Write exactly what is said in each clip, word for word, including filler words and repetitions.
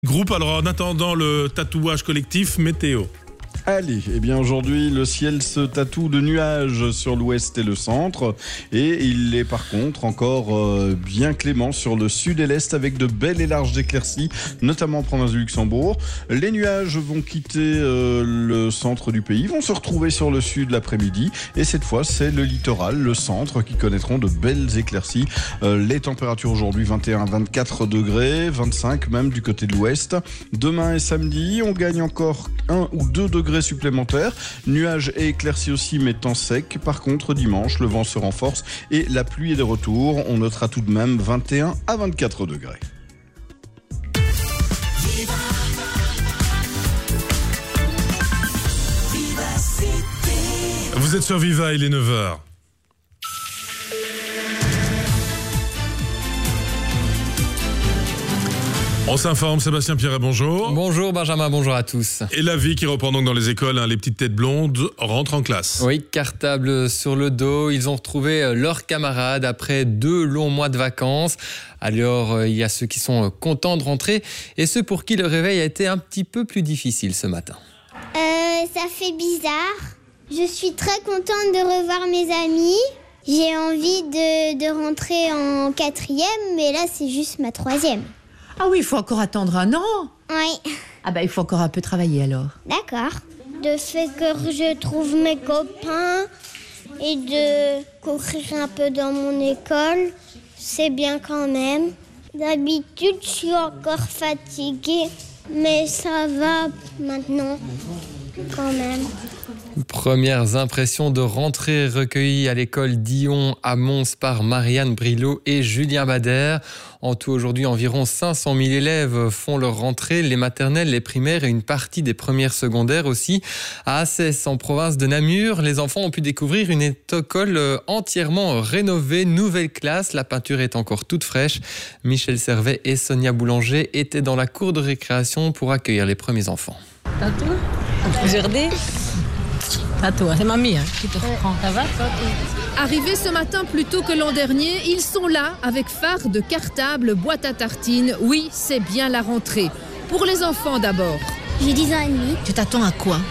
Groupe, alors en attendant le tatouage collectif, météo. Allez, eh bien aujourd'hui le ciel se tatoue de nuages sur l'ouest et le centre et il est par contre encore euh, bien clément sur le sud et l'est avec de belles et larges éclaircies, notamment en province du Luxembourg. Les nuages vont quitter euh, le centre du pays, vont se retrouver sur le sud l'après-midi et cette fois c'est le littoral, le centre qui connaîtront de belles éclaircies. Euh, les températures aujourd'hui vingt et un à vingt-quatre degrés, vingt-cinq même du côté de l'ouest. Demain et samedi on gagne encore un ou deux degrés supplémentaires, nuages et éclaircies aussi mais temps sec. Par contre dimanche le vent se renforce et la pluie est de retour, on notera tout de même vingt et un à vingt-quatre degrés. Vous êtes sur Viva, il est neuf heures. On s'informe, Sébastien Pierret, bonjour. Bonjour Benjamin, bonjour à tous. Et la vie qui reprend donc dans les écoles, hein, les petites têtes blondes rentrent en classe. Oui, cartable sur le dos, ils ont retrouvé leurs camarades après deux longs mois de vacances. Alors, il y a ceux qui sont contents de rentrer et ceux pour qui le réveil a été un petit peu plus difficile ce matin. Euh, ça fait bizarre. Je suis très contente de revoir mes amis. J'ai envie de, de rentrer en quatrième, mais là c'est juste ma troisième. Ah oui, il faut encore attendre un an. Oui. Ah bah il faut encore un peu travailler alors. D'accord. De fait que je trouve mes copains et de courir un peu dans mon école, c'est bien quand même. D'habitude, je suis encore fatiguée, mais ça va maintenant quand même. Premières impressions de rentrée recueillies à l'école Dion à Mons par Marianne Brilot et Julien Bader. En tout, aujourd'hui, environ cinq cent mille élèves font leur rentrée, les maternelles, les primaires et une partie des premières secondaires aussi. À Assès, en province de Namur, les enfants ont pu découvrir une école entièrement rénovée, nouvelle classe. La peinture est encore toute fraîche. Michel Servet et Sonia Boulanger étaient dans la cour de récréation pour accueillir les premiers enfants. À toi, regardez. À toi, c'est mamie hein, qui te reprend. Ça va? Arrivés ce matin plus tôt que l'an dernier, ils sont là avec farde, cartable, boîte à tartines. Oui, c'est bien la rentrée. Pour les enfants d'abord. J'ai dix ans et demi. Tu t'attends à quoi?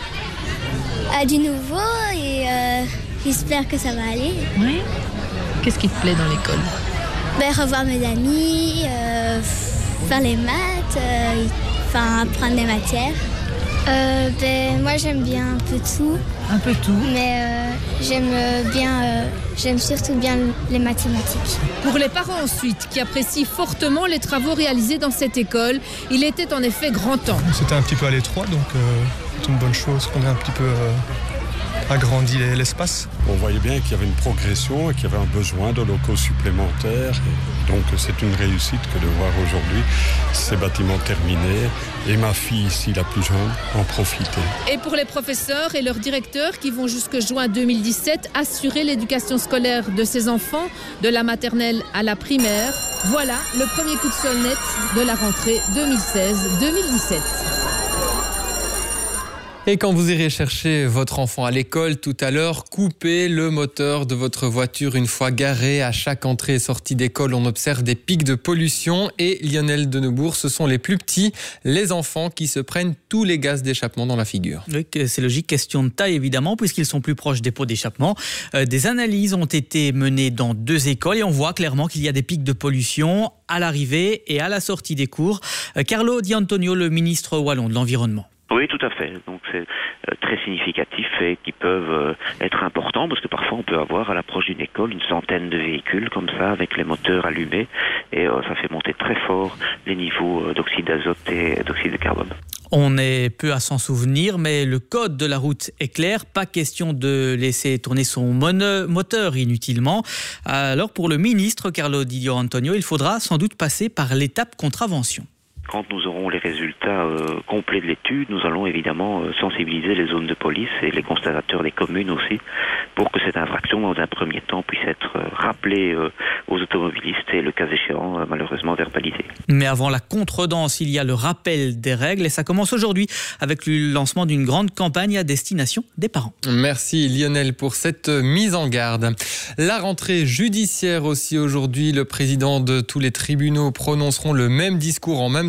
À du nouveau et euh, j'espère que ça va aller. Oui. Qu'est-ce qui te plaît dans l'école? Ben, revoir mes amis, euh, faire les maths, euh, enfin apprendre des matières. Euh, ben, moi j'aime bien un peu tout. Un peu tout. Mais euh, j'aime bien, euh, j'aime surtout bien les mathématiques. Pour les parents ensuite, qui apprécient fortement les travaux réalisés dans cette école, il était en effet grand temps. C'était un petit peu à l'étroit, donc euh, c'est une bonne chose qu'on ait un petit peu euh, agrandi l'espace. On voyait bien qu'il y avait une progression et qu'il y avait un besoin de locaux supplémentaires. Donc c'est une réussite que de voir aujourd'hui ces bâtiments terminés et ma fille ici, la plus jeune, en profiter. Et pour les professeurs et leurs directeurs qui vont jusque juin deux mille dix-sept assurer l'éducation scolaire de ces enfants, de la maternelle à la primaire, voilà le premier coup de sonnette de la rentrée deux mille seize deux mille dix-sept. Et quand vous irez chercher votre enfant à l'école tout à l'heure, coupez le moteur de votre voiture une fois garé. À chaque entrée et sortie d'école, on observe des pics de pollution. Et Lionel Denebourg, ce sont les plus petits, les enfants, qui se prennent tous les gaz d'échappement dans la figure. Oui, c'est logique, question de taille évidemment, puisqu'ils sont plus proches des pots d'échappement. Euh, des analyses ont été menées dans deux écoles et on voit clairement qu'il y a des pics de pollution à l'arrivée et à la sortie des cours. Euh, Carlo Di Antonio, le ministre wallon de l'Environnement. Oui, tout à fait. Donc c'est euh, très significatif et qui peuvent euh, être importants parce que parfois on peut avoir à l'approche d'une école une centaine de véhicules comme ça avec les moteurs allumés et euh, ça fait monter très fort les niveaux euh, d'oxyde d'azote et d'oxyde de carbone. On est peu à s'en souvenir, mais le code de la route est clair. Pas question de laisser tourner son moteur inutilement. Alors pour le ministre Carlo Di Antonio, il faudra sans doute passer par l'étape contravention. Quand nous aurons les résultats euh, complets de l'étude, nous allons évidemment euh, sensibiliser les zones de police et les constatateurs des communes aussi pour que cette infraction, dans un premier temps, puisse être euh, rappelée euh, aux automobilistes et le cas échéant, euh, malheureusement, verbalisée. Mais avant la contredanse, il y a le rappel des règles et ça commence aujourd'hui avec le lancement d'une grande campagne à destination des parents. Merci Lionel pour cette mise en garde. La rentrée judiciaire aussi aujourd'hui. Le président de tous les tribunaux prononceront le même discours en même temps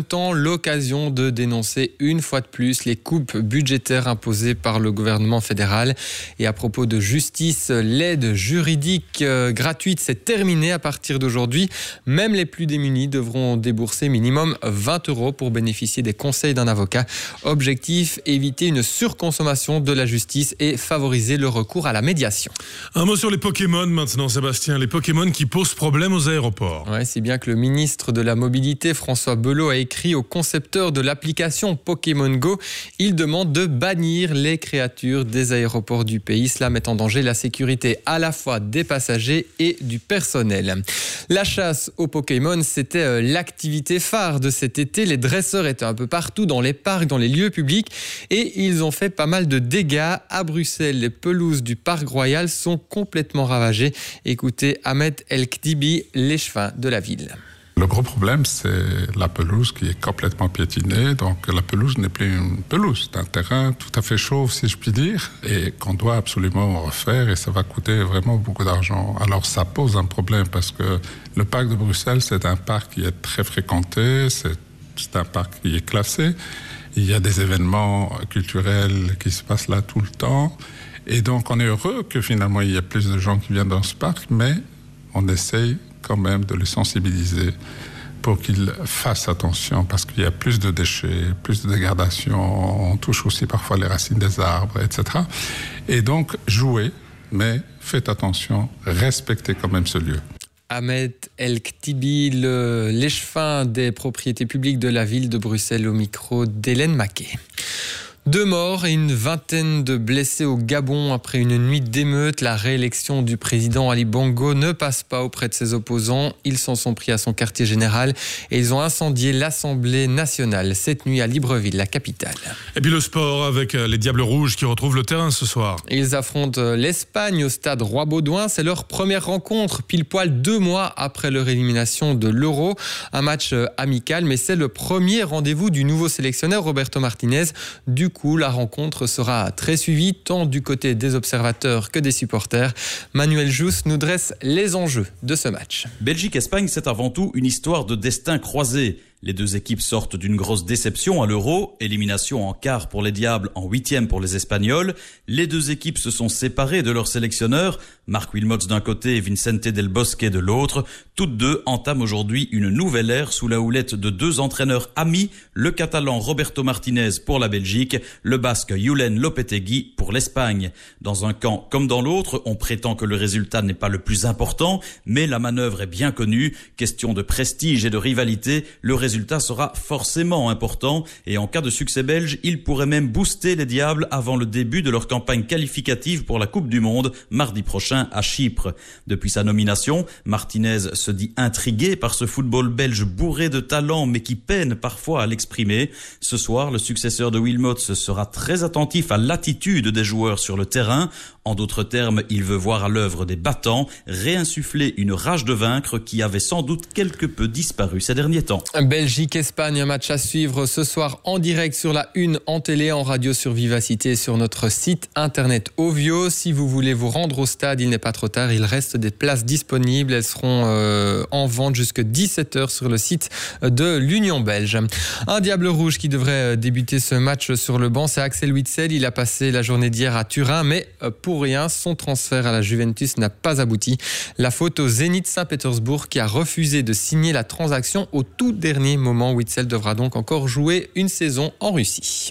temps, l'occasion de dénoncer une fois de plus les coupes budgétaires imposées par le gouvernement fédéral. Et à propos de justice, l'aide juridique euh, gratuite, c'est terminé à partir d'aujourd'hui. Même les plus démunis devront débourser minimum vingt euros pour bénéficier des conseils d'un avocat. Objectif, éviter une surconsommation de la justice et favoriser le recours à la médiation. Un mot sur les Pokémon maintenant, Sébastien. Les Pokémon qui posent problème aux aéroports. Ouais, c'est bien que le ministre de la Mobilité, François Belot, a écrit au concepteur de l'application Pokémon Go. Il demande de bannir les créatures des aéroports du pays. Cela met en danger la sécurité à la fois des passagers et du personnel. La chasse aux Pokémon, c'était l'activité phare de cet été. Les dresseurs étaient un peu partout dans les parcs, dans les lieux publics et ils ont fait pas mal de dégâts. À Bruxelles, les pelouses du Parc Royal sont complètement ravagées. Écoutez Ahmed El-Khdibi, l'échevin de la ville. Le gros problème, c'est la pelouse qui est complètement piétinée. Donc la pelouse n'est plus une pelouse, c'est un terrain tout à fait chauve, si je puis dire, et qu'on doit absolument refaire, et ça va coûter vraiment beaucoup d'argent. Alors ça pose un problème parce que le parc de Bruxelles, c'est un parc qui est très fréquenté, c'est, c'est un parc qui est classé. Il y a des événements culturels qui se passent là tout le temps. Et donc on est heureux que finalement il y ait plus de gens qui viennent dans ce parc, mais on essaye quand même de les sensibiliser pour qu'ils fassent attention parce qu'il y a plus de déchets, plus de dégradation, on touche aussi parfois les racines des arbres, et cetera. Et donc, jouez, mais faites attention, respectez quand même ce lieu. Ahmed El-Khdibi, le, l'échevin des propriétés publiques de la ville de Bruxelles au micro d'Hélène Maquet. Deux morts et une vingtaine de blessés au Gabon après une nuit d'émeute. La réélection du président Ali Bongo ne passe pas auprès de ses opposants. Ils s'en sont pris à son quartier général et ils ont incendié l'Assemblée nationale cette nuit à Libreville, la capitale. Et puis le sport avec les Diables Rouges qui retrouvent le terrain ce soir. Ils affrontent l'Espagne au stade Roi-Baudouin. C'est leur première rencontre, pile poil deux mois après leur élimination de l'Euro. Un match amical, mais c'est le premier rendez-vous du nouveau sélectionneur Roberto Martinez. Du coup, la rencontre sera très suivie, tant du côté des observateurs que des supporters. Manuel Jousse nous dresse les enjeux de ce match. Belgique-Espagne, c'est avant tout une histoire de destin croisé. Les deux équipes sortent d'une grosse déception à l'Euro, élimination en quart pour les Diables, en huitième pour les Espagnols. Les deux équipes se sont séparées de leurs sélectionneurs, Marc Wilmots d'un côté et Vicente Del Bosque de l'autre. Toutes deux entament aujourd'hui une nouvelle ère sous la houlette de deux entraîneurs amis, le Catalan Roberto Martinez pour la Belgique, le Basque Julen Lopetegui pour l'Espagne. Dans un camp comme dans l'autre, on prétend que le résultat n'est pas le plus important, mais la manœuvre est bien connue. Question de prestige et de rivalité, le résultat sera forcément important et en cas de succès belge, il pourrait même booster les Diables avant le début de leur campagne qualificative pour la Coupe du Monde mardi prochain à Chypre. Depuis sa nomination, Martinez se dit intrigué par ce football belge bourré de talent mais qui peine parfois à l'exprimer. Ce soir, le successeur de Wilmots sera très attentif à l'attitude des joueurs sur le terrain. En d'autres termes, il veut voir à l'œuvre des battants réinsuffler une rage de vaincre qui avait sans doute quelque peu disparu ces derniers temps. Belgique-Espagne, un match à suivre ce soir en direct sur la une, en télé, en radio sur Vivacité, sur notre site internet Ovio. Si vous voulez vous rendre au stade, il n'est pas trop tard, il reste des places disponibles. Elles seront euh, en vente jusqu'à dix-sept heures sur le site de l'Union belge. Un Diable Rouge qui devrait débuter ce match sur le banc, c'est Axel Witsel. Il a passé la journée d'hier à Turin, mais pour rien, son transfert à la Juventus n'a pas abouti. La faute au Zénith Saint-Pétersbourg qui a refusé de signer la transaction au tout dernier moment. Witsel devra donc encore jouer une saison en Russie.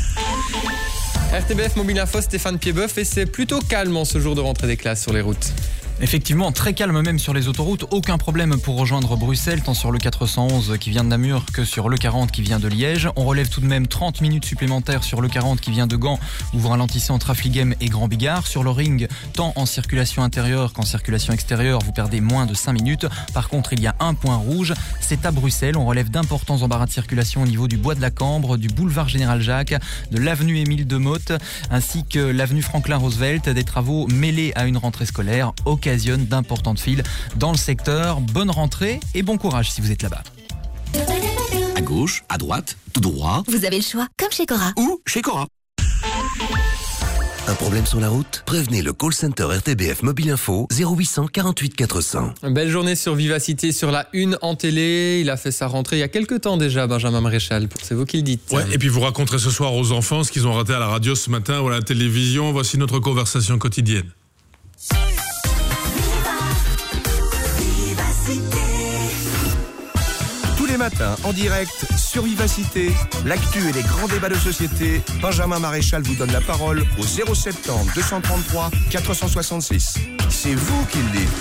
R T B F Mobile Info, Stéphane Piedboeuf, et c'est plutôt calme en ce jour de rentrée des classes sur les routes. Effectivement, très calme même sur les autoroutes. Aucun problème pour rejoindre Bruxelles, tant sur le quatre cent onze qui vient de Namur que sur le quarante qui vient de Liège. On relève tout de même trente minutes supplémentaires sur le quarante qui vient de Gand, où vous ralentissez entre Affligem et Grand Bigard. Sur le ring, tant en circulation intérieure qu'en circulation extérieure, vous perdez moins de cinq minutes. Par contre, il y a un point rouge, c'est à Bruxelles. On relève d'importants embarras de circulation au niveau du Bois de la Cambre, du boulevard Général Jacques, de l'avenue Émile de Motte, ainsi que l'avenue Franklin Roosevelt. Des travaux mêlés à une rentrée scolaire occasionnent d'importantes files dans le secteur. Bonne rentrée et bon courage si vous êtes là-bas. À gauche, à droite, tout droit. Vous avez le choix, comme chez Cora. Ou chez Cora. Un problème sur la route? Prévenez le call center R T B F Mobile Info zéro huit cent quarante-huit quatre cents. Belle journée sur Vivacité, sur la une en télé. Il a fait sa rentrée il y a quelques temps déjà, Benjamin Maréchal. C'est vous qui le dites. Ouais, et puis vous raconterez ce soir aux enfants ce qu'ils ont raté à la radio ce matin ou à la télévision. Voici notre conversation quotidienne. Tous les matins, en direct, sur Vivacité, l'actu et les grands débats de société, Benjamin Maréchal vous donne la parole au zéro soixante-dix, deux cent trente-trois, quatre cent soixante-six. C'est vous qui le dites.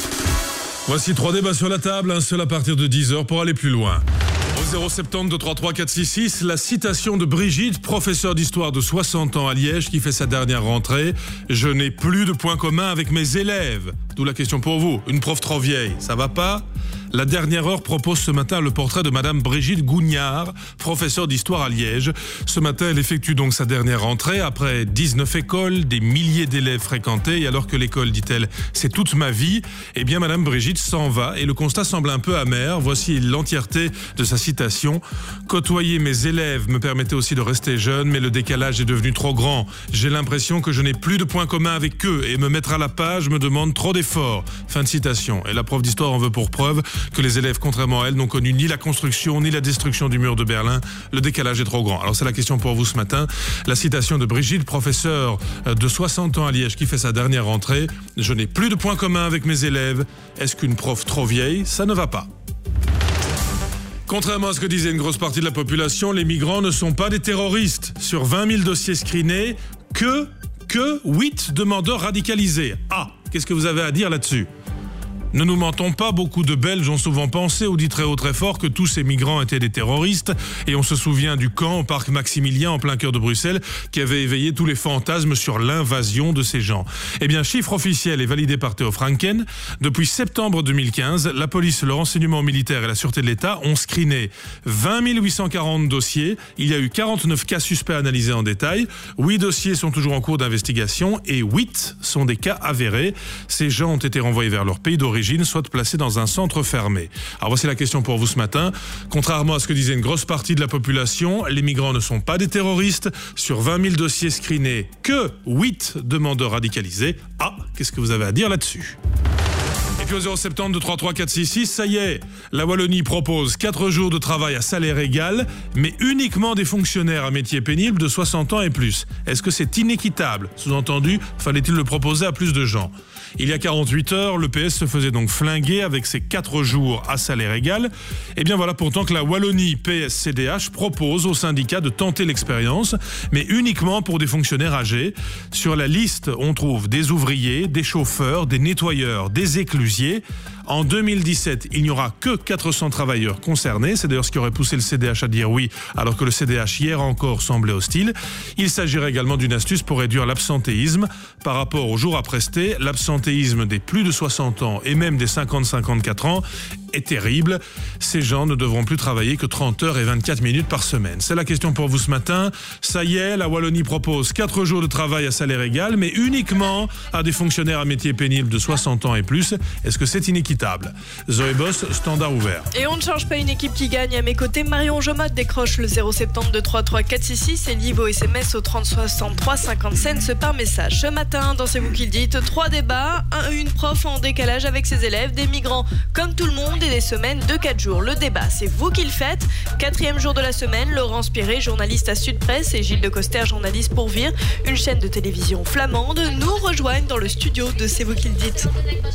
Voici trois débats sur la table, un seul à partir de dix heures pour aller plus loin. Au zéro soixante-dix, deux cent trente-trois, quatre cent soixante-six, la citation de Brigitte, professeure d'histoire de soixante ans à Liège, qui fait sa dernière rentrée. « Je n'ai plus de points communs avec mes élèves ». D'où la question pour vous. Une prof trop vieille, ça va pas? La dernière heure propose ce matin le portrait de Madame Brigitte Gougnard, professeure d'histoire à Liège. Ce matin, elle effectue donc sa dernière rentrée après dix-neuf écoles, des milliers d'élèves fréquentés. Et alors que l'école, dit-elle, c'est toute ma vie, eh bien Madame Brigitte s'en va et le constat semble un peu amer. Voici l'entièreté de sa citation. « Côtoyer mes élèves me permettait aussi de rester jeune, mais le décalage est devenu trop grand. J'ai l'impression que je n'ai plus de points communs avec eux et me mettre à la page me demande trop d'efforts. » Fin de citation. Et la prof d'histoire en veut pour preuve que les élèves, contrairement à elle, n'ont connu ni la construction ni la destruction du mur de Berlin. Le décalage est trop grand. Alors c'est la question pour vous ce matin. La citation de Brigitte, professeure de soixante ans à Liège, qui fait sa dernière rentrée. « Je n'ai plus de points communs avec mes élèves. Est-ce qu'une prof trop vieille, ça ne va pas ?» Contrairement à ce que disait une grosse partie de la population, les migrants ne sont pas des terroristes. Sur vingt mille dossiers screenés, que, que huit demandeurs radicalisés. Ah, qu'est-ce que vous avez à dire là-dessus ? Ne nous mentons pas, beaucoup de Belges ont souvent pensé ou dit très haut très fort que tous ces migrants étaient des terroristes et on se souvient du camp au parc Maximilien en plein cœur de Bruxelles qui avait éveillé tous les fantasmes sur l'invasion de ces gens. Eh bien, chiffre officiel et validé par Théo Franken, depuis septembre deux mille quinze, la police, le renseignement militaire et la sûreté de l'État ont screené vingt mille huit cent quarante dossiers. Il y a eu quarante-neuf cas suspects analysés en détail. huit dossiers sont toujours en cours d'investigation et huit sont des cas avérés. Ces gens ont été renvoyés vers leur pays d'origine, soit placés dans un centre fermé. Alors voici la question pour vous ce matin. Contrairement à ce que disait une grosse partie de la population, les migrants ne sont pas des terroristes. Sur vingt mille dossiers screenés, que huit demandeurs radicalisés. Ah, qu'est-ce que vous avez à dire là-dessus ? Et puis au zéro soixante-dix, deux cent trente-trois, quatre cent soixante-six, ça y est, la Wallonie propose quatre jours de travail à salaire égal, mais uniquement des fonctionnaires à métier pénible de soixante ans et plus. Est-ce que c'est inéquitable ? Sous-entendu, fallait-il le proposer à plus de gens ? Il y a quarante-huit heures, le P S se faisait donc flinguer avec ses quatre jours à salaire égal. Et bien voilà pourtant que la Wallonie P S C D H propose aux syndicats de tenter l'expérience, mais uniquement pour des fonctionnaires âgés. Sur la liste, on trouve des ouvriers, des chauffeurs, des nettoyeurs, des éclusiers. En deux mille dix-sept, il n'y aura que quatre cents travailleurs concernés. C'est d'ailleurs ce qui aurait poussé le C D H à dire oui, alors que le C D H hier encore semblait hostile. Il s'agirait également d'une astuce pour réduire l'absentéisme. Par rapport aux jours à prester, l'absentéisme des plus de soixante ans et même des cinquante à cinquante-quatre ans est terrible. Ces gens ne devront plus travailler que trente heures et vingt-quatre minutes par semaine. C'est la question pour vous ce matin. Ça y est, la Wallonie propose quatre jours de travail à salaire égal, mais uniquement à des fonctionnaires à métier pénible de soixante ans et plus. Est-ce que c'est inéquitable ? Zoé Boss, standard ouvert. Et on ne change pas une équipe qui gagne. À mes côtés, Marion Jomot décroche le zéro soixante-dix, deux cent trente-trois, quatre cent soixante-six et Livo S M S au trente soixante-trois, cinquante cents par message. Ce matin, dans C'est vous qui le dites, trois débats, un, une prof en décalage avec ses élèves, des migrants comme tout le monde et des semaines de quatre jours. Le débat, c'est vous qui le faites. Quatrième jour de la semaine, Laurence Piré, journaliste à Sud Presse, et Gilles de Coster, journaliste pour Vire, une chaîne de télévision flamande, nous rejoignent dans le studio de C'est vous qui le dites.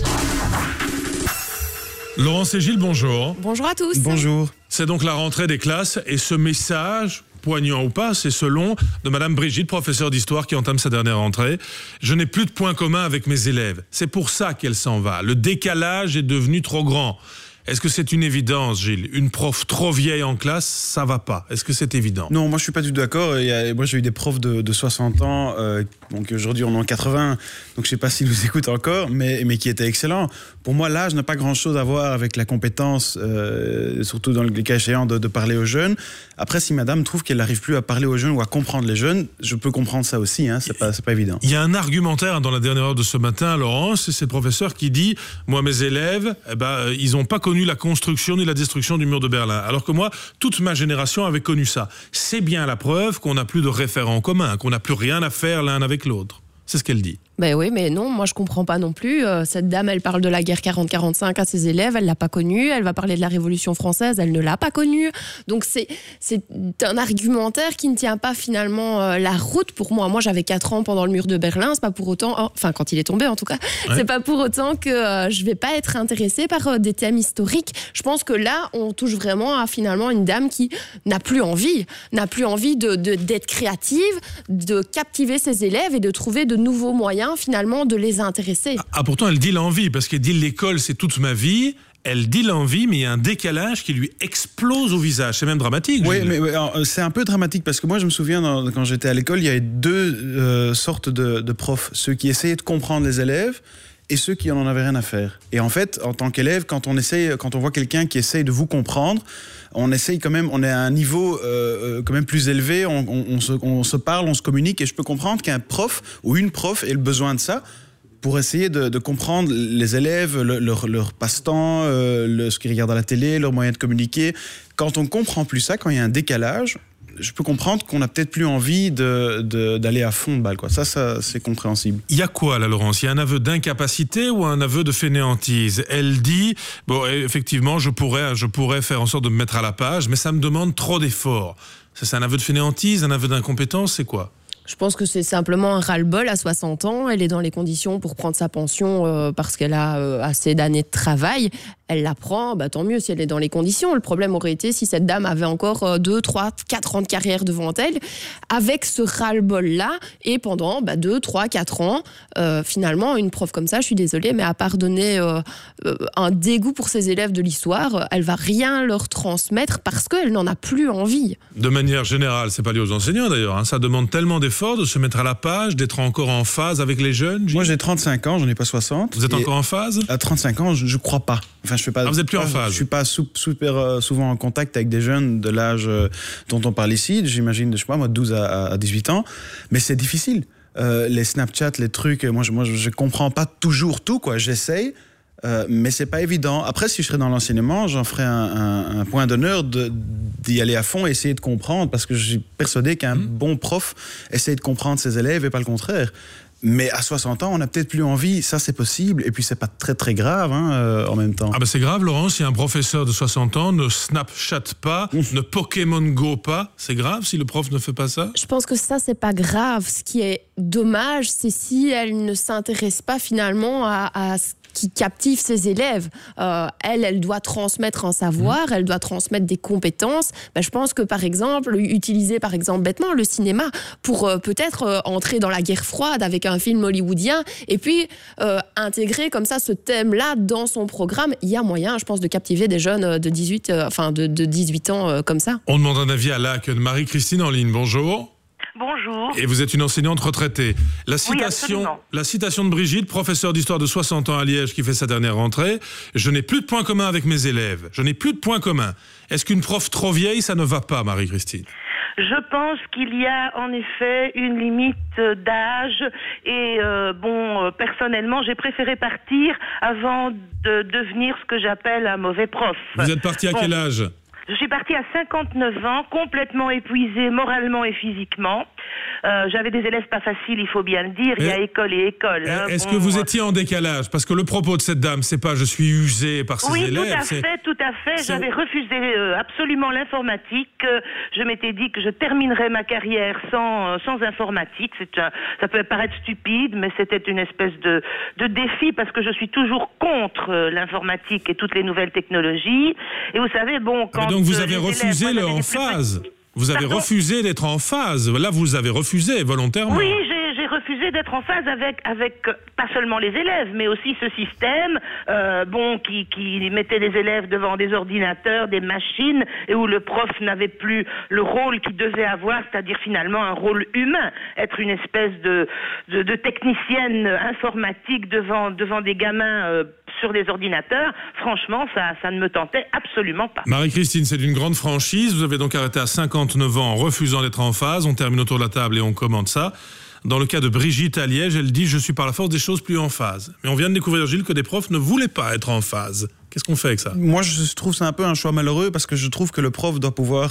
Laurence et Gilles, bonjour. Bonjour à tous. Bonjour. C'est donc la rentrée des classes et ce message, poignant ou pas, c'est selon de Madame Brigitte, professeure d'histoire qui entame sa dernière rentrée. Je n'ai plus de points communs avec mes élèves. C'est pour ça qu'elle s'en va. Le décalage est devenu trop grand. Est-ce que c'est une évidence, Gilles ? Une prof trop vieille en classe, ça va pas. Est-ce que c'est évident ? Non, moi je suis pas du tout d'accord. Moi j'ai eu des profs de, de soixante ans, euh, donc aujourd'hui on est en quatre-vingts, donc je sais pas s'ils nous écoutent encore, mais, mais qui étaient excellents. Pour moi, l'âge n'a pas grand-chose à voir avec la compétence, euh, surtout dans le cas échéant de, de parler aux jeunes. Après, si madame trouve qu'elle n'arrive plus à parler aux jeunes ou à comprendre les jeunes, je peux comprendre ça aussi, hein, c'est pas, c'est pas évident. Il y a un argumentaire dans la dernière heure de ce matin, Laurence, c'est le professeur qui dit « Moi, mes élèves, eh ben, ils n'ont pas connu la construction ni la destruction du mur de Berlin. Alors que moi, toute ma génération avait connu ça. » C'est bien la preuve qu'on n'a plus de référents communs, qu'on n'a plus rien à faire l'un avec l'autre. C'est ce qu'elle dit. Ben oui, mais non, moi je comprends pas non plus. Euh, cette dame, elle parle de la guerre quarante quarante-cinq à ses élèves, elle l'a pas connue. Elle va parler de la Révolution française, elle ne l'a pas connue. Donc c'est, c'est un argumentaire qui ne tient pas finalement euh, la route pour moi. Moi j'avais quatre ans pendant le mur de Berlin, c'est pas pour autant, oh, enfin quand il est tombé en tout cas, ouais. c'est pas pour autant que euh, je vais pas être intéressée par euh, des thèmes historiques. Je pense que là, on touche vraiment à finalement une dame qui n'a plus envie, n'a plus envie de, de, d'être créative, de captiver ses élèves et de trouver de nouveaux moyens finalement de les intéresser. Ah, pourtant elle dit l'envie, parce qu'elle dit l'école c'est toute ma vie. Elle dit l'envie, mais il y a un décalage qui lui explose au visage. C'est même dramatique. Oui, mais ouais, alors, c'est un peu dramatique parce que moi je me souviens dans, quand j'étais à l'école, il y avait deux euh, sortes de, de profs, ceux qui essayaient de comprendre les élèves et ceux qui n'en avaient rien à faire. Et en fait, en tant qu'élève, quand on essaye, quand on voit quelqu'un qui essaye de vous comprendre, on essaye quand même, on est à un niveau euh, quand même plus élevé, on, on, on, se, on se parle, on se communique, et je peux comprendre qu'un prof ou une prof ait le besoin de ça pour essayer de, de comprendre les élèves, le, leur, leur passe-temps, euh, le, ce qu'ils regardent à la télé, leurs moyens de communiquer. Quand on ne comprend plus ça, quand il y a un décalage, je peux comprendre qu'on n'a peut-être plus envie de, de, d'aller à fond de balle, quoi. Ça, ça, c'est compréhensible. Il y a quoi là, Laurence ? Il y a un aveu d'incapacité ou un aveu de fainéantise ? Elle dit, bon, effectivement, je pourrais, je pourrais faire en sorte de me mettre à la page, mais ça me demande trop d'efforts. Ça, c'est un aveu de fainéantise, un aveu d'incompétence, c'est quoi ? Je pense que c'est simplement un ras-le-bol à soixante ans. Elle est dans les conditions pour prendre sa pension euh, parce qu'elle a euh, assez d'années de travail. Elle la prend, bah, tant mieux si elle est dans les conditions. Le problème aurait été si cette dame avait encore deux, trois, quatre ans de carrière devant elle, avec ce ras-le-bol-là, et pendant bah, deux, trois, quatre ans, euh, finalement, une prof comme ça, je suis désolée, mais à part donner euh, euh, un dégoût pour ses élèves de l'histoire, elle va rien leur transmettre parce qu'elle n'en a plus envie. De manière générale, c'est pas lié aux enseignants d'ailleurs, hein. Ça demande tellement d'efforts de se mettre à la page, d'être encore en phase avec les jeunes. Moi j'ai trente-cinq ans, j'en ai pas soixante. Vous êtes encore en phase ? À trente-cinq ans, je, je crois pas. Enfin, je fais pas. Ah, vous êtes plus en phase. Je suis pas sou- super euh, souvent en contact avec des jeunes de l'âge euh, dont on parle ici. J'imagine, je sais pas, moi, de douze à dix-huit ans. Mais c'est difficile. Euh, les Snapchat, les trucs, moi, je, moi, je comprends pas toujours tout, quoi. J'essaye. Euh, mais c'est pas évident. Après, si je serais dans l'enseignement, j'en ferais un, un, un point d'honneur de, d'y aller à fond et essayer de comprendre, parce que je suis persuadé qu'un mmh. bon prof essaie de comprendre ses élèves et pas le contraire. Mais à soixante ans, on n'a peut-être plus envie, ça c'est possible, et puis c'est pas très très grave hein, euh, en même temps. Ah ben c'est grave, Laurent, si un professeur de soixante ans ne Snapchat pas, mmh. ne Pokémon Go pas, c'est grave si le prof ne fait pas ça ? Je pense que ça c'est pas grave. Ce qui est dommage, c'est si elle ne s'intéresse pas finalement à, à ce qui captive ses élèves. Euh, elle, elle doit transmettre un savoir, mmh. elle doit transmettre des compétences. Ben, je pense que, par exemple, utiliser, par exemple, bêtement, le cinéma pour euh, peut-être euh, entrer dans la guerre froide avec un film hollywoodien et puis euh, intégrer comme ça ce thème-là dans son programme. Il y a moyen, je pense, de captiver des jeunes de dix-huit, euh, enfin, de, de dix-huit ans euh, comme ça. On demande un avis à Lac de Marie-Christine en ligne. Bonjour. Bonjour. Et vous êtes une enseignante retraitée. La citation, oui, la citation de Brigitte, professeure d'histoire de soixante ans à Liège, qui fait sa dernière rentrée. Je n'ai plus de points communs avec mes élèves. Je n'ai plus de points communs. Est-ce qu'une prof trop vieille, ça ne va pas, Marie-Christine ? Je pense qu'il y a en effet une limite d'âge et euh, bon, euh, personnellement, j'ai préféré partir avant de devenir ce que j'appelle un mauvais prof. Vous êtes parti à bon. quel âge ? Je suis partie à cinquante-neuf ans, complètement épuisée moralement et physiquement. Euh, j'avais des élèves pas faciles, il faut bien le dire. Il y a école et école. Hein, Est-ce bon, que vous étiez en décalage ? Parce que le propos de cette dame, c'est pas « je suis usée par ses oui, élèves ». Oui, tout à c'est... fait, tout à fait. C'est... J'avais refusé euh, absolument l'informatique. Euh, je m'étais dit que je terminerais ma carrière sans, euh, sans informatique. C'est un, ça peut paraître stupide, mais c'était une espèce de, de défi parce que je suis toujours contre euh, l'informatique et toutes les nouvelles technologies. Et vous savez, bon, quand... Donc vous avez refusé élèves, le en phase. Vous avez Pardon refusé d'être en phase. Là, vous avez refusé volontairement. Oui, j'ai, j'ai refusé d'être en phase avec, avec pas seulement les élèves, mais aussi ce système, euh, bon, qui, qui mettait les élèves devant des ordinateurs, des machines, et où le prof n'avait plus le rôle qu'il devait avoir, c'est-à-dire finalement un rôle humain, être une espèce de, de, de technicienne informatique devant, devant des gamins euh, sur des ordinateurs. Franchement, ça, ça ne me tentait absolument pas. Marie-Christine, c'est d'une grande franchise. Vous avez donc arrêté à cinquante-neuf ans en refusant d'être en phase. On termine autour de la table et on commente ça. Dans le cas de Brigitte à Liège, elle dit « Je suis par la force des choses plus en phase ». Mais on vient de découvrir, Gilles, que des profs ne voulaient pas être en phase. Qu'est-ce qu'on fait avec ça ? Moi, je trouve ça un peu un choix malheureux parce que je trouve que le prof doit pouvoir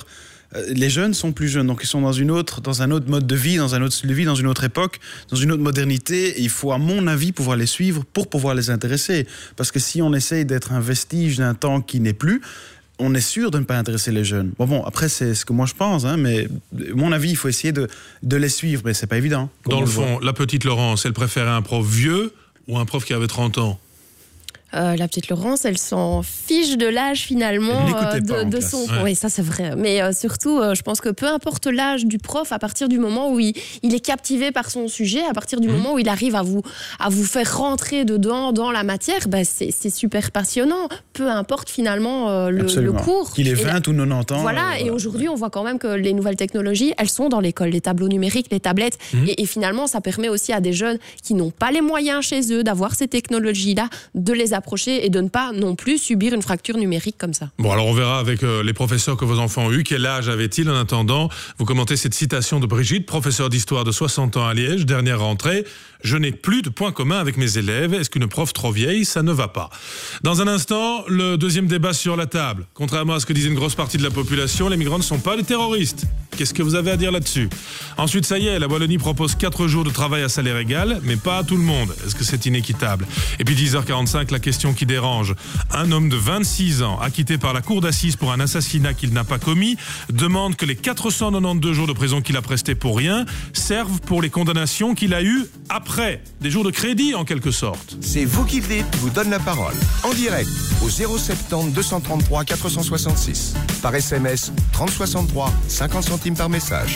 euh, les jeunes sont plus jeunes, donc ils sont dans, une autre, dans un autre mode de vie, dans un autre style de vie, dans une autre époque, dans une autre modernité. Et il faut, à mon avis, pouvoir les suivre pour pouvoir les intéresser. Parce que si on essaye d'être un vestige d'un temps qui n'est plus, on est sûr de ne pas intéresser les jeunes. Bon, bon, après, c'est ce que moi je pense, hein, mais à mon avis, il faut essayer de, de les suivre, mais c'est pas évident. Dans le fond, voit. La petite Laurence, elle préférait un prof vieux ou un prof qui avait trente ans? Euh, la petite Laurence, elle s'en fiche de l'âge finalement euh, de, de son. Ouais. Oui, ça c'est vrai. Mais euh, surtout, euh, je pense que peu importe l'âge du prof, à partir du moment où il, il est captivé par son sujet, à partir du mmh. moment où il arrive à vous, à vous faire rentrer dedans dans la matière, bah, c'est, c'est super passionnant. Peu importe finalement euh, le, le cours. Qu'il ait vingt la... ou quatre-vingt ans. Voilà. Euh, et aujourd'hui, on voit quand même que les nouvelles technologies, elles sont dans l'école, les tableaux numériques, les tablettes, mmh. et, et finalement, ça permet aussi à des jeunes qui n'ont pas les moyens chez eux d'avoir ces technologies-là, de les approcher et de ne pas non plus subir une fracture numérique comme ça. Bon, alors on verra avec euh, les professeurs que vos enfants ont eu. Quel âge avaient-ils en attendant? Vous commentez cette citation de Brigitte, professeure d'histoire de soixante ans à Liège, dernière rentrée. Je n'ai plus de points communs avec mes élèves. Est-ce qu'une prof trop vieille, ça ne va pas? Dans un instant, le deuxième débat sur la table. Contrairement à ce que disait une grosse partie de la population, les migrants ne sont pas des terroristes. Qu'est-ce que vous avez à dire là-dessus? Ensuite, ça y est, la Wallonie propose quatre jours de travail à salaire égal, mais pas à tout le monde. Est-ce que c'est inéquitable? Et puis dix heures quarante-cinq, la question qui dérange. Un homme de vingt-six ans, acquitté par la cour d'assises pour un assassinat qu'il n'a pas commis, demande que les quatre cent quatre-vingt-douze jours de prison qu'il a prestés pour rien servent pour les condamnations qu'il a eues après. Des jours de crédit, en quelque sorte. C'est vous qui le dites, vous donne la parole. En direct, au zéro sept zéro deux cent trente-trois quatre cent soixante-six. Par S M S, trente soixante-trois, cinquante centimes par message.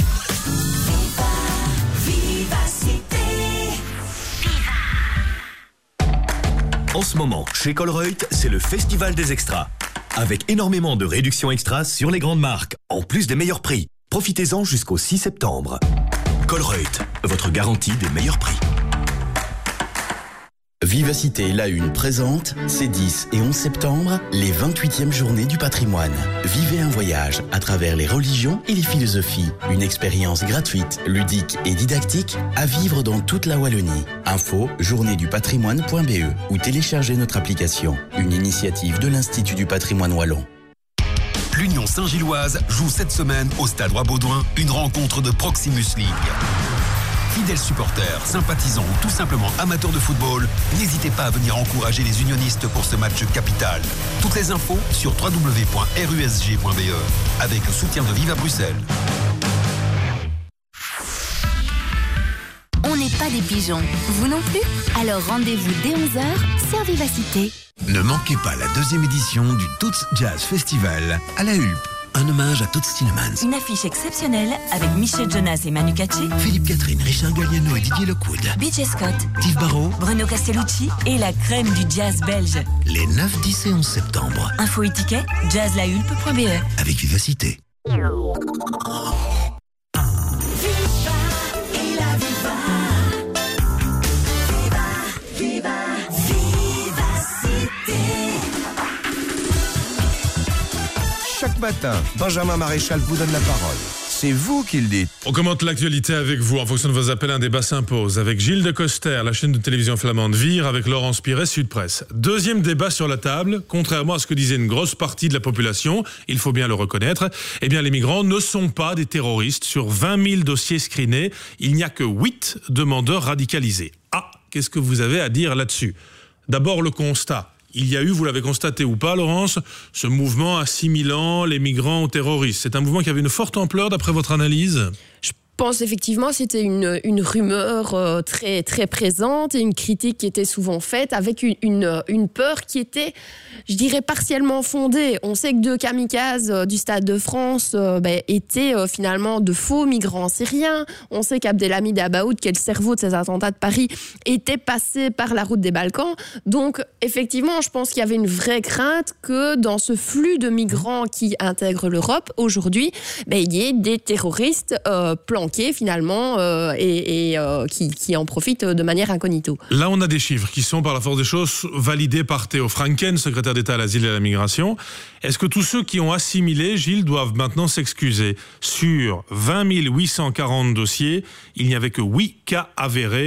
En ce moment, chez Colruyt, c'est le festival des extras. Avec énormément de réductions extras sur les grandes marques, en plus des meilleurs prix. Profitez-en jusqu'au six septembre. Colruyt, votre garantie des meilleurs prix. Vivacité La Une présente, ces dix et onze septembre, les vingt-huitièmes journées du patrimoine. Vivez un voyage à travers les religions et les philosophies. Une expérience gratuite, ludique et didactique à vivre dans toute la Wallonie. Info journée du patrimoine point b e ou téléchargez notre application. Une initiative de l'Institut du patrimoine wallon. L'Union Saint-Gilloise joue cette semaine au Stade Roi-Baudouin une rencontre de Proximus League. Fidèles supporters, sympathisants ou tout simplement amateurs de football, n'hésitez pas à venir encourager les unionistes pour ce match capital. Toutes les infos sur w w w point r u s g point b e avec le soutien de Viva Bruxelles. On n'est pas des pigeons, vous non plus? Alors rendez-vous dès onze heures sur Vivacité. Ne manquez pas la deuxième édition du Toots Jazz Festival à la Hulpe. Un hommage à Toots Tillemans. Une affiche exceptionnelle avec Michel Jonas et Manu Katché, Philippe Catherine, Richard Galliano et Didier Lockwood, B J Scott, Steve Barrow, Bruno Castellucci et la crème du jazz belge. Les neuf, dix et onze septembre. Info et tickets, jazz la hulpe point b e. Avec Vivacité. Chaque matin, Benjamin Maréchal vous donne la parole. C'est vous qui le dites. On commente l'actualité avec vous. En fonction de vos appels, un débat s'impose. Avec Gilles de Coster, la chaîne de télévision flamande Vire, avec Laurence Piret, Sud Presse. Deuxième débat sur la table. Contrairement à ce que disait une grosse partie de la population, il faut bien le reconnaître, eh bien les migrants ne sont pas des terroristes. Sur vingt mille dossiers screenés, il n'y a que huit demandeurs radicalisés. Ah, qu'est-ce que vous avez à dire là-dessus? D'abord le constat. Il y a eu, vous l'avez constaté ou pas, Laurence, ce mouvement assimilant les migrants aux terroristes. C'est un mouvement qui avait une forte ampleur d'après votre analyse? Je pense effectivement que c'était une, une rumeur euh, très, très présente et une critique qui était souvent faite avec une, une, une peur qui était, je dirais, partiellement fondée. On sait que deux kamikazes euh, du Stade de France euh, ben, étaient euh, finalement de faux migrants syriens. On sait qu'Abdelhamid Abaoud, qui est le cerveau de ces attentats de Paris, était passé par la route des Balkans. Donc effectivement, je pense qu'il y avait une vraie crainte que dans ce flux de migrants qui intègrent l'Europe aujourd'hui, ben, il y ait des terroristes euh, planqués finalement euh, et, et euh, qui, qui en profitent de manière incognito. Là, on a des chiffres qui sont par la force des choses validés par Théo Franken, secrétaire d'État à l'asile et à la migration. Est-ce que tous ceux qui ont assimilé, Gilles, doivent maintenant s'excuser? Sur vingt mille huit cent quarante dossiers, il n'y avait que huit cas avérés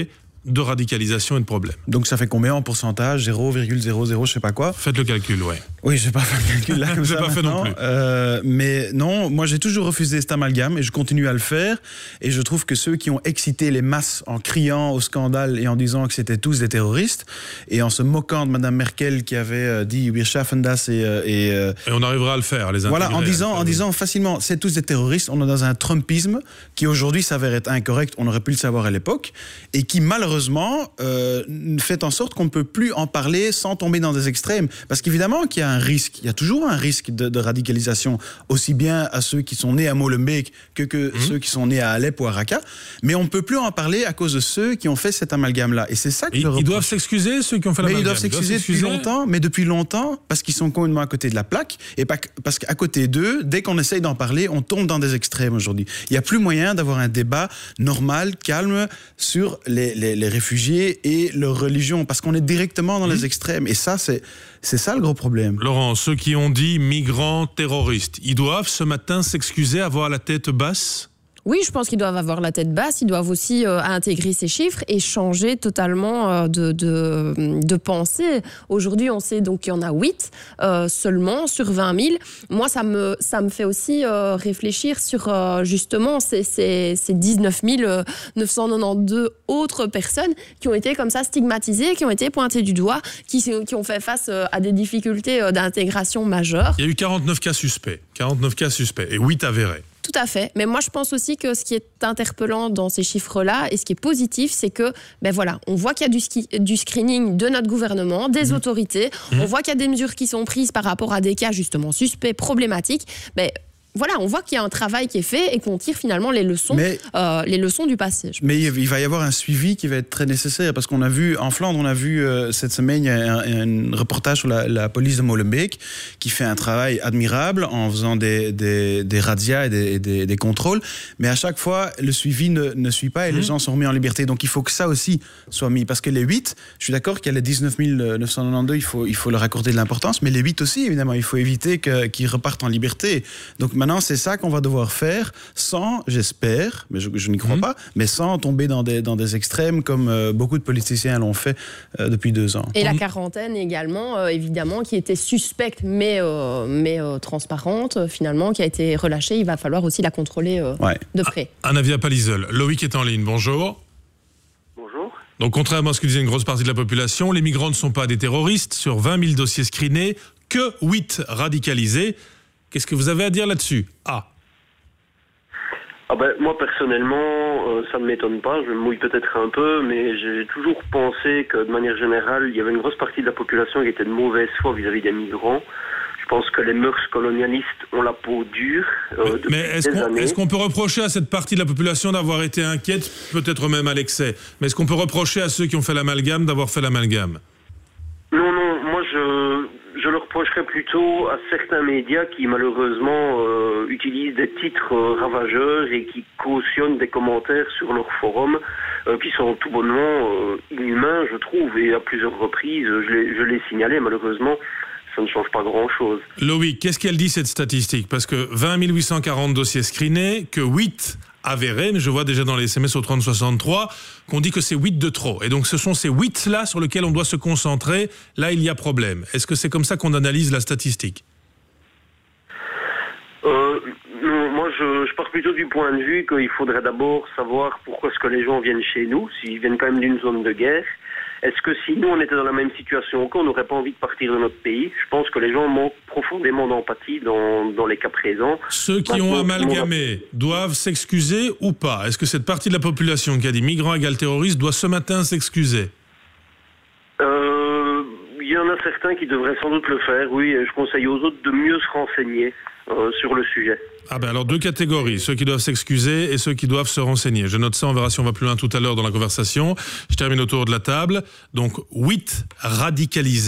de radicalisation et de problème. Donc ça fait combien en pourcentage? zéro virgule zéro zéro, je sais pas quoi. Faites le calcul, ouais. Oui, je n'ai pas fait le calcul là comme je ça. pas fait non plus. Euh, mais non, moi j'ai toujours refusé cet amalgame et je continue à le faire. Et je trouve que ceux qui ont excité les masses en criant au scandale et en disant que c'était tous des terroristes et en se moquant de Madame Merkel qui avait dit Wir schaffen das et, et, et on arrivera à le faire, les intégrer. Voilà, en disant, en disant facilement c'est tous des terroristes, on est dans un trumpisme qui aujourd'hui s'avère être incorrect, on aurait pu le savoir à l'époque, et qui malheureusement euh, fait en sorte qu'on ne peut plus en parler sans tomber dans des extrêmes. Parce qu'évidemment qu'il y a un risque, il y a toujours un risque de, de radicalisation, aussi bien à ceux qui sont nés à Molenbeek que, que mmh. ceux qui sont nés à Alep ou à Raqqa, mais on ne peut plus en parler à cause de ceux qui ont fait cet amalgame-là. Et c'est ça que et je reproche. Ils doivent s'excuser, ceux qui ont fait l'amalgame. Mais ils doivent s'excuser ils doivent depuis longtemps, mais depuis longtemps, parce qu'ils sont complètement à côté de la plaque, et pas, parce qu'à côté d'eux, dès qu'on essaye d'en parler, on tombe dans des extrêmes aujourd'hui. Il n'y a plus moyen d'avoir un débat normal, calme, sur les, les, les réfugiés et leur religion, parce qu'on est directement dans mmh. les extrêmes. Et ça, c'est, c'est ça le gros problème. Laurent, ceux qui ont dit migrants terroristes, ils doivent ce matin s'excuser, avoir la tête basse ? Oui, je pense qu'ils doivent avoir la tête basse, ils doivent aussi euh, intégrer ces chiffres et changer totalement euh, de, de, de pensée. Aujourd'hui, on sait donc qu'il y en a huit euh, seulement sur vingt mille. Moi, ça me, ça me fait aussi euh, réfléchir sur euh, justement ces, ces, ces dix-neuf mille neuf cent quatre-vingt-douze autres personnes qui ont été comme ça stigmatisées, qui ont été pointées du doigt, qui, qui ont fait face euh, à des difficultés euh, d'intégration majeures. Il y a eu quarante-neuf cas suspects, quarante-neuf cas suspects et huit avérés. Tout à fait. Mais moi, je pense aussi que ce qui est interpellant dans ces chiffres-là et ce qui est positif, c'est que, ben voilà, on voit qu'il y a du, ski, du screening de notre gouvernement, des mmh. autorités. Mmh. On voit qu'il y a des mesures qui sont prises par rapport à des cas justement suspects, problématiques. Mais voilà, on voit qu'il y a un travail qui est fait et qu'on tire finalement les leçons, mais, euh, les leçons du passé. Mais il va y avoir un suivi qui va être très nécessaire parce qu'on a vu, en Flandre, on a vu euh, cette semaine, il y a un, un reportage sur la, la police de Molenbeek qui fait un travail admirable en faisant des, des, des razzias et des, des, des contrôles. Mais à chaque fois, le suivi ne, ne suit pas et mmh. les gens sont remis en liberté. Donc il faut que ça aussi soit mis. Parce que les huit, je suis d'accord qu'il y a les dix-neuf mille neuf cent quatre-vingt-douze, il faut, il faut leur accorder de l'importance. Mais les huit aussi, évidemment, il faut éviter que, qu'ils repartent en liberté. Donc maintenant, c'est ça qu'on va devoir faire sans, j'espère, mais je, je n'y crois mmh. pas, mais sans tomber dans des, dans des extrêmes comme euh, beaucoup de politiciens l'ont fait euh, depuis deux ans. Et la quarantaine également, euh, évidemment, qui était suspecte mais, euh, mais euh, transparente, euh, finalement, qui a été relâchée. Il va falloir aussi la contrôler euh, ouais. de près. Un, un avis à Palisol. Loïc est en ligne. Bonjour. Bonjour. Donc, contrairement à ce que disait une grosse partie de la population, les migrants ne sont pas des terroristes. Sur vingt mille dossiers screenés, que huit radicalisés. Qu'est-ce que vous avez à dire là-dessus? Ah. Ah ben, moi, personnellement, euh, ça ne m'étonne pas. Je me mouille peut-être un peu, mais j'ai toujours pensé que, de manière générale, il y avait une grosse partie de la population qui était de mauvaise foi vis-à-vis des migrants. Je pense que les mœurs colonialistes ont la peau dure euh, depuis mais est-ce des qu'on, années. est-ce qu'on peut reprocher à cette partie de la population d'avoir été inquiète, peut-être même à l'excès? Mais est-ce qu'on peut reprocher à ceux qui ont fait l'amalgame d'avoir fait l'amalgame? Non, non, moi je... Je le reprocherais plutôt à certains médias qui malheureusement euh, utilisent des titres euh, ravageurs et qui cautionnent des commentaires sur leur forum euh, qui sont tout bonnement euh, inhumains, je trouve. Et à plusieurs reprises, je l'ai, je l'ai signalé, malheureusement, ça ne change pas grand-chose. Loïc, qu'est-ce qu'elle dit cette statistique? Parce que vingt mille huit cent quarante dossiers screenés, que huit avérés, mais je vois déjà dans les S M S au trente soixante-trois qu'on dit que c'est huit de trop. Et donc ce sont ces huit-là sur lesquels on doit se concentrer. Là, il y a problème. Est-ce que c'est comme ça qu'on analyse la statistique? euh, non, Moi, je, je pars plutôt du point de vue qu'il faudrait d'abord savoir pourquoi est-ce que les gens viennent chez nous, s'ils viennent quand même d'une zone de guerre. Est-ce que si nous, on était dans la même situation qu'on n'aurait pas envie de partir de notre pays? Je pense que les gens manquent profondément d'empathie dans, dans les cas présents. Ceux qui Maintenant, ont amalgamé on... doivent s'excuser ou pas? Est-ce que cette partie de la population qui a dit migrants égale terroristes doit ce matin s'excuser? euh, Il y en a certains qui devraient sans doute le faire, oui. Et je conseille aux autres de mieux se renseigner euh, sur le sujet. Ah ben alors deux catégories, ceux qui doivent s'excuser et ceux qui doivent se renseigner. Je note ça, on verra si on va plus loin tout à l'heure dans la conversation. Je termine autour de la table. Donc huit radicalisés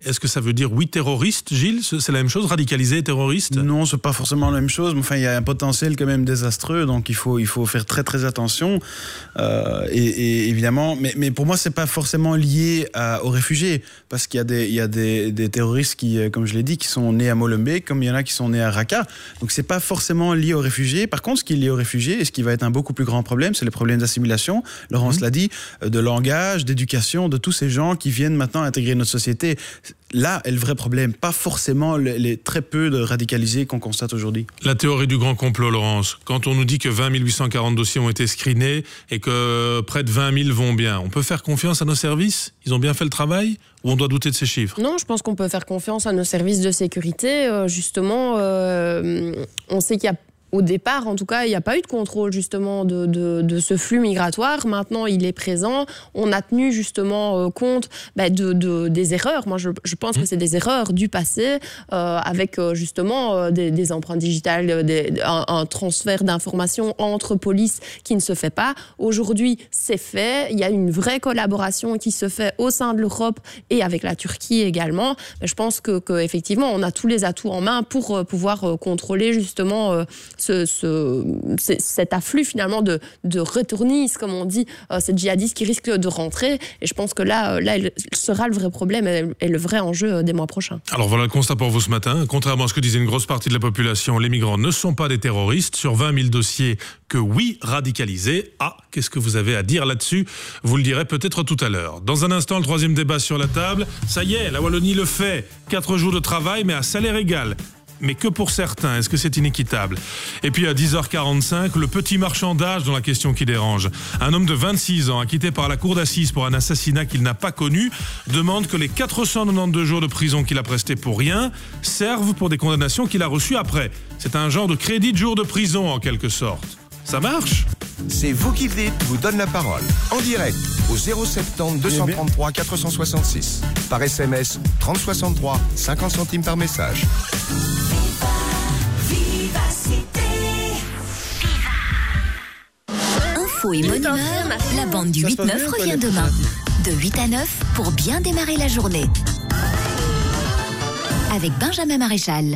est-ce que ça veut dire oui terroriste, Gilles? C'est la même chose, radicalisé et terroriste? Non, c'est pas forcément la même chose, mais enfin, il y a un potentiel quand même désastreux, donc il faut, il faut faire très très attention. Euh, et, et évidemment, mais, mais pour moi, c'est pas forcément lié à, aux réfugiés, parce qu'il y a des, il y a des, des terroristes qui, comme je l'ai dit, qui sont nés à Molenbeek, comme il y en a qui sont nés à Raqqa. Donc c'est pas forcément lié aux réfugiés. Par contre, ce qui est lié aux réfugiés, et ce qui va être un beaucoup plus grand problème, c'est les problèmes d'assimilation. Laurence mmh. l'a dit, de langage, d'éducation, de tous ces gens qui viennent maintenant intégrer notre société. Là est le vrai problème, pas forcément les, les très peu de radicalisés qu'on constate aujourd'hui. La théorie du grand complot, Laurence, quand on nous dit que vingt mille huit cent quarante dossiers ont été screenés et que près de vingt mille vont bien, on peut faire confiance à nos services? Ils ont bien fait le travail? Ou on doit douter de ces chiffres? Non, je pense qu'on peut faire confiance à nos services de sécurité. Euh, justement, euh, on sait qu'il y a au départ, en tout cas, il n'y a pas eu de contrôle justement de, de, de ce flux migratoire. Maintenant, il est présent. On a tenu justement euh, compte bah, de, de, des erreurs. Moi, je, je pense mmh. que c'est des erreurs du passé, euh, avec euh, justement euh, des, des empreintes digitales, des, un, un transfert d'informations entre police qui ne se fait pas. Aujourd'hui, c'est fait. Il y a une vraie collaboration qui se fait au sein de l'Europe et avec la Turquie également. Mais je pense que, que effectivement, on a tous les atouts en main pour euh, pouvoir euh, contrôler justement euh, Ce, ce, cet afflux finalement de, de retournistes, comme on dit, euh, ces djihadistes qui risquent de rentrer. Et je pense que là, là il sera le vrai problème et, et le vrai enjeu des mois prochains. Alors voilà le constat pour vous ce matin. Contrairement à ce que disait une grosse partie de la population, les migrants ne sont pas des terroristes. Sur vingt mille dossiers que oui, radicalisés. Ah, qu'est-ce que vous avez à dire là-dessus? Vous le direz peut-être tout à l'heure. Dans un instant, le troisième débat sur la table. Ça y est, la Wallonie le fait. Quatre jours de travail, mais à salaire égal. Mais que pour certains, est-ce que c'est inéquitable? Et puis à dix heures quarante-cinq, le petit marchandage dans la question qui dérange. Un homme de vingt-six ans, acquitté par la cour d'assises pour un assassinat qu'il n'a pas connu, demande que les quatre cent quatre-vingt-douze jours de prison qu'il a prestés pour rien servent pour des condamnations qu'il a reçues après. C'est un genre de crédit de jour de prison en quelque sorte. Ça marche? C'est vous qui le dites, vous donne la parole. En direct, au zéro soixante-dix, deux cent trente-trois, quatre cent soixante-six. Par S M S, trente soixante-trois, cinquante centimes par message. Info et bonne humeur, la bande du huit neuf revient demain. De huit à neuf pour bien démarrer la journée. Avec Benjamin Maréchal.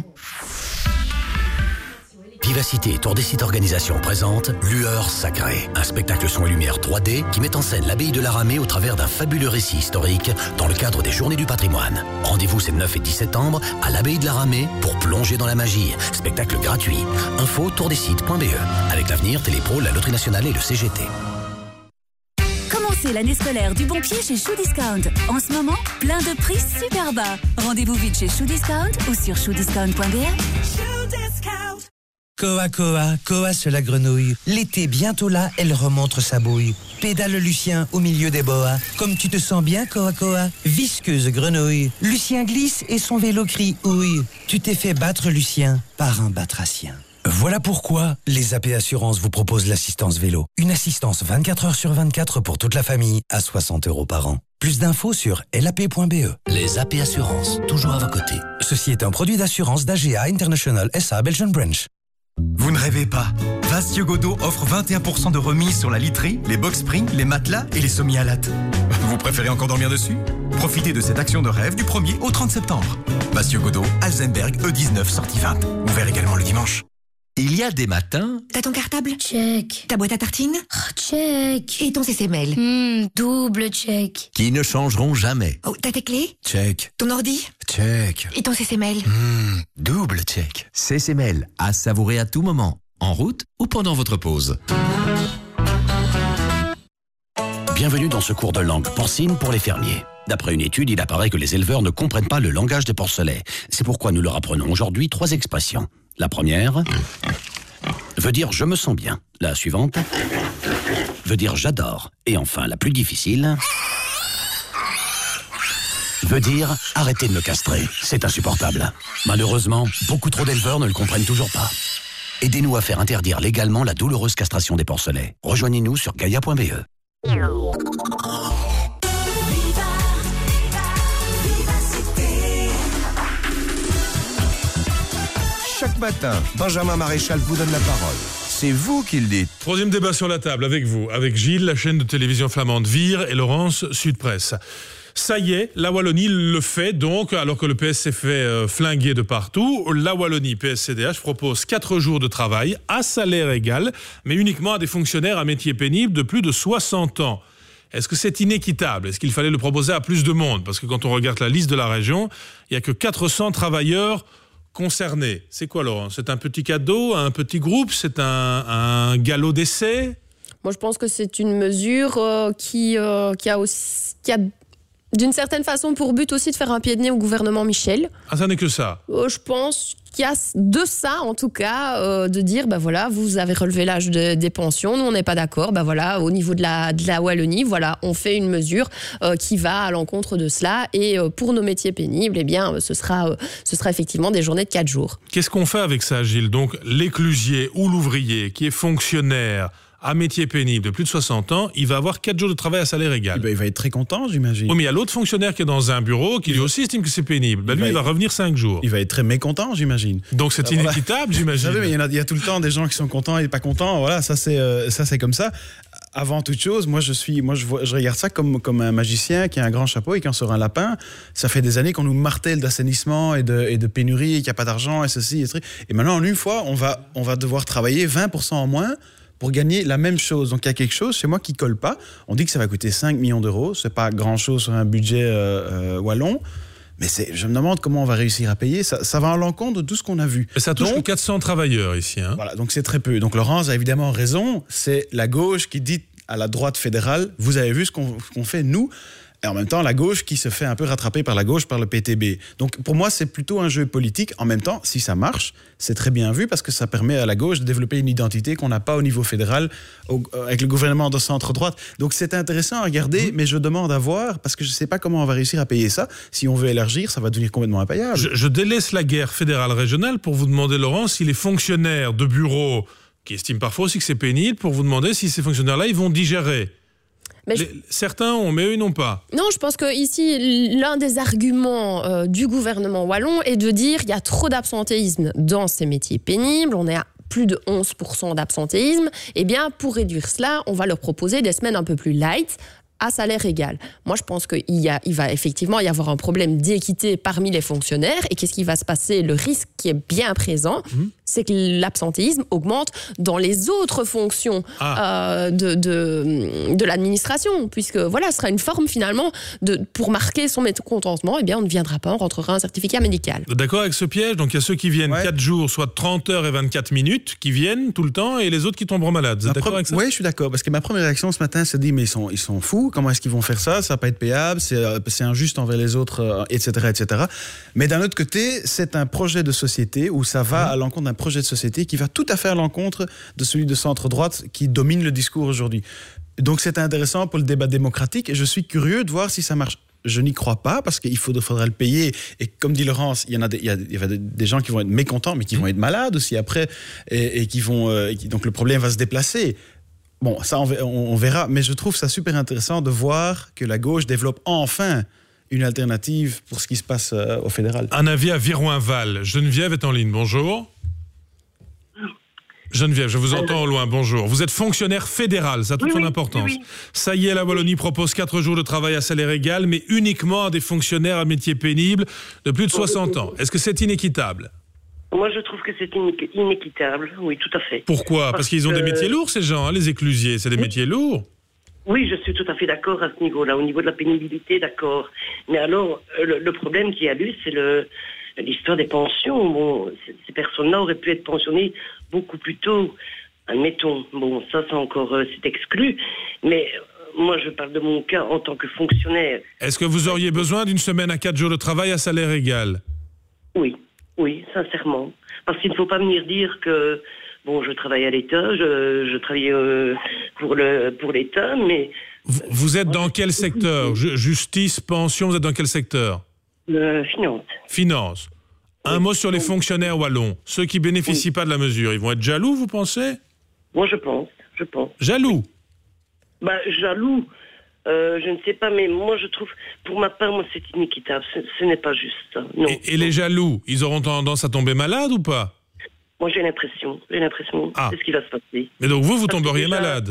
Vivacité Tour des Sites Organisation présente Lueur Sacrée, un spectacle son et lumière trois D qui met en scène l'abbaye de la Ramée au travers d'un fabuleux récit historique dans le cadre des Journées du Patrimoine. Rendez-vous ces neuf et dix septembre à l'abbaye de la Ramée pour plonger dans la magie. Spectacle gratuit. Info tour des sites point b e. Avec l'avenir, Télépro, la Loterie Nationale et le C G T. Commencez l'année scolaire du bon pied chez Shoe Discount. En ce moment, plein de prix super bas. Rendez-vous vite chez Shoe Discount ou sur shoe discount point b e. Koa Koa, Koa sur la grenouille. L'été bientôt là, elle remontre sa bouille. Pédale Lucien au milieu des boas. Comme tu te sens bien, Koa Koa. Visqueuse grenouille. Lucien glisse et son vélo crie ouille. Tu t'es fait battre, Lucien, par un batracien. Voilà pourquoi les A P Assurances vous proposent l'assistance vélo. Une assistance vingt-quatre heures sur vingt-quatre pour toute la famille à soixante euros par an. Plus d'infos sur l a p point b e. Les A P Assurances, toujours à vos côtés. Ceci est un produit d'assurance d'A G A International S A Belgian Branch. Vous ne rêvez pas. Vastio Godot offre vingt et un pour cent de remise sur la literie, les box springs, les matelas et les sommialates. Vous préférez encore dormir dessus? Profitez de cette action de rêve du premier au trente septembre. Vastio Godot, Alzenberg E dix-neuf sortie vingt. Ouvert également le dimanche. Il y a des matins... T'as ton cartable? Check. Ta boîte à tartines? Oh, check. Et ton C C mail? Hmm, double check. Qui ne changeront jamais. Oh, t'as tes clés? Check. Ton ordi? Check. Et ton C C mail? Hmm, double check. C C mail, à savourer à tout moment. En route ou pendant votre pause. Bienvenue dans ce cours de langue porcine pour les fermiers. D'après une étude, il apparaît que les éleveurs ne comprennent pas le langage des porcelets. C'est pourquoi nous leur apprenons aujourd'hui trois expressions. La première veut dire « je me sens bien ». La suivante veut dire « j'adore ». Et enfin, la plus difficile veut dire « arrêtez de me castrer, c'est insupportable ». Malheureusement, beaucoup trop d'éleveurs ne le comprennent toujours pas. Aidez-nous à faire interdire légalement la douloureuse castration des porcelets. Rejoignez-nous sur gaia point b e. Chaque matin, Benjamin Maréchal vous donne la parole. C'est vous qui le dites. Troisième débat sur la table avec vous, avec Gilles, la chaîne de télévision flamande Vire et Laurence, Sud Presse. Ça y est, la Wallonie le fait donc, alors que le P S s'est fait euh, flinguer de partout. La Wallonie, P S C D H, propose quatre jours de travail à salaire égal, mais uniquement à des fonctionnaires à métier pénible de plus de soixante ans. Est-ce que c'est inéquitable ? Est-ce qu'il fallait le proposer à plus de monde ? Parce que quand on regarde la liste de la région, il n'y a que quatre cents travailleurs concernés. C'est quoi, Laurent ? C'est un petit cadeau, un petit groupe ? C'est un, un galop d'essai ? Moi, je pense que c'est une mesure euh, qui, euh, qui a aussi... Qui a d'une certaine façon pour but aussi de faire un pied de nez au gouvernement Michel. Ah, ça n'est que ça. Euh, je pense qu'il y a de ça, en tout cas, euh, de dire, ben voilà, vous avez relevé l'âge de, des pensions, nous on n'est pas d'accord, ben voilà, au niveau de la, de la Wallonie, voilà, on fait une mesure euh, qui va à l'encontre de cela, et euh, pour nos métiers pénibles, eh bien, ce sera, euh, ce sera effectivement des journées de quatre jours. Qu'est-ce qu'on fait avec ça, Gilles ? Donc, l'éclusier ou l'ouvrier qui est fonctionnaire à métier pénible de plus de soixante ans, il va avoir quatre jours de travail à salaire égal. Eh ben, il va être très content, j'imagine. Oui, mais il y a l'autre fonctionnaire qui est dans un bureau qui lui aussi estime que c'est pénible. Ben, lui, va il va être... revenir cinq jours. Il va être très mécontent, j'imagine. Donc c'est voilà. inéquitable, j'imagine. Vous savez, mais il y, en a, il y a tout le temps des gens qui sont contents et pas contents. Voilà, ça c'est, euh, ça, c'est comme ça. Avant toute chose, moi je suis, moi je, vois, je regarde ça comme, comme un magicien qui a un grand chapeau et qui en sort un lapin. Ça fait des années qu'on nous martèle d'assainissement et de, et de pénurie, et qu'il n'y a pas d'argent, et ceci, et ceci. Et maintenant, en une fois, on va, on va devoir travailler vingt pour cent en moins pour gagner la même chose. Donc il y a quelque chose chez moi qui ne colle pas. On dit que ça va coûter cinq millions d'euros. Ce n'est pas grand-chose sur un budget euh, euh, wallon. Mais c'est, je me demande comment on va réussir à payer. Ça, ça va à l'encontre de tout ce qu'on a vu. Et ça touche donc, quatre cents travailleurs ici. Hein. Voilà, donc c'est très peu. Donc Laurence a évidemment raison. C'est la gauche qui dit à la droite fédérale, vous avez vu ce qu'on, ce qu'on fait, nous. Et en même temps, la gauche qui se fait un peu rattraper par la gauche, par le P T B. Donc pour moi, c'est plutôt un jeu politique. En même temps, si ça marche, c'est très bien vu parce que ça permet à la gauche de développer une identité qu'on n'a pas au niveau fédéral au, avec le gouvernement de centre-droite. Donc c'est intéressant à regarder, mmh. mais je demande à voir parce que je ne sais pas comment on va réussir à payer ça. Si on veut élargir, ça va devenir complètement impayable. Je, je délaisse la guerre fédérale-régionale pour vous demander, Laurent, si les fonctionnaires de bureau, qui estiment parfois aussi que c'est pénible, pour vous demander si ces fonctionnaires-là, ils vont digérer. Les, je... Certains ont, mais eux, ils n'ont pas. Non, je pense que ici, l'un des arguments euh, du gouvernement wallon est de dire qu'il y a trop d'absentéisme dans ces métiers pénibles. On est à plus de onze pour cent d'absentéisme. Eh bien, pour réduire cela, on va leur proposer des semaines un peu plus light, à salaire égal. Moi, je pense qu'il y a, il va effectivement y avoir un problème d'équité parmi les fonctionnaires. Et qu'est-ce qui va se passer ? Le risque qui est bien présent, mmh. c'est que l'absentéisme augmente dans les autres fonctions ah. euh, de, de, de l'administration. Puisque voilà, ce sera une forme finalement, de, pour marquer son mécontentement, eh bien, on ne viendra pas, on rentrera un certificat médical. D'accord avec ce piège ? Donc il y a ceux qui viennent ouais. quatre jours, soit trente heures et vingt-quatre minutes, qui viennent tout le temps, et les autres qui tomberont malades. Vous êtes d'accord pre- avec ça ? Oui, je suis d'accord. Parce que ma première réaction ce matin, c'est de dire, mais ils sont, ils sont fous. Comment est-ce qu'ils vont faire ça ? Ça va pas être payable, c'est, c'est injuste envers les autres, euh, et cetera, et cetera. Mais d'un autre côté, c'est un projet de société où ça va mmh. à l'encontre d'un projet de société qui va tout à fait à l'encontre de celui de centre-droite qui domine le discours aujourd'hui. Donc c'est intéressant pour le débat démocratique et je suis curieux de voir si ça marche. Je n'y crois pas parce qu'il faut, faudra le payer. Et comme dit Laurence, il y en a des, il y a, il y a des gens qui vont être mécontents, mais qui vont être malades aussi après, et, et qui vont, euh, et qui, donc le problème va se déplacer. Bon, ça, on verra, mais je trouve ça super intéressant de voir que la gauche développe enfin une alternative pour ce qui se passe au fédéral. Un avis à Viroinval. Geneviève est en ligne, bonjour. Geneviève, je vous entends au loin, bonjour. Vous êtes fonctionnaire fédéral, ça a toute oui, son importance. Oui, oui. Ça y est, la Wallonie propose quatre jours de travail à salaire égal, mais uniquement à des fonctionnaires à métier pénible de plus de soixante ans. Est-ce que c'est inéquitable ? Moi, je trouve que c'est inéquitable, oui, tout à fait. Pourquoi ? Parce, Parce qu'ils ont que... des métiers lourds, ces gens, hein, les éclusiers, c'est des oui. métiers lourds. Oui, je suis tout à fait d'accord à ce niveau-là, au niveau de la pénibilité, d'accord. Mais alors, le, le problème qu'il y a eu, c'est le, l'histoire des pensions. Bon, ces personnes-là auraient pu être pensionnées beaucoup plus tôt, admettons. Bon, ça, c'est encore, euh, c'est exclu, mais... Moi, je parle de mon cas en tant que fonctionnaire. Est-ce que vous auriez besoin d'une semaine à quatre jours de travail à salaire égal ? Oui. Oui, sincèrement. Parce qu'il ne faut pas venir dire que, bon, je travaille à l'État, je, je travaille euh, pour, le, pour l'État, mais... Vous, vous êtes dans quel secteur ? Justice, pension, vous êtes dans quel secteur ? Le finance. Finance. Un oui. mot sur les fonctionnaires wallons. Ceux qui ne bénéficient oui. pas de la mesure, ils vont être jaloux, vous pensez ? Moi, je pense, je pense. Jaloux ? Bah, jaloux... Euh, je ne sais pas, mais moi je trouve, pour ma part, moi c'est inéquitable, ce, ce n'est pas juste ça. Non. Et, et les jaloux, ils auront tendance à tomber malades ou pas ? Moi j'ai l'impression, j'ai l'impression, ah. c'est ce qui va se passer. Mais donc vous, vous Parce tomberiez déjà, malade ?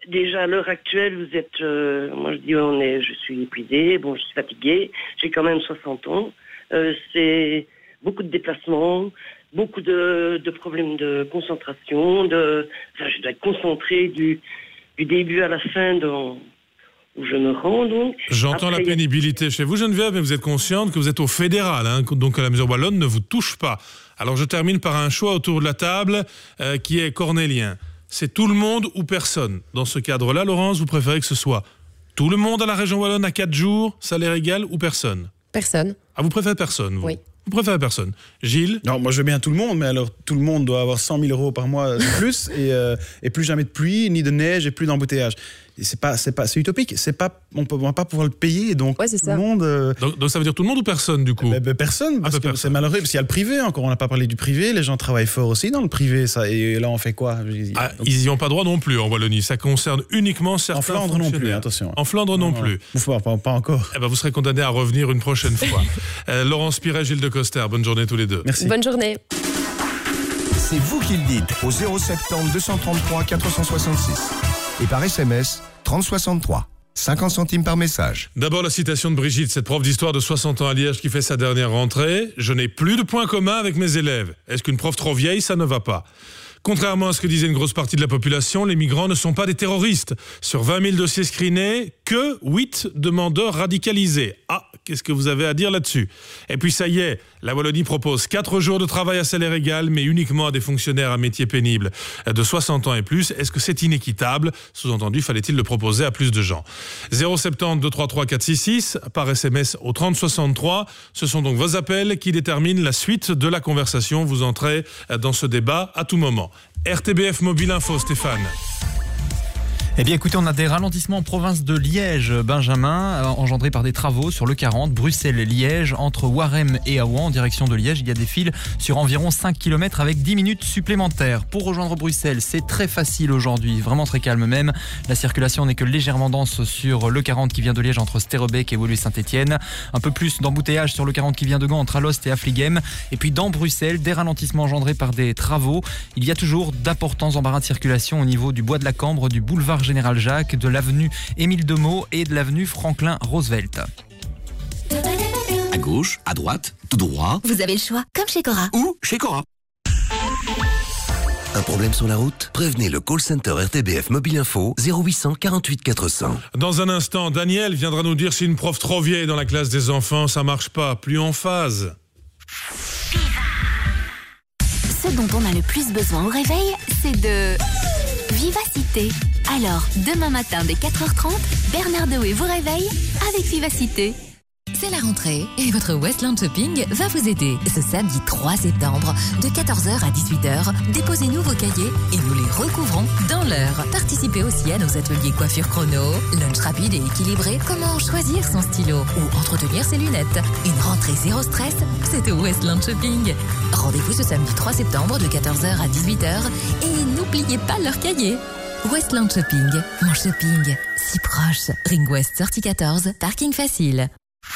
déjà à l'heure actuelle, vous êtes, euh, moi je dis, on est, je suis épuisée, bon, je suis fatiguée, j'ai quand même soixante ans. Euh, c'est beaucoup de déplacements, beaucoup de, de problèmes de concentration, de, enfin, je dois être concentrée du, du début à la fin dans, où je me rends donc. J'entends Après, la pénibilité chez vous, Geneviève, mais vous êtes consciente que vous êtes au fédéral, hein, donc la mesure wallonne ne vous touche pas. Alors je termine par un choix autour de la table euh, qui est cornélien. C'est tout le monde ou personne. Dans ce cadre-là, Laurence, vous préférez que ce soit tout le monde à la région wallonne à quatre jours, salaire égal, ou personne? Personne. Ah, vous préférez personne, vous? Oui. Vous préférez personne. Gilles? Non, moi je veux bien tout le monde, mais alors tout le monde doit avoir cent mille euros par mois de plus et, euh, et plus jamais de pluie, ni de neige et plus d'embouteillage. Et c'est pas, c'est pas, c'est utopique. C'est pas, on peut, on va pas pouvoir le payer, donc ouais, c'est tout ça. le monde. Euh... Donc, donc ça veut dire tout le monde ou personne du coup? ben, ben, Personne, parce ah, ben, que personne. c'est malheureux. Parce qu'il y a le privé encore. On n'a pas parlé du privé. Les gens travaillent fort aussi dans le privé, ça. Et là, on fait quoi? Ah, donc, ils n'y ont pas droit non plus en Wallonie. Ça concerne uniquement certains. En Flandre non plus, attention. En Flandre non, non plus. Non, pas, pas encore. Eh ben, vous serez condamné à revenir une prochaine fois. euh, Laurence Piret, Gilles de Coster. Bonne journée tous les deux. Merci. Bonne journée. C'est vous qui le dites au zéro sept deux cent trente-trois quatre cent soixante-six. Et par S M S, trente soixante-trois. cinquante centimes par message. D'abord la citation de Brigitte, cette prof d'histoire de soixante ans à Liège qui fait sa dernière rentrée. « Je n'ai plus de points communs avec mes élèves. Est-ce qu'une prof trop vieille, ça ne va pas ?» Contrairement à ce que disait une grosse partie de la population, les migrants ne sont pas des terroristes. Sur vingt mille dossiers screenés, que huit demandeurs radicalisés. Ah, qu'est-ce que vous avez à dire là-dessus? Et puis ça y est, la Wallonie propose quatre jours de travail à salaire égal, mais uniquement à des fonctionnaires à métier pénible de soixante ans et plus. Est-ce que c'est inéquitable? Sous-entendu, fallait-il le proposer à plus de gens? zéro sept zéro deux trois trois quatre six six par S M S au trente soixante-trois. Ce sont donc vos appels qui déterminent la suite de la conversation. Vous entrez dans ce débat à tout moment. R T B F Mobile Info, Stéphane. Eh bien écoutez, on a des ralentissements en province de Liège, Benjamin, engendrés par des travaux sur le quarante, Bruxelles-Liège, entre Warem et Aouan, en direction de Liège. Il y a des files sur environ cinq kilomètres avec dix minutes supplémentaires. Pour rejoindre Bruxelles, c'est très facile aujourd'hui, vraiment très calme même. La circulation n'est que légèrement dense sur le quarante qui vient de Liège entre Sterrebeek et Woluwe-Saint-Étienne. Un peu plus d'embouteillage sur le quarante qui vient de Gand entre Alost et Affligem. Et puis dans Bruxelles, des ralentissements engendrés par des travaux. Il y a toujours d'importants embarras de circulation au niveau du bois de la Cambre, du boulevard Général Jacques, de l'avenue Émile Demeaux et de l'avenue Franklin Roosevelt. À gauche, à droite, tout droit. Vous avez le choix, comme chez Cora. Ou chez Cora. Un problème sur la route? Prévenez le call center R T B F Mobile Info zéro huit cent quarante-huit quatre cents. Dans un instant, Daniel viendra nous dire si une prof trop vieille dans la classe des enfants, ça marche pas. Plus en phase. Ce dont on a le plus besoin au réveil, c'est de vivacité. Alors, demain matin dès quatre heures trente, Bernard Dewey vous réveille avec Vivacité. C'est la rentrée et votre Westland Shopping va vous aider. Ce samedi trois septembre, de quatorze heures à dix-huit heures, déposez-nous vos cahiers et nous les recouvrons dans l'heure. Participez aussi à nos ateliers coiffure chrono, lunch rapide et équilibré, comment choisir son stylo ou entretenir ses lunettes. Une rentrée zéro stress, c'est au Westland Shopping. Rendez-vous ce samedi trois septembre de quatorze heures à dix-huit heures et n'oubliez pas leur cahier. Westland Shopping, mon shopping, si proche. Ring West sortie quatorze, parking facile.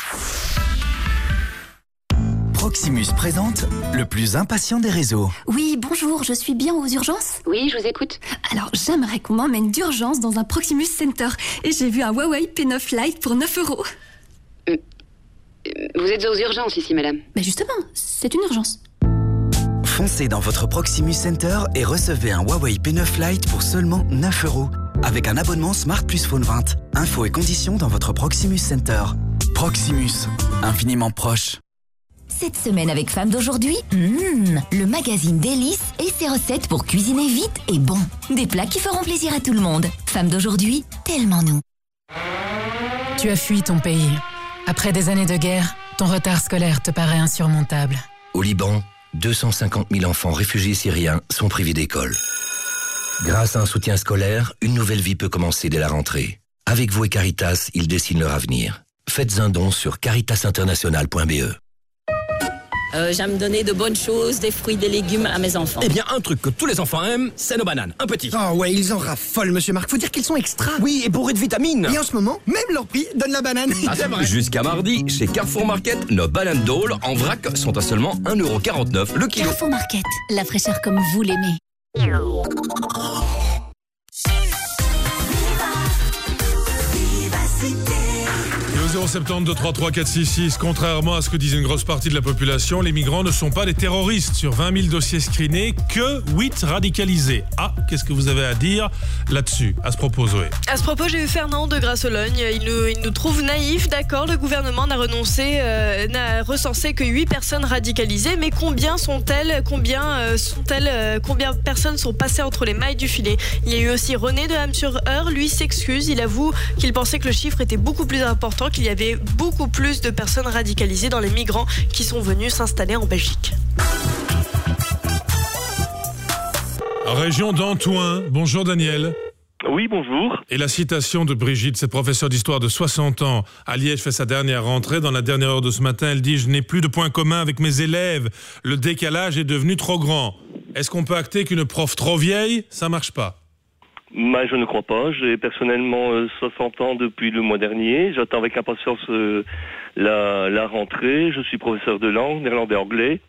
Proximus présente le plus impatient des réseaux. Oui, bonjour, je suis bien aux urgences? Oui, je vous écoute. Alors, j'aimerais qu'on m'emmène d'urgence dans un Proximus Center. Et j'ai vu un Huawei P neuf Lite pour neuf euros. Euh, vous êtes aux urgences ici, madame. Mais justement, c'est une urgence. Foncez dans votre Proximus Center et recevez un Huawei P neuf Lite pour seulement neuf euros. Avec un abonnement Smart Plus Phone vingt. Infos et conditions dans votre Proximus Center. Proximus, infiniment proche. Cette semaine avec Femmes d'aujourd'hui, mmh, le magazine Délices et ses recettes pour cuisiner vite et bon. Des plats qui feront plaisir à tout le monde. Femmes d'aujourd'hui, tellement nous. Tu as fui ton pays. Après des années de guerre, ton retard scolaire te paraît insurmontable. Au Liban, deux cent cinquante mille enfants réfugiés syriens sont privés d'école. Grâce à un soutien scolaire, une nouvelle vie peut commencer dès la rentrée. Avec vous et Caritas, ils dessinent leur avenir. Faites un don sur caritas international point b e. Euh, j'aime donner de bonnes choses, des fruits, des légumes à mes enfants. Eh bien, un truc que tous les enfants aiment, c'est nos bananes. Un petit. Oh ouais, ils en raffolent, monsieur Marc. Faut dire qu'ils sont extra. Oui, et bourrés de vitamines. Et en ce moment, même leur prix donne la banane. Ah, c'est vrai. Jusqu'à mardi, chez Carrefour Market, nos bananes Dole en vrac sont à seulement un euro quarante-neuf le kilo. Carrefour Market, la fraîcheur comme vous l'aimez. zéro sept zéro deux trois trois quatre six six. Contrairement à ce que disait une grosse partie de la population, les migrants ne sont pas des terroristes. Sur vingt mille dossiers screenés, que huit radicalisés. Ah, qu'est-ce que vous avez à dire là-dessus, à ce propos, Zoé? À ce propos, j'ai eu Fernand de Grasse-Sologne. Il nous, il nous trouve naïfs, d'accord. Le gouvernement n'a renoncé, euh, n'a recensé que huit personnes radicalisées. Mais combien sont-elles? Combien euh, sont-elles euh, Combien de personnes sont passées entre les mailles du filet? Il y a eu aussi René de Ham-sur-Eure. Lui s'excuse. Il avoue qu'il pensait que le chiffre était beaucoup plus important, qu'il y avait beaucoup plus de personnes radicalisées dans les migrants qui sont venus s'installer en Belgique. Région d'Antoine. Bonjour Daniel. Oui, bonjour. Et la citation de Brigitte, cette professeure d'histoire de soixante ans, à Liège, fait sa dernière rentrée. Dans la dernière heure de ce matin, elle dit « Je n'ai plus de points communs avec mes élèves. Le décalage est devenu trop grand. » Est-ce qu'on peut acter qu'une prof trop vieille, ça marche pas? Bah, je ne crois pas. J'ai personnellement euh, soixante ans depuis le mois dernier. J'attends avec impatience euh, la, la rentrée. Je suis professeur de langue, néerlandais, anglais.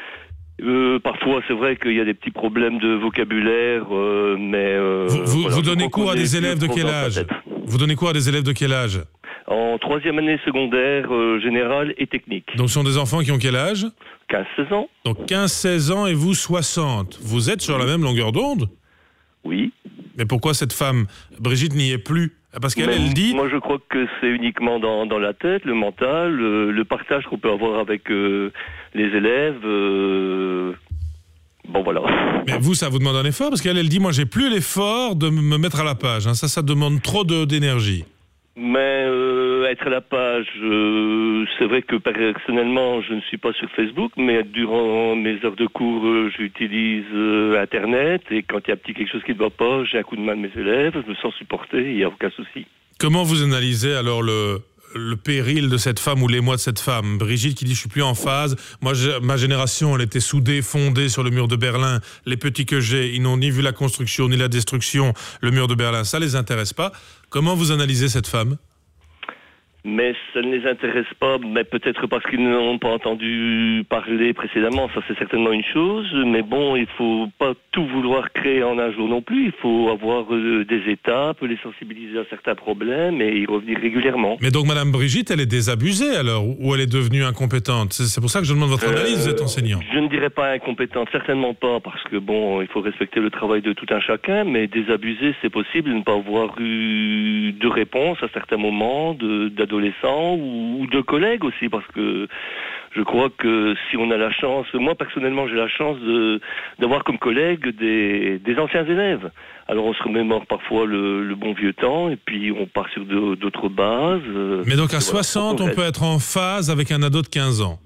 Euh, parfois, c'est vrai qu'il y a des petits problèmes de vocabulaire, euh, mais... Euh, vous vous, voilà, vous donnez cours à des élèves de quel âge? Vous donnez cours à des élèves de quel âge? En troisième année secondaire, euh, générale et technique. Donc ce sont des enfants qui ont quel âge? quinze seize ans. Donc quinze seize ans et vous soixante. Vous êtes sur la même longueur d'onde? Oui. Mais pourquoi cette femme, Brigitte, n'y est plus? Parce qu'elle, elle dit... Moi, je crois que c'est uniquement dans, dans la tête, le mental, le, le partage qu'on peut avoir avec euh, les élèves. Euh... Bon, voilà. Mais vous, ça vous demande un effort? Parce qu'elle, elle dit, moi, j'ai plus l'effort de me mettre à la page. Hein. Ça, ça demande trop de, d'énergie. Mais euh, être à la page, euh, c'est vrai que personnellement, je ne suis pas sur Facebook, mais durant mes heures de cours, euh, j'utilise euh, Internet, et quand il y a petit quelque chose qui ne va pas, j'ai un coup de main de mes élèves, je me sens supporté, il n'y a aucun souci. Comment vous analysez alors le, le péril de cette femme ou l'émoi de cette femme? Brigitte qui dit « je suis plus en phase ». Moi, je, ma génération, elle était soudée, fondée sur le mur de Berlin. Les petits que j'ai, ils n'ont ni vu la construction ni la destruction. Le mur de Berlin, ça les intéresse pas. Comment vous analysez cette femme? Mais ça ne les intéresse pas, mais peut-être parce qu'ils n'ont pas entendu parler précédemment, ça c'est certainement une chose, mais bon, il faut pas tout vouloir créer en un jour non plus, il faut avoir euh, des étapes, les sensibiliser à certains problèmes et y revenir régulièrement. Mais donc Madame Brigitte, elle est désabusée alors, ou elle est devenue incompétente? C'est pour ça que je demande votre analyse, euh, vous êtes enseignant. Je ne dirais pas incompétente, certainement pas, parce que bon, il faut respecter le travail de tout un chacun, mais désabusée, c'est possible de ne pas avoir eu de réponse à certains moments, de, d'adolescents ou de collègues aussi, parce que je crois que si on a la chance, moi personnellement j'ai la chance de, d'avoir comme collègues des, des anciens élèves. Alors on se remémore parfois le, le bon vieux temps et puis on part sur de, d'autres bases. Mais donc à soixante, on peut être en phase avec un ado de quinze ans?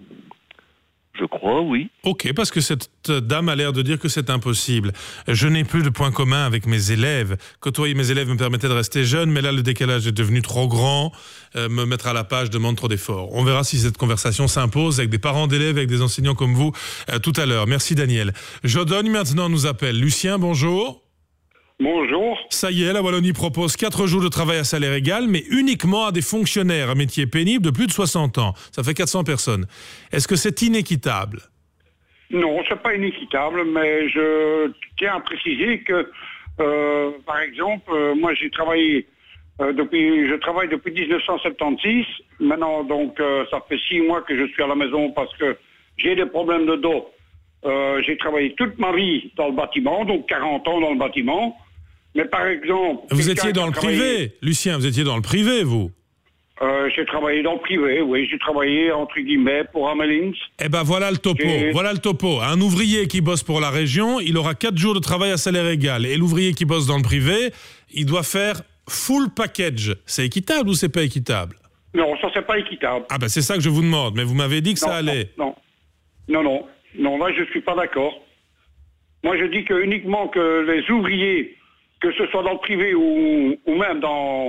Je crois, oui. Ok, parce que cette dame a l'air de dire que c'est impossible. Je n'ai plus de points communs avec mes élèves. Côtoyer mes élèves me permettait de rester jeune, mais là, le décalage est devenu trop grand. Euh, me mettre à la page demande trop d'efforts. On verra si cette conversation s'impose avec des parents d'élèves, avec des enseignants comme vous, euh, tout à l'heure. Merci, Daniel. Jodogne, maintenant, nous appelle. Lucien, bonjour. Bonjour. Ça y est, la Wallonie propose quatre jours de travail à salaire égal, mais uniquement à des fonctionnaires à métier pénible de plus de soixante ans. Ça fait quatre cents personnes. Est-ce que c'est inéquitable? Non, c'est pas inéquitable, mais je tiens à préciser que, euh, par exemple, euh, moi j'ai travaillé euh, depuis, je travaille depuis dix-neuf cent soixante-seize. Maintenant, donc, euh, ça fait six mois que je suis à la maison parce que j'ai des problèmes de dos. Euh, j'ai travaillé toute ma vie dans le bâtiment, donc quarante ans dans le bâtiment. Mais par exemple... Vous étiez dans le privé, travaillé... Lucien, vous étiez dans le privé, vous? euh, J'ai travaillé dans le privé, oui. J'ai travaillé, entre guillemets, pour Amelins. Eh ben voilà le topo, j'ai... voilà le topo. Un ouvrier qui bosse pour la région, il aura quatre jours de travail à salaire égal. Et l'ouvrier qui bosse dans le privé, il doit faire full package. C'est équitable ou c'est pas équitable? Non, ça c'est pas équitable. Ah ben c'est ça que je vous demande, mais vous m'avez dit que non, ça allait. Non, non, non, non, non, là je suis pas d'accord. Moi je dis que uniquement que les ouvriers, que ce soit dans le privé ou, ou même dans,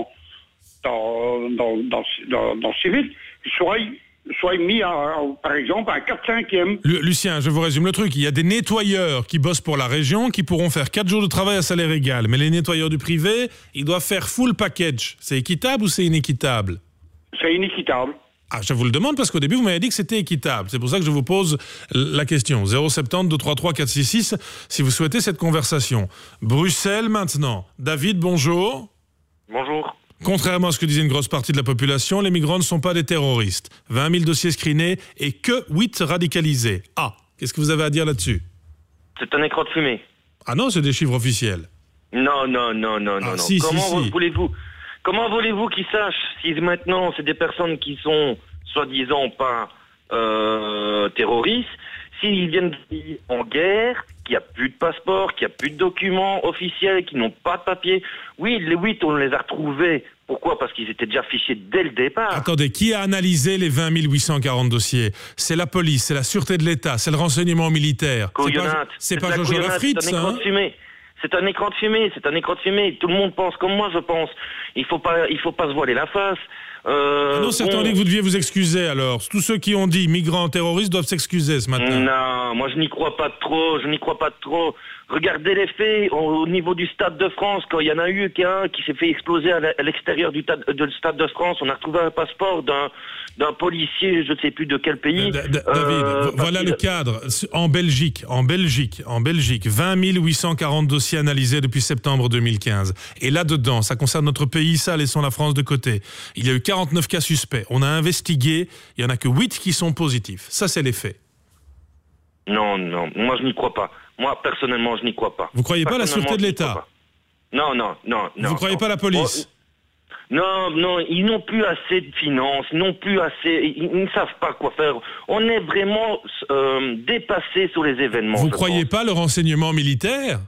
dans, dans, dans, dans, dans le civil, soient, soient mis, à, à, par exemple, à un quatre cinquième. Lucien, je vous résume le truc. Il y a des nettoyeurs qui bossent pour la région qui pourront faire quatre jours de travail à salaire égal. Mais les nettoyeurs du privé, ils doivent faire full package. C'est équitable ou c'est inéquitable? C'est inéquitable. Ah, je vous le demande parce qu'au début, vous m'avez dit que c'était équitable. C'est pour ça que je vous pose la question. zéro sept zéro deux trois trois quatre six six si vous souhaitez cette conversation. Bruxelles maintenant. David, bonjour. Bonjour. Contrairement à ce que disait une grosse partie de la population, les migrants ne sont pas des terroristes. vingt mille dossiers screenés et que huit radicalisés. Ah, qu'est-ce que vous avez à dire là-dessus? C'est un écran de fumée. Ah non, c'est des chiffres officiels. Non, non, non, non, Ah, non. si, comment si, si. voulez-vous Comment voulez-vous qu'ils sachent si maintenant c'est des personnes qui sont soi-disant pas euh, terroristes, s'ils viennent de pays en guerre, qu'il n'y a plus de passeport, qu'il n'y a plus de documents officiels, qui n'ont pas de papier. Oui, les huit, on les a retrouvés. Pourquoi? Parce qu'ils étaient déjà fichés dès le départ. Attendez, qui a analysé les vingt mille huit cent quarante dossiers? C'est la police, c'est la sûreté de l'État, c'est le renseignement militaire. C'est pas, Couillonnade. c'est pas de la Jojo couillonnade, Lafrite, c'est un ça, écran hein? de fumée. C'est un écran de fumée, c'est un écran de fumée. Tout le monde pense comme moi, je pense. Il faut pas, il faut pas se voiler la face. Euh, Ah non, certains bon. ont dit que vous deviez vous excuser alors. Tous ceux qui ont dit migrants terroristes doivent s'excuser ce matin. Non, moi je n'y crois pas trop, je n'y crois pas trop. Regardez les faits au, au niveau du Stade de France, quand il y en a eu qu'un qui s'est fait exploser à l'extérieur du ta- de le Stade de France, on a retrouvé un passeport d'un d'un policier, je ne sais plus de quel pays. Da- da- David, Euh, voilà le cadre. En Belgique, en Belgique, en Belgique, vingt mille huit cent quarante dossiers analysés depuis septembre deux mille quinze. Et là-dedans, ça concerne notre pays, ça, laissons la France de côté. Il y a eu quarante-neuf cas suspects. On a investigué, il n'y en a que huit qui sont positifs. Ça, c'est les faits. Non, non, moi je n'y crois pas. Moi, personnellement, je n'y crois pas. Vous croyez pas à la Personnellement, sûreté de je n'y crois l'État? pas. Non, non, non, non. Vous croyez non. pas à la police? Non, non, ils n'ont plus assez de finances, ils n'ont plus assez, ils, ils ne savent pas quoi faire. On est vraiment euh, dépassé sur les événements. Vous je croyez pas le renseignement militaire?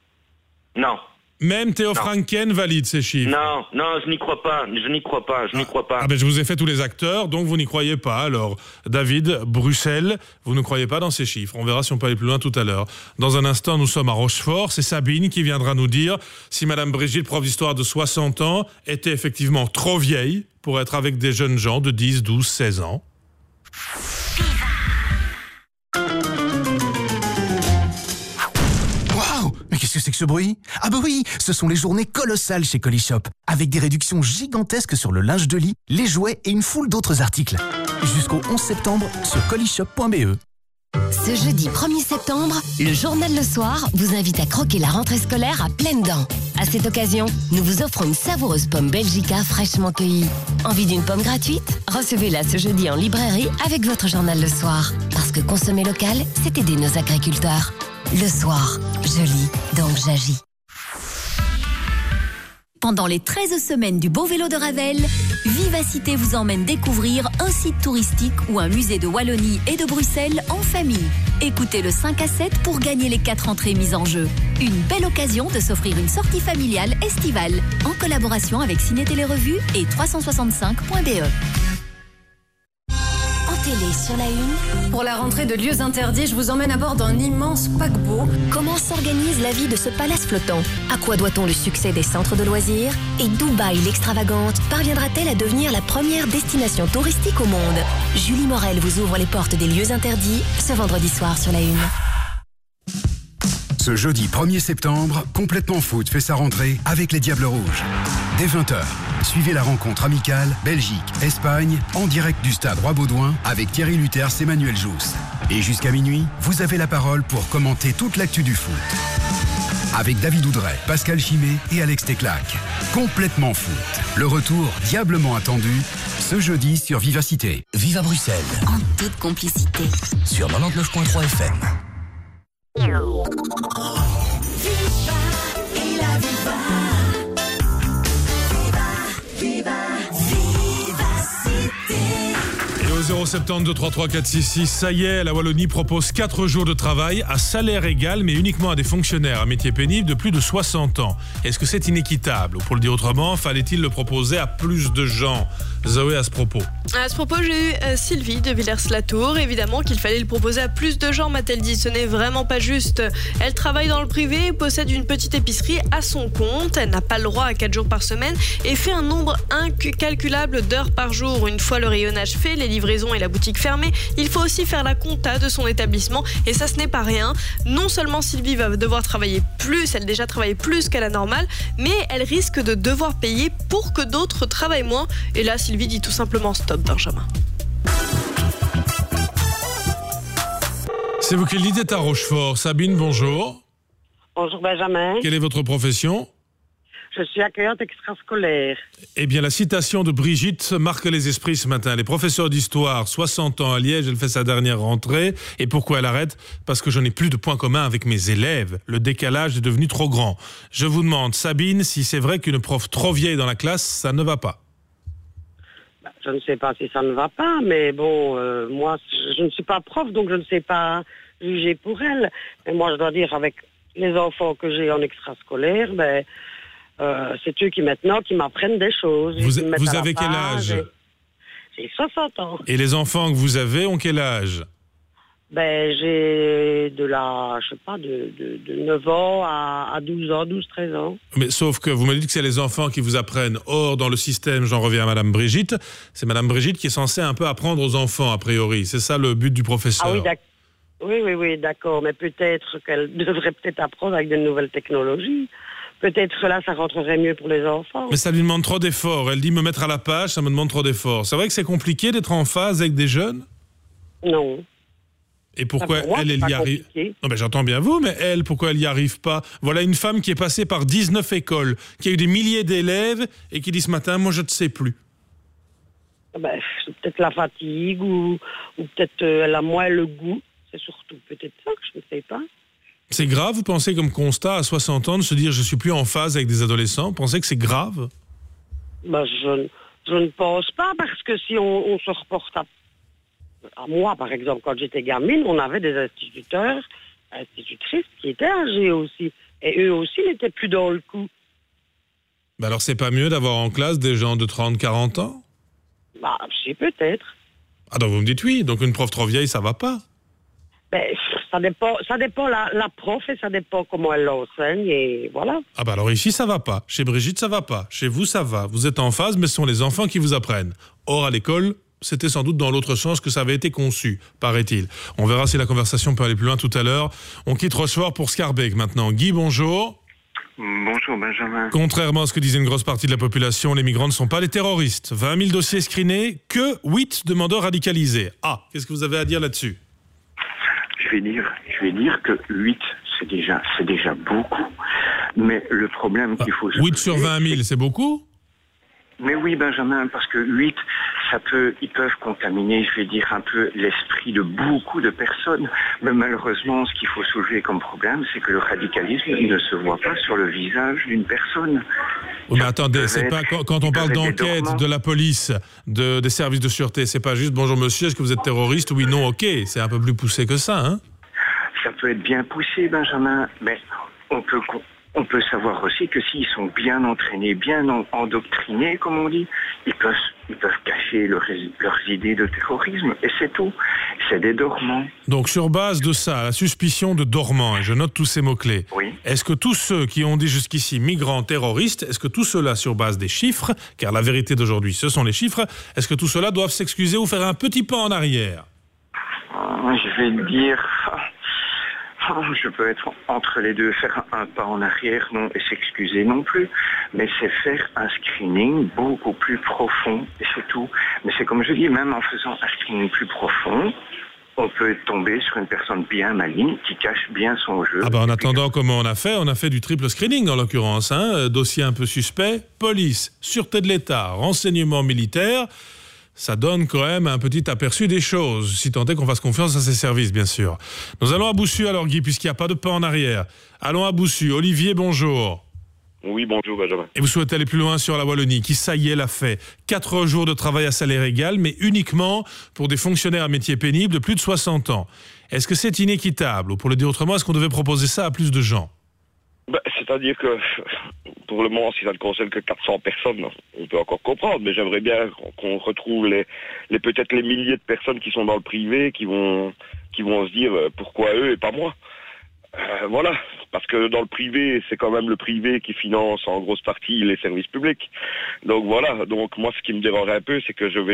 Non. Même Théo Non. Franken valide ces chiffres. Non, non, je n'y crois pas, je n'y crois pas, je n'y crois pas. Ah ben je vous ai fait tous les acteurs, donc vous n'y croyez pas. Alors, David, Bruxelles, vous ne croyez pas dans ces chiffres. On verra si on peut aller plus loin tout à l'heure. Dans un instant, nous sommes à Rochefort. C'est Sabine qui viendra nous dire si Madame Brigitte, prof d'histoire de soixante ans, était effectivement trop vieille pour être avec des jeunes gens de dix, douze, seize ans. Waouh! Mais qu'est-ce que c'est que ce bruit? Ah bah oui, ce sont les journées colossales chez Colishop, avec des réductions gigantesques sur le linge de lit, les jouets et une foule d'autres articles. Jusqu'au onze septembre sur colishop point b e. Ce jeudi premier septembre, le journal Le Soir vous invite à croquer la rentrée scolaire à pleines dents. À cette occasion, nous vous offrons une savoureuse pomme Belgica fraîchement cueillie. Envie d'une pomme gratuite? Recevez-la ce jeudi en librairie avec votre journal Le Soir. Parce que consommer local, c'est aider nos agriculteurs. Le Soir, je lis, donc j'agis. Pendant les treize semaines du Beau Vélo de Ravel, Vivacité vous emmène découvrir un site touristique ou un musée de Wallonie et de Bruxelles en famille. Écoutez le cinq à sept pour gagner les quatre entrées mises en jeu. Une belle occasion de s'offrir une sortie familiale estivale en collaboration avec Ciné Télé Revue et trois cent soixante-cinq point b e. Télé sur la une. Pour la rentrée de lieux interdits, je vous emmène à bord d'un immense paquebot. Comment s'organise la vie de ce palace flottant? À quoi doit-on le succès des centres de loisirs? Et Dubaï l'extravagante parviendra-t-elle à devenir la première destination touristique au monde? Julie Morel vous ouvre les portes des lieux interdits ce vendredi soir sur la une. Ce jeudi premier septembre, Complètement Foot fait sa rentrée avec les Diables Rouges. Dès vingt heures, suivez la rencontre amicale Belgique-Espagne en direct du stade Roi-Baudouin avec Thierry Luters et Manuel Jousse. Et jusqu'à minuit, vous avez la parole pour commenter toute l'actu du foot. Avec David Oudret, Pascal Chimé et Alex Teclac. Complètement Foot. Le retour diablement attendu ce jeudi sur Vivacité. Vive à Bruxelles. En toute complicité. Sur quatre-vingt-dix-neuf virgule trois F M. Et au zéro sept zéro deux trois trois quatre six six, ça y est, la Wallonie propose quatre jours de travail à salaire égal, mais uniquement à des fonctionnaires à métier pénible de plus de soixante ans. Est-ce que c'est inéquitable? Ou pour le dire autrement, fallait-il le proposer à plus de gens? Zoé, à ce propos. À ce propos, j'ai eu euh, Sylvie de Villers-Latour. Évidemment qu'il fallait le proposer à plus de gens, m'a-t-elle dit. Ce n'est vraiment pas juste. Elle travaille dans le privé, possède une petite épicerie à son compte. Elle n'a pas le droit à quatre jours par semaine et fait un nombre incalculable d'heures par jour. Une fois le rayonnage fait, les livraisons et la boutique fermée, il faut aussi faire la compta de son établissement. Et ça, ce n'est pas rien. Non seulement Sylvie va devoir travailler plus, elle déjà travaille plus qu'à la normale, mais elle risque de devoir payer pour que d'autres travaillent moins. Et là, Sylvie dit tout simplement stop, Benjamin. C'est vous qui le dites à Rochefort. Sabine, bonjour. Bonjour Benjamin. Quelle est votre profession? Je suis accueillante extrascolaire. Eh bien, la citation de Brigitte marque les esprits ce matin. Elle est professeure d'histoire, soixante ans à Liège, elle fait sa dernière rentrée. Et pourquoi elle arrête ? Parce que je n'ai plus de points communs avec mes élèves. Le décalage est devenu trop grand. Je vous demande, Sabine, si c'est vrai qu'une prof trop vieille dans la classe, ça ne va pas. Je ne sais pas si ça ne va pas, mais bon, euh, moi, je ne suis pas prof, donc je ne sais pas juger pour elle. Mais moi, je dois dire, avec les enfants que j'ai en extrascolaire, ben... Euh, c'est eux qui maintenant qui m'apprennent des choses. Vous, vous avez quel âge ? J'ai soixante ans. Et les enfants que vous avez ont quel âge ? Ben j'ai de la, je sais pas, de, de, de neuf ans à, à douze ans, douze, treize ans. Mais sauf que vous me dites que c'est les enfants qui vous apprennent. Or, dans le système, j'en reviens à Madame Brigitte, c'est Madame Brigitte qui est censée un peu apprendre aux enfants, a priori. C'est ça le but du professeur. Ah oui, d'accord. Oui, oui, oui, d'accord. Mais peut-être qu'elle devrait peut-être apprendre avec de nouvelles technologies. Peut-être là, ça rentrerait mieux pour les enfants. Mais ça lui demande trop d'efforts. Elle dit me mettre à la page, ça me demande trop d'efforts. C'est vrai que c'est compliqué d'être en phase avec des jeunes ? Non. Et pourquoi moi, elle, elle y arrive ? Non, mais j'entends bien vous, mais elle, pourquoi elle n'y arrive pas ? Voilà une femme qui est passée par dix-neuf écoles, qui a eu des milliers d'élèves et qui dit ce matin, moi je ne sais plus. Ben, c'est peut-être la fatigue ou, ou peut-être euh, elle a moins le goût. C'est surtout peut-être ça que je ne sais pas. C'est grave, vous pensez, comme constat, à soixante ans, de se dire « je suis plus en phase avec des adolescents ». Vous pensez que c'est grave ? Ben, je, je ne pense pas, parce que si on, on se reporte à, à moi, par exemple, quand j'étais gamine, on avait des instituteurs, institutrices qui étaient âgés aussi. Et eux aussi n'étaient plus dans le coup. Ben alors, c'est pas mieux d'avoir en classe des gens de trente, quarante ans ? Bah, si, peut-être. Ah donc vous me dites oui, donc une prof trop vieille, ça va pas ? Ben, ça dépend, ça dépend la, la prof et ça dépend comment elle l'enseigne et voilà. Ah bah alors ici ça va pas, chez Brigitte ça va pas, chez vous ça va, vous êtes en phase mais ce sont les enfants qui vous apprennent. Or à l'école, c'était sans doute dans l'autre sens que ça avait été conçu, paraît-il. On verra si la conversation peut aller plus loin tout à l'heure. On quitte Rochefort pour Scarbeck maintenant. Guy, bonjour. Bonjour Benjamin. Contrairement à ce que disait une grosse partie de la population, les migrants ne sont pas des terroristes. vingt mille dossiers screenés, que huit demandeurs radicalisés. Ah, qu'est-ce que vous avez à dire là-dessus ? Je vais dire, je vais dire que huit, c'est déjà, c'est déjà beaucoup. Mais le problème qu'il faut... huit sur vingt mille, c'est beaucoup ? Mais oui, Benjamin, parce que huit, ça peut, ils peuvent contaminer, je vais dire, un peu l'esprit de beaucoup de personnes. Mais malheureusement, ce qu'il faut soulever comme problème, c'est que le radicalisme ne se voit pas sur le visage d'une personne. Oui, mais attendez, c'est pas quand, quand on parle d'enquête de la police, de, des services de sûreté, c'est pas juste bonjour monsieur, est-ce que vous êtes terroriste ? Oui, non, ok, c'est un peu plus poussé que ça, hein ? Ça peut être bien poussé, Benjamin, mais on peut, on peut savoir aussi que s'ils sont bien entraînés, bien endoctrinés, comme on dit, ils peuvent, ils peuvent cacher leurs, leurs idées de terrorisme, et c'est tout. C'est des dormants. Donc sur base de ça, la suspicion de dormants, et je note tous ces mots-clés, oui. Est-ce que tous ceux qui ont dit jusqu'ici migrants, terroristes, est-ce que tout cela sur base des chiffres, car la vérité d'aujourd'hui ce sont les chiffres, est-ce que tout cela doivent s'excuser ou faire un petit pas en arrière ? Je vais dire... Je peux être entre les deux, faire un pas en arrière, non, et s'excuser non plus, mais c'est faire un screening beaucoup plus profond, et c'est tout. Mais c'est comme je dis, même en faisant un screening plus profond, on peut tomber sur une personne bien maligne qui cache bien son jeu. Ah bah en attendant, comment on a fait ? On a fait du triple screening en l'occurrence, hein, dossier un peu suspect, police, sûreté de l'État, renseignement militaire. Ça donne quand même un petit aperçu des choses, si tant est qu'on fasse confiance à ces services, bien sûr. Nous allons à Boussu alors, Guy, puisqu'il n'y a pas de pas en arrière. Allons à Boussu. Olivier, bonjour. Oui, bonjour, Benjamin. Et vous souhaitez aller plus loin sur la Wallonie, qui, ça y est, l'a fait. Quatre jours de travail à salaire égal, mais uniquement pour des fonctionnaires à métier pénible de plus de soixante ans. Est-ce que c'est inéquitable ? Ou pour le dire autrement, est-ce qu'on devait proposer ça à plus de gens ? Ben, c'est-à-dire que, pour le moment, si ça ne concerne que quatre cents personnes, on peut encore comprendre, mais j'aimerais bien qu'on retrouve les, les peut-être les milliers de personnes qui sont dans le privé, qui vont, qui vont se dire euh, pourquoi eux et pas moi. Euh, voilà, parce que dans le privé, c'est quand même le privé qui finance en grosse partie les services publics. Donc voilà, donc moi ce qui me dérange un peu, c'est que je vais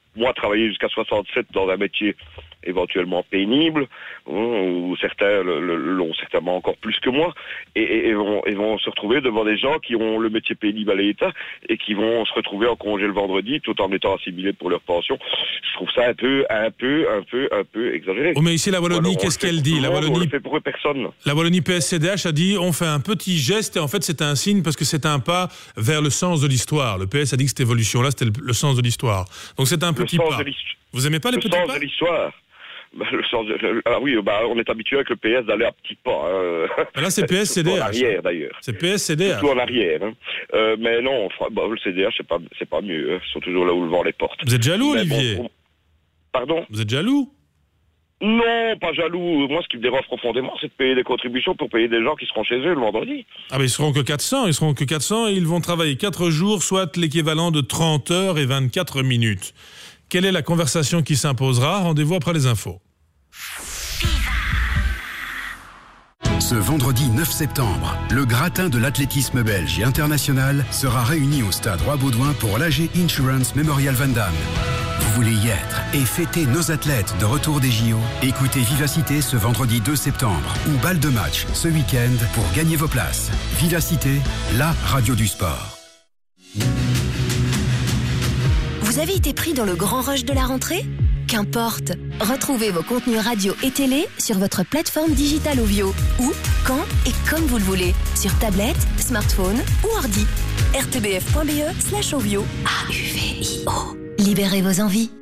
moi, travailler jusqu'à soixante-sept dans un métier éventuellement pénible, ou certains l'ont certainement encore plus que moi, et, et, et, vont, et vont se retrouver devant des gens qui ont le métier pénible à l'État et qui vont se retrouver en congé le vendredi tout en étant assimilés pour leur pension. Je trouve ça un peu, un peu, un peu, un peu exagéré. Oh, mais ici, la Wallonie, qu'est-ce qu'elle dit? La Wallonie, on le fait pour personne. La Wallonie P S C D H a dit on fait un petit geste et en fait c'est un signe parce que c'est un pas vers le sens de l'histoire. Le P S a dit que cette évolution-là c'était le, le sens de l'histoire. Donc c'est un petit pas. Vous aimez pas les le petits sens pas de l'histoire. Bah, le sens de, le, ah oui, bah, on est habitué avec le P S d'aller à petits pas. Hein. Là, c'est P S C D H. En arrière, d'ailleurs. C'est P S C D H. Tout en arrière. Hein. Euh, mais non, bah, le C D H, c'est pas, c'est pas mieux. Hein. Ils sont toujours là où le vent les porte. Vous êtes jaloux, mais Olivier bon, Pardon? Vous êtes jaloux? Non, pas jaloux. Moi, ce qui me dérange profondément, c'est de payer des contributions pour payer des gens qui seront chez eux le vendredi. Ah, mais ils seront que quatre cents. Ils seront que quatre cents et ils vont travailler quatre jours, soit l'équivalent de trente heures et vingt-quatre minutes. Quelle est la conversation qui s'imposera? Rendez-vous après les infos. Ce vendredi neuf septembre, le gratin de l'athlétisme belge et international sera réuni au stade Roi-Baudouin pour l'A G Insurance Memorial Van Damme. Vous voulez y être et fêter nos athlètes de retour des J O? Écoutez Vivacité ce vendredi deux septembre ou balle de match ce week-end pour gagner vos places. Vivacité, la radio du sport. Vous avez été pris dans le grand rush de la rentrée? Qu'importe, retrouvez vos contenus radio et télé sur votre plateforme digitale Ovio, où, quand et comme vous le voulez, sur tablette, smartphone ou ordi. r t b f point b e slash ovio. A U V I O. Libérez vos envies.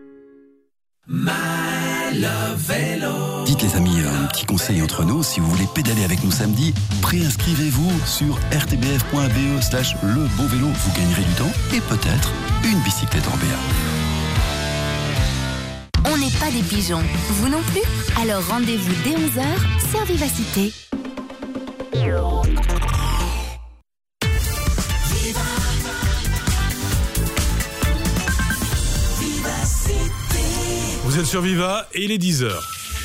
Dites les amis, un petit conseil entre nous, si vous voulez pédaler avec nous samedi, préinscrivez-vous sur r t b f point b e slash le beau vélo. Vous gagnerez du temps et peut-être une bicyclette en B A. On n'est pas des pigeons, vous non plus? Alors rendez-vous dès onze heures sur Vivacité. Vous êtes sur Viva et il est dix heures.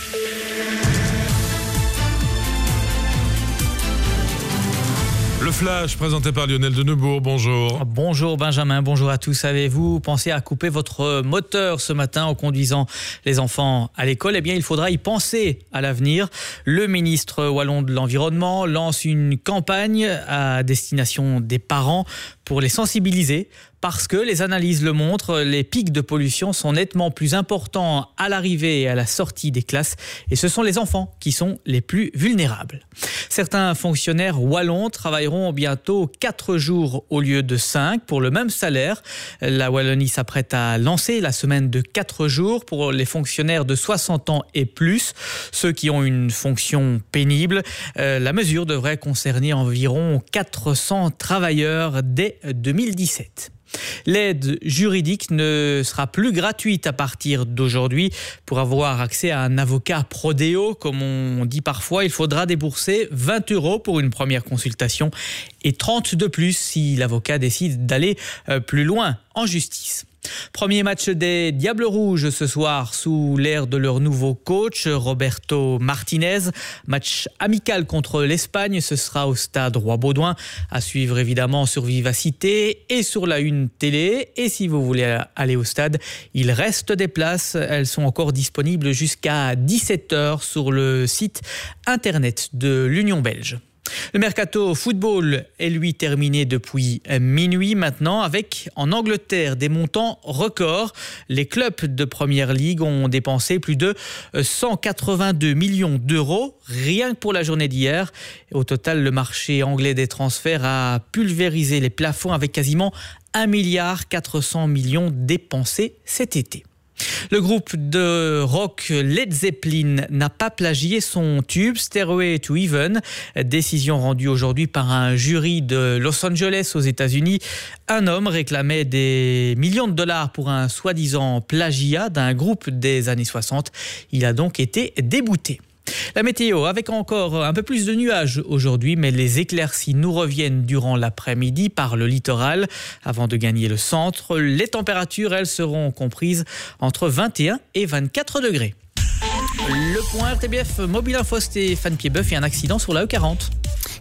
Le Flash, présenté par Lionel Denebourg, bonjour. Bonjour Benjamin, bonjour à tous. Avez-vous pensé à couper votre moteur ce matin en conduisant les enfants à l'école? Eh bien, il faudra y penser à l'avenir. Le ministre wallon de l'Environnement lance une campagne à destination des parents pour les sensibiliser. Parce que les analyses le montrent, les pics de pollution sont nettement plus importants à l'arrivée et à la sortie des classes. Et ce sont les enfants qui sont les plus vulnérables. Certains fonctionnaires wallons travailleront bientôt quatre jours au lieu de cinq pour le même salaire. La Wallonie s'apprête à lancer la semaine de quatre jours pour les fonctionnaires de soixante ans et plus, ceux qui ont une fonction pénible. Euh, la mesure devrait concerner environ quatre cents travailleurs dès deux mille dix-sept. L'aide juridique ne sera plus gratuite à partir d'aujourd'hui. Pour avoir accès à un avocat prodéo, comme on dit parfois, il faudra débourser vingt euros pour une première consultation et trente de plus si l'avocat décide d'aller plus loin en justice. Premier match des Diables Rouges ce soir sous l'ère de leur nouveau coach Roberto Martinez. Match amical contre l'Espagne, ce sera au stade Roi-Baudouin. À suivre évidemment sur Vivacité et sur la Une télé. Et si vous voulez aller au stade, il reste des places. Elles sont encore disponibles jusqu'à dix-sept heures sur le site internet de l'Union belge. Le mercato football est lui terminé depuis minuit maintenant avec en Angleterre des montants records. Les clubs de Première Ligue ont dépensé plus de cent quatre-vingt-deux millions d'euros rien que pour la journée d'hier. Au total, le marché anglais des transferts a pulvérisé les plafonds avec quasiment un milliard quatre cents millions dépensés cet été. Le groupe de rock Led Zeppelin n'a pas plagié son tube Stairway to Heaven. Décision rendue aujourd'hui par un jury de Los Angeles aux États-Unis. Un homme réclamait des millions de dollars pour un soi-disant plagiat d'un groupe des années soixante. Il a donc été débouté. La météo, avec encore un peu plus de nuages aujourd'hui, mais les éclaircies nous reviennent durant l'après-midi par le littoral. Avant de gagner le centre, les températures, elles seront comprises entre vingt et un et vingt-quatre degrés. Le point R T B F, Mobile Info, Stéphane Piedboeuf et un accident sur la E quarante.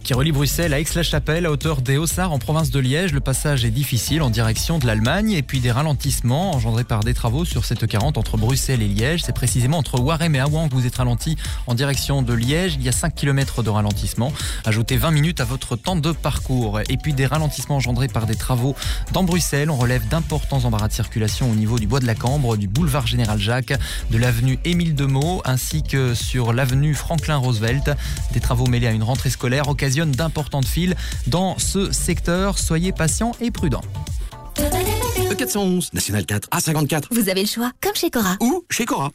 qui relie Bruxelles à Aix-la-Chapelle à hauteur des Hauts-Sarres en province de Liège. Le passage est difficile en direction de l'Allemagne et puis des ralentissements engendrés par des travaux sur cette quarante entre Bruxelles et Liège. C'est précisément entre Warem et Awang que vous êtes ralenti en direction de Liège. Il y a cinq kilomètres de ralentissement. Ajoutez vingt minutes à votre temps de parcours. Et puis des ralentissements engendrés par des travaux dans Bruxelles. On relève d'importants embarras de circulation au niveau du bois de la Cambre, du boulevard Général Jacques, de l'avenue Émile Demeaux ainsi que sur l'avenue Franklin Roosevelt. Des travaux mêlés à une rentrée scolaire occasionnent d'importantes files dans ce secteur. Soyez patients et prudents. E quatre cent onze, National quatre, A cinquante-quatre. Vous avez le choix, comme chez Cora. Ou chez Cora.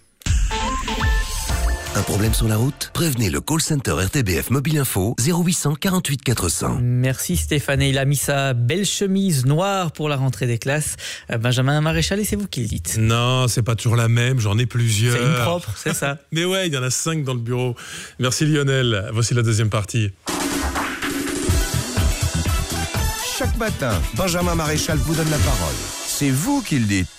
Un problème sur la route? Prévenez le call center R T B F Mobile Info zéro huit cent quarante-huit quatre cents. Merci Stéphane. Et il a mis sa belle chemise noire pour la rentrée des classes. Benjamin Maréchal, et c'est vous qui le dites. Non, c'est pas toujours la même, j'en ai plusieurs. C'est une propre, c'est ça. Mais ouais, il y en a cinq dans le bureau. Merci Lionel. Voici la deuxième partie. Chaque matin, Benjamin Maréchal vous donne la parole. C'est vous qui le dites.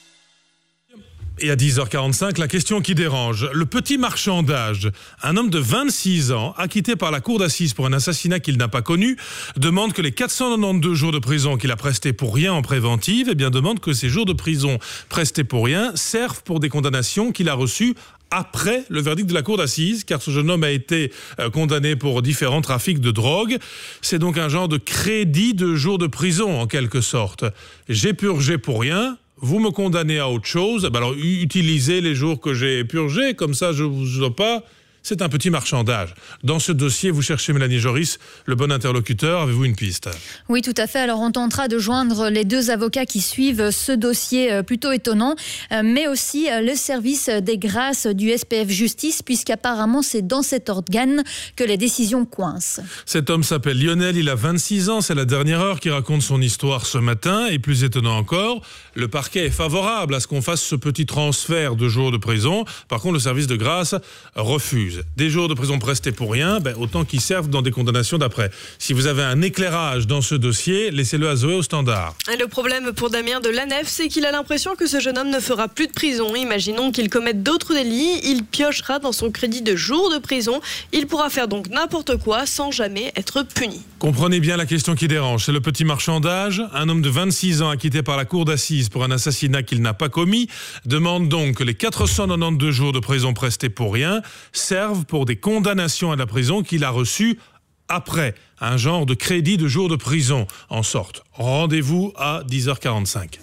Et à dix heures quarante-cinq, la question qui dérange. Le petit marchand d'âge, un homme de vingt-six ans, acquitté par la cour d'assises pour un assassinat qu'il n'a pas connu, demande que les quatre cent quatre-vingt-douze jours de prison qu'il a prestés pour rien en préventive, eh bien demande que ces jours de prison prestés pour rien servent pour des condamnations qu'il a reçues après le verdict de la cour d'assises, car ce jeune homme a été euh, condamné pour différents trafics de drogue. C'est donc un genre de crédit de jours de prison, en quelque sorte. J'ai purgé pour rien, vous me condamnez à autre chose, ben alors utilisez les jours que j'ai purgés, comme ça je vous ai pas... C'est un petit marchandage. Dans ce dossier, vous cherchez Mélanie Joris, le bon interlocuteur. Avez-vous une piste? Oui, tout à fait. Alors, on tentera de joindre les deux avocats qui suivent ce dossier plutôt étonnant, mais aussi le service des grâces du S P F Justice, puisqu'apparemment, c'est dans cet organe que les décisions coincent. Cet homme s'appelle Lionel, il a vingt-six ans. C'est la dernière heure qui raconte son histoire ce matin. Et plus étonnant encore, le parquet est favorable à ce qu'on fasse ce petit transfert de jours de prison. Par contre, le service de grâce refuse. Des jours de prison prestés pour rien, ben, autant qu'ils servent dans des condamnations d'après. Si vous avez un éclairage dans ce dossier, laissez-le à Zoé au standard. Et le problème pour Damien de Lanef, c'est qu'il a l'impression que ce jeune homme ne fera plus de prison. Imaginons qu'il commette d'autres délits, il piochera dans son crédit de jours de prison. Il pourra faire donc n'importe quoi sans jamais être puni. Comprenez bien la question qui dérange. C'est le petit marchandage. Un homme de vingt-six ans acquitté par la cour d'assises pour un assassinat qu'il n'a pas commis demande donc que les quatre cent quatre-vingt-douze jours de prison prestés pour rien servent pour des condamnations à la prison qu'il a reçues après, un genre de crédit de jours de prison, en sorte. Rendez-vous à dix heures quarante-cinq.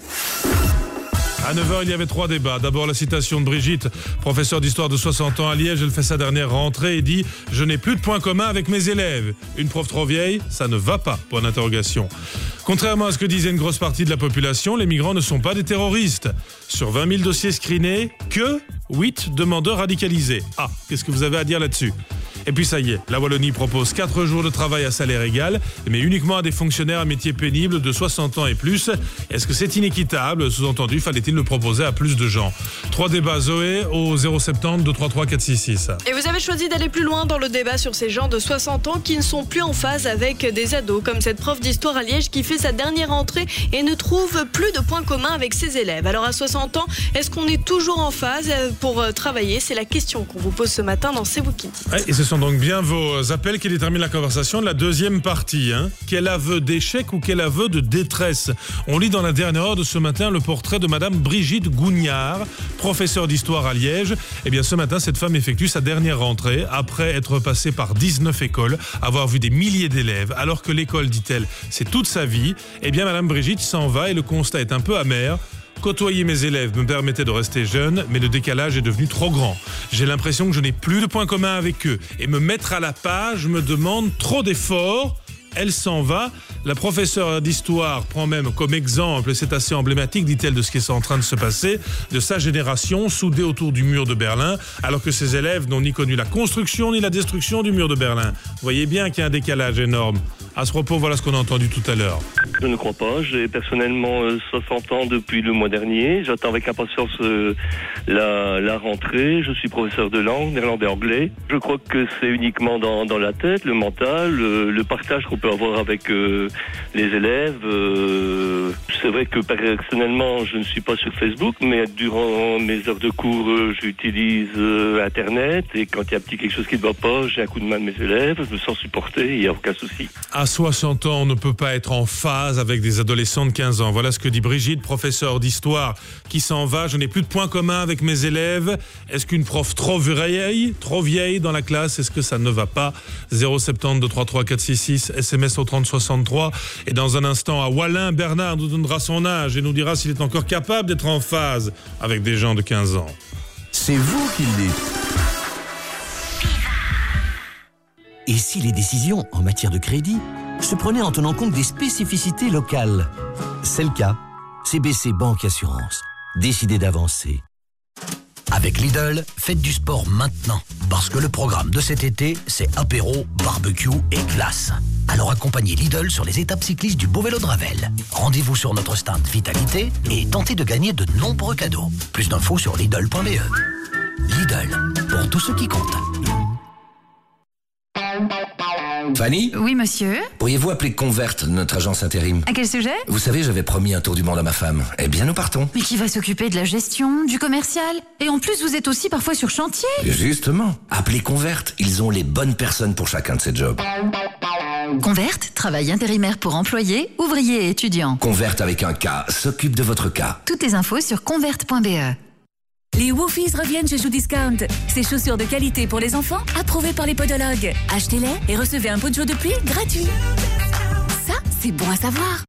À neuf heures, il y avait trois débats. D'abord, la citation de Brigitte, professeure d'histoire de soixante ans à Liège. Elle fait sa dernière rentrée et dit « Je n'ai plus de points communs avec mes élèves. Une prof trop vieille, ça ne va pas », point d'interrogation. Contrairement à ce que disait une grosse partie de la population, les migrants ne sont pas des terroristes. Sur vingt mille dossiers screenés, que huit demandeurs radicalisés. Ah, qu'est-ce que vous avez à dire là-dessus ? Et puis ça y est, la Wallonie propose quatre jours de travail à salaire égal, mais uniquement à des fonctionnaires à métier pénible de soixante ans et plus. Est-ce que c'est inéquitable ? Sous-entendu, fallait-il le proposer à plus de gens ? Trois débats Zoé au zéro sept zéro deux trois trois quatre six six. Et vous avez choisi d'aller plus loin dans le débat sur ces gens de soixante ans qui ne sont plus en phase avec des ados, comme cette prof d'histoire à Liège qui fait sa dernière entrée et ne trouve plus de points communs avec ses élèves. Alors à soixante ans, est-ce qu'on est toujours en phase pour travailler ? C'est la question qu'on vous pose ce matin dans C'est vous qui dites. Ouais, et ce sont donc bien vos appels qui déterminent la conversation de la deuxième partie. Hein. Quel aveu d'échec ou quel aveu de détresse ? On lit dans la dernière heure de ce matin le portrait de Madame Brigitte Gougnard, professeure d'histoire à Liège. Eh bien ce matin, cette femme effectue sa dernière rentrée après être passée par dix-neuf écoles, avoir vu des milliers d'élèves, alors que l'école, dit-elle, c'est toute sa vie. Eh bien Madame Brigitte s'en va et le constat est un peu amer. Côtoyer mes élèves me permettait de rester jeune, mais le décalage est devenu trop grand. J'ai l'impression que je n'ai plus de points communs avec eux. Et me mettre à la page me demande trop d'efforts. Elle s'en va. La professeure d'histoire prend même comme exemple, et c'est assez emblématique, dit-elle, de ce qui est en train de se passer, de sa génération soudée autour du mur de Berlin, alors que ses élèves n'ont ni connu la construction ni la destruction du mur de Berlin. Vous voyez bien qu'il y a un décalage énorme. À ce propos, voilà ce qu'on a entendu tout à l'heure. Je ne crois pas. J'ai personnellement euh, soixante ans depuis le mois dernier. J'attends avec impatience euh, la, la rentrée. Je suis professeur de langue, néerlandais-anglais. Je crois que c'est uniquement dans, dans la tête, le mental, le, le partage qu'on peut avoir avec euh, les élèves. Euh, c'est vrai que personnellement, je ne suis pas sur Facebook, mais durant mes heures de cours, euh, j'utilise euh, Internet. Et quand il y a petit quelque chose qui ne va pas, j'ai un coup de main de mes élèves, je me sens supporté, il n'y a aucun souci. À soixante ans, on ne peut pas être en phase avec des adolescents de quinze ans. Voilà ce que dit Brigitte, professeure d'histoire, qui s'en va. Je n'ai plus de points communs avec mes élèves. Est-ce qu'une prof trop vieille, trop vieille dans la classe, est-ce que ça ne va pas? zéro sept zéro deux trois trois quatre six six, S M S au trente soixante-trois. Et dans un instant, à Wallin, Bernard nous donnera son âge et nous dira s'il est encore capable d'être en phase avec des gens de quinze ans. C'est vous qui le dites. Et si les décisions en matière de crédit se prenaient en tenant compte des spécificités locales? C'est le cas. C B C Banque Assurance. Décidez d'avancer. Avec Lidl, faites du sport maintenant. Parce que le programme de cet été, c'est apéro, barbecue et glace. Alors accompagnez Lidl sur les étapes cyclistes du Beau Vélo de Ravel. Rendez-vous sur notre stand Vitalité et tentez de gagner de nombreux cadeaux. Plus d'infos sur Lidl point B E. Lidl, pour tous ceux qui comptent. Fanny? Oui, monsieur. Pourriez-vous appeler Convert, notre agence intérim? À quel sujet? Vous savez, j'avais promis un tour du monde à ma femme. Eh bien, nous partons. Mais qui va s'occuper de la gestion, du commercial? Et en plus, vous êtes aussi parfois sur chantier. Justement, appelez Convert. Ils ont les bonnes personnes pour chacun de ces jobs. Convert, travail intérimaire pour employés, ouvriers et étudiants. Convert avec un K, s'occupe de votre cas. Toutes les infos sur convert point B E. Les Woofies reviennent chez Shoe Discount. Ces chaussures de qualité pour les enfants, approuvées par les podologues. Achetez-les et recevez un poncho de pluie gratuit. Ça, c'est bon à savoir.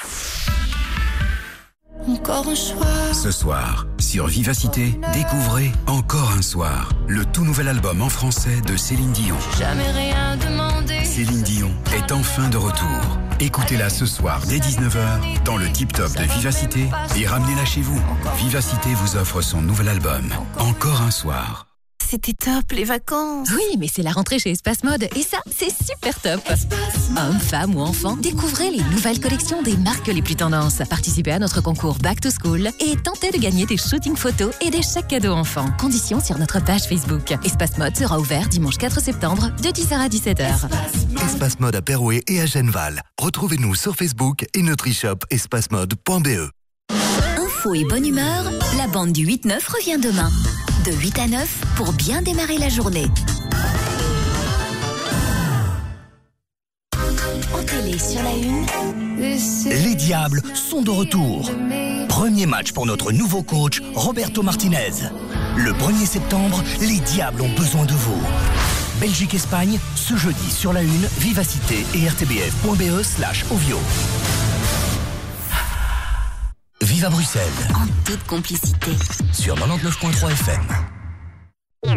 Encore un soir. Ce soir, sur Vivacité, découvrez Encore un soir, le tout nouvel album en français de Céline Dion. Jamais rien demandé. Céline Dion est enfin de retour. Écoutez-la ce soir dès dix-neuf heures dans le Tip Top de Vivacité et ramenez-la chez vous. Vivacité vous offre son nouvel album, Encore un soir. C'était top, les vacances. Oui, mais c'est la rentrée chez Espace Mode et ça, c'est super top. Hommes, femmes ou enfants, découvrez les nouvelles collections des marques les plus tendances. Participez à notre concours Back to School et tentez de gagner des shootings photos et des chèques cadeaux enfants. Conditions sur notre page Facebook. Espace Mode sera ouvert dimanche quatre septembre de dix heures à dix-sept heures. Espace Mode à Perouet et à Genneval. Retrouvez-nous sur Facebook et notre e-shop espacemode point b e. Info et bonne humeur, la bande du huit neuf revient demain. De huit à neuf pour bien démarrer la journée. En télé sur la une. Les Diables sont de retour. Premier match pour notre nouveau coach, Roberto Martinez. Le premier septembre, les Diables ont besoin de vous. Belgique-Espagne, ce jeudi sur la une, Vivacité et R T B F point B E slash Ovio. Vive à Bruxelles. En toute complicité. Sur quatre-vingt-dix-neuf virgule trois F M.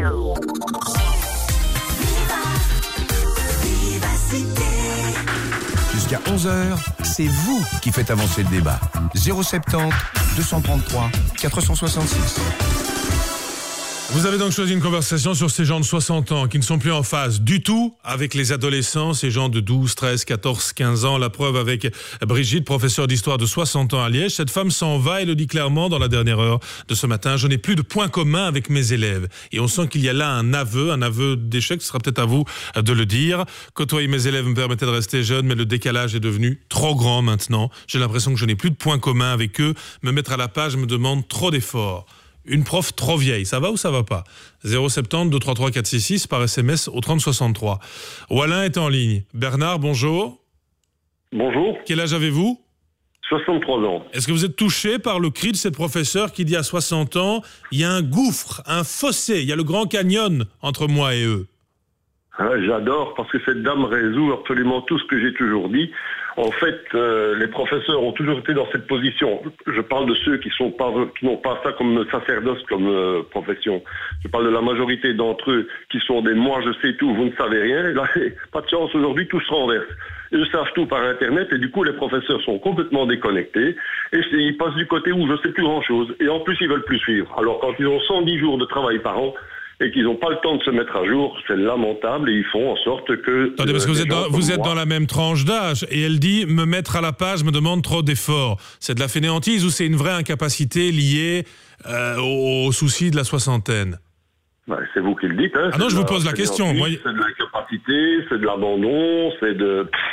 Jusqu'à onze heures, c'est vous qui faites avancer le débat. zéro sept zéro deux cent trente-trois quatre cent soixante-six. Vous avez donc choisi une conversation sur ces gens de soixante ans qui ne sont plus en phase du tout avec les adolescents, ces gens de douze, treize, quatorze, quinze ans. La preuve avec Brigitte, professeure d'histoire de soixante ans à Liège. Cette femme s'en va et le dit clairement dans la dernière heure de ce matin. Je n'ai plus de points communs avec mes élèves. Et on sent qu'il y a là un aveu, un aveu d'échec. Ce sera peut-être à vous de le dire. Côtoyer mes élèves me permettait de rester jeune, mais le décalage est devenu trop grand maintenant. J'ai l'impression que je n'ai plus de points communs avec eux. Me mettre à la page me demande trop d'efforts. Une prof trop vieille, ça va ou ça va pas? zéro sept zéro deux trois trois quatre six six par S M S au trente soixante-trois. Wallin est en ligne. Bernard, bonjour. Bonjour. Quel âge avez-vous? soixante-trois ans. Est-ce que vous êtes touché par le cri de cette professeure qui dit à soixante ans, il y a un gouffre, un fossé, il y a le grand canyon entre moi et eux? Ah, j'adore parce que cette dame résout absolument tout ce que j'ai toujours dit. En fait, euh, les professeurs ont toujours été dans cette position. Je parle de ceux qui sont pas, qui n'ont pas ça comme sacerdoce, comme euh, profession. Je parle de la majorité d'entre eux qui sont des « moi je sais tout, vous ne savez rien ». Là, pas de chance aujourd'hui, tout se renverse. Ils savent tout par Internet et du coup les professeurs sont complètement déconnectés et ils passent du côté où je sais plus grand-chose. Et en plus ils veulent plus suivre. Alors quand ils ont cent dix jours de travail par an, et qu'ils n'ont pas le temps de se mettre à jour, c'est lamentable et ils font en sorte que... Attendez, parce que vous êtes, dans, vous êtes dans la même tranche d'âge et elle dit « me mettre à la page me demande trop d'efforts ». C'est de la fainéantise ou c'est une vraie incapacité liée euh, aux, aux soucis de la soixantaine? Bah, c'est vous qui le dites. Hein. Ah non, je vous pose la question. Moi... C'est de l'incapacité, c'est de l'abandon, c'est de... Pff,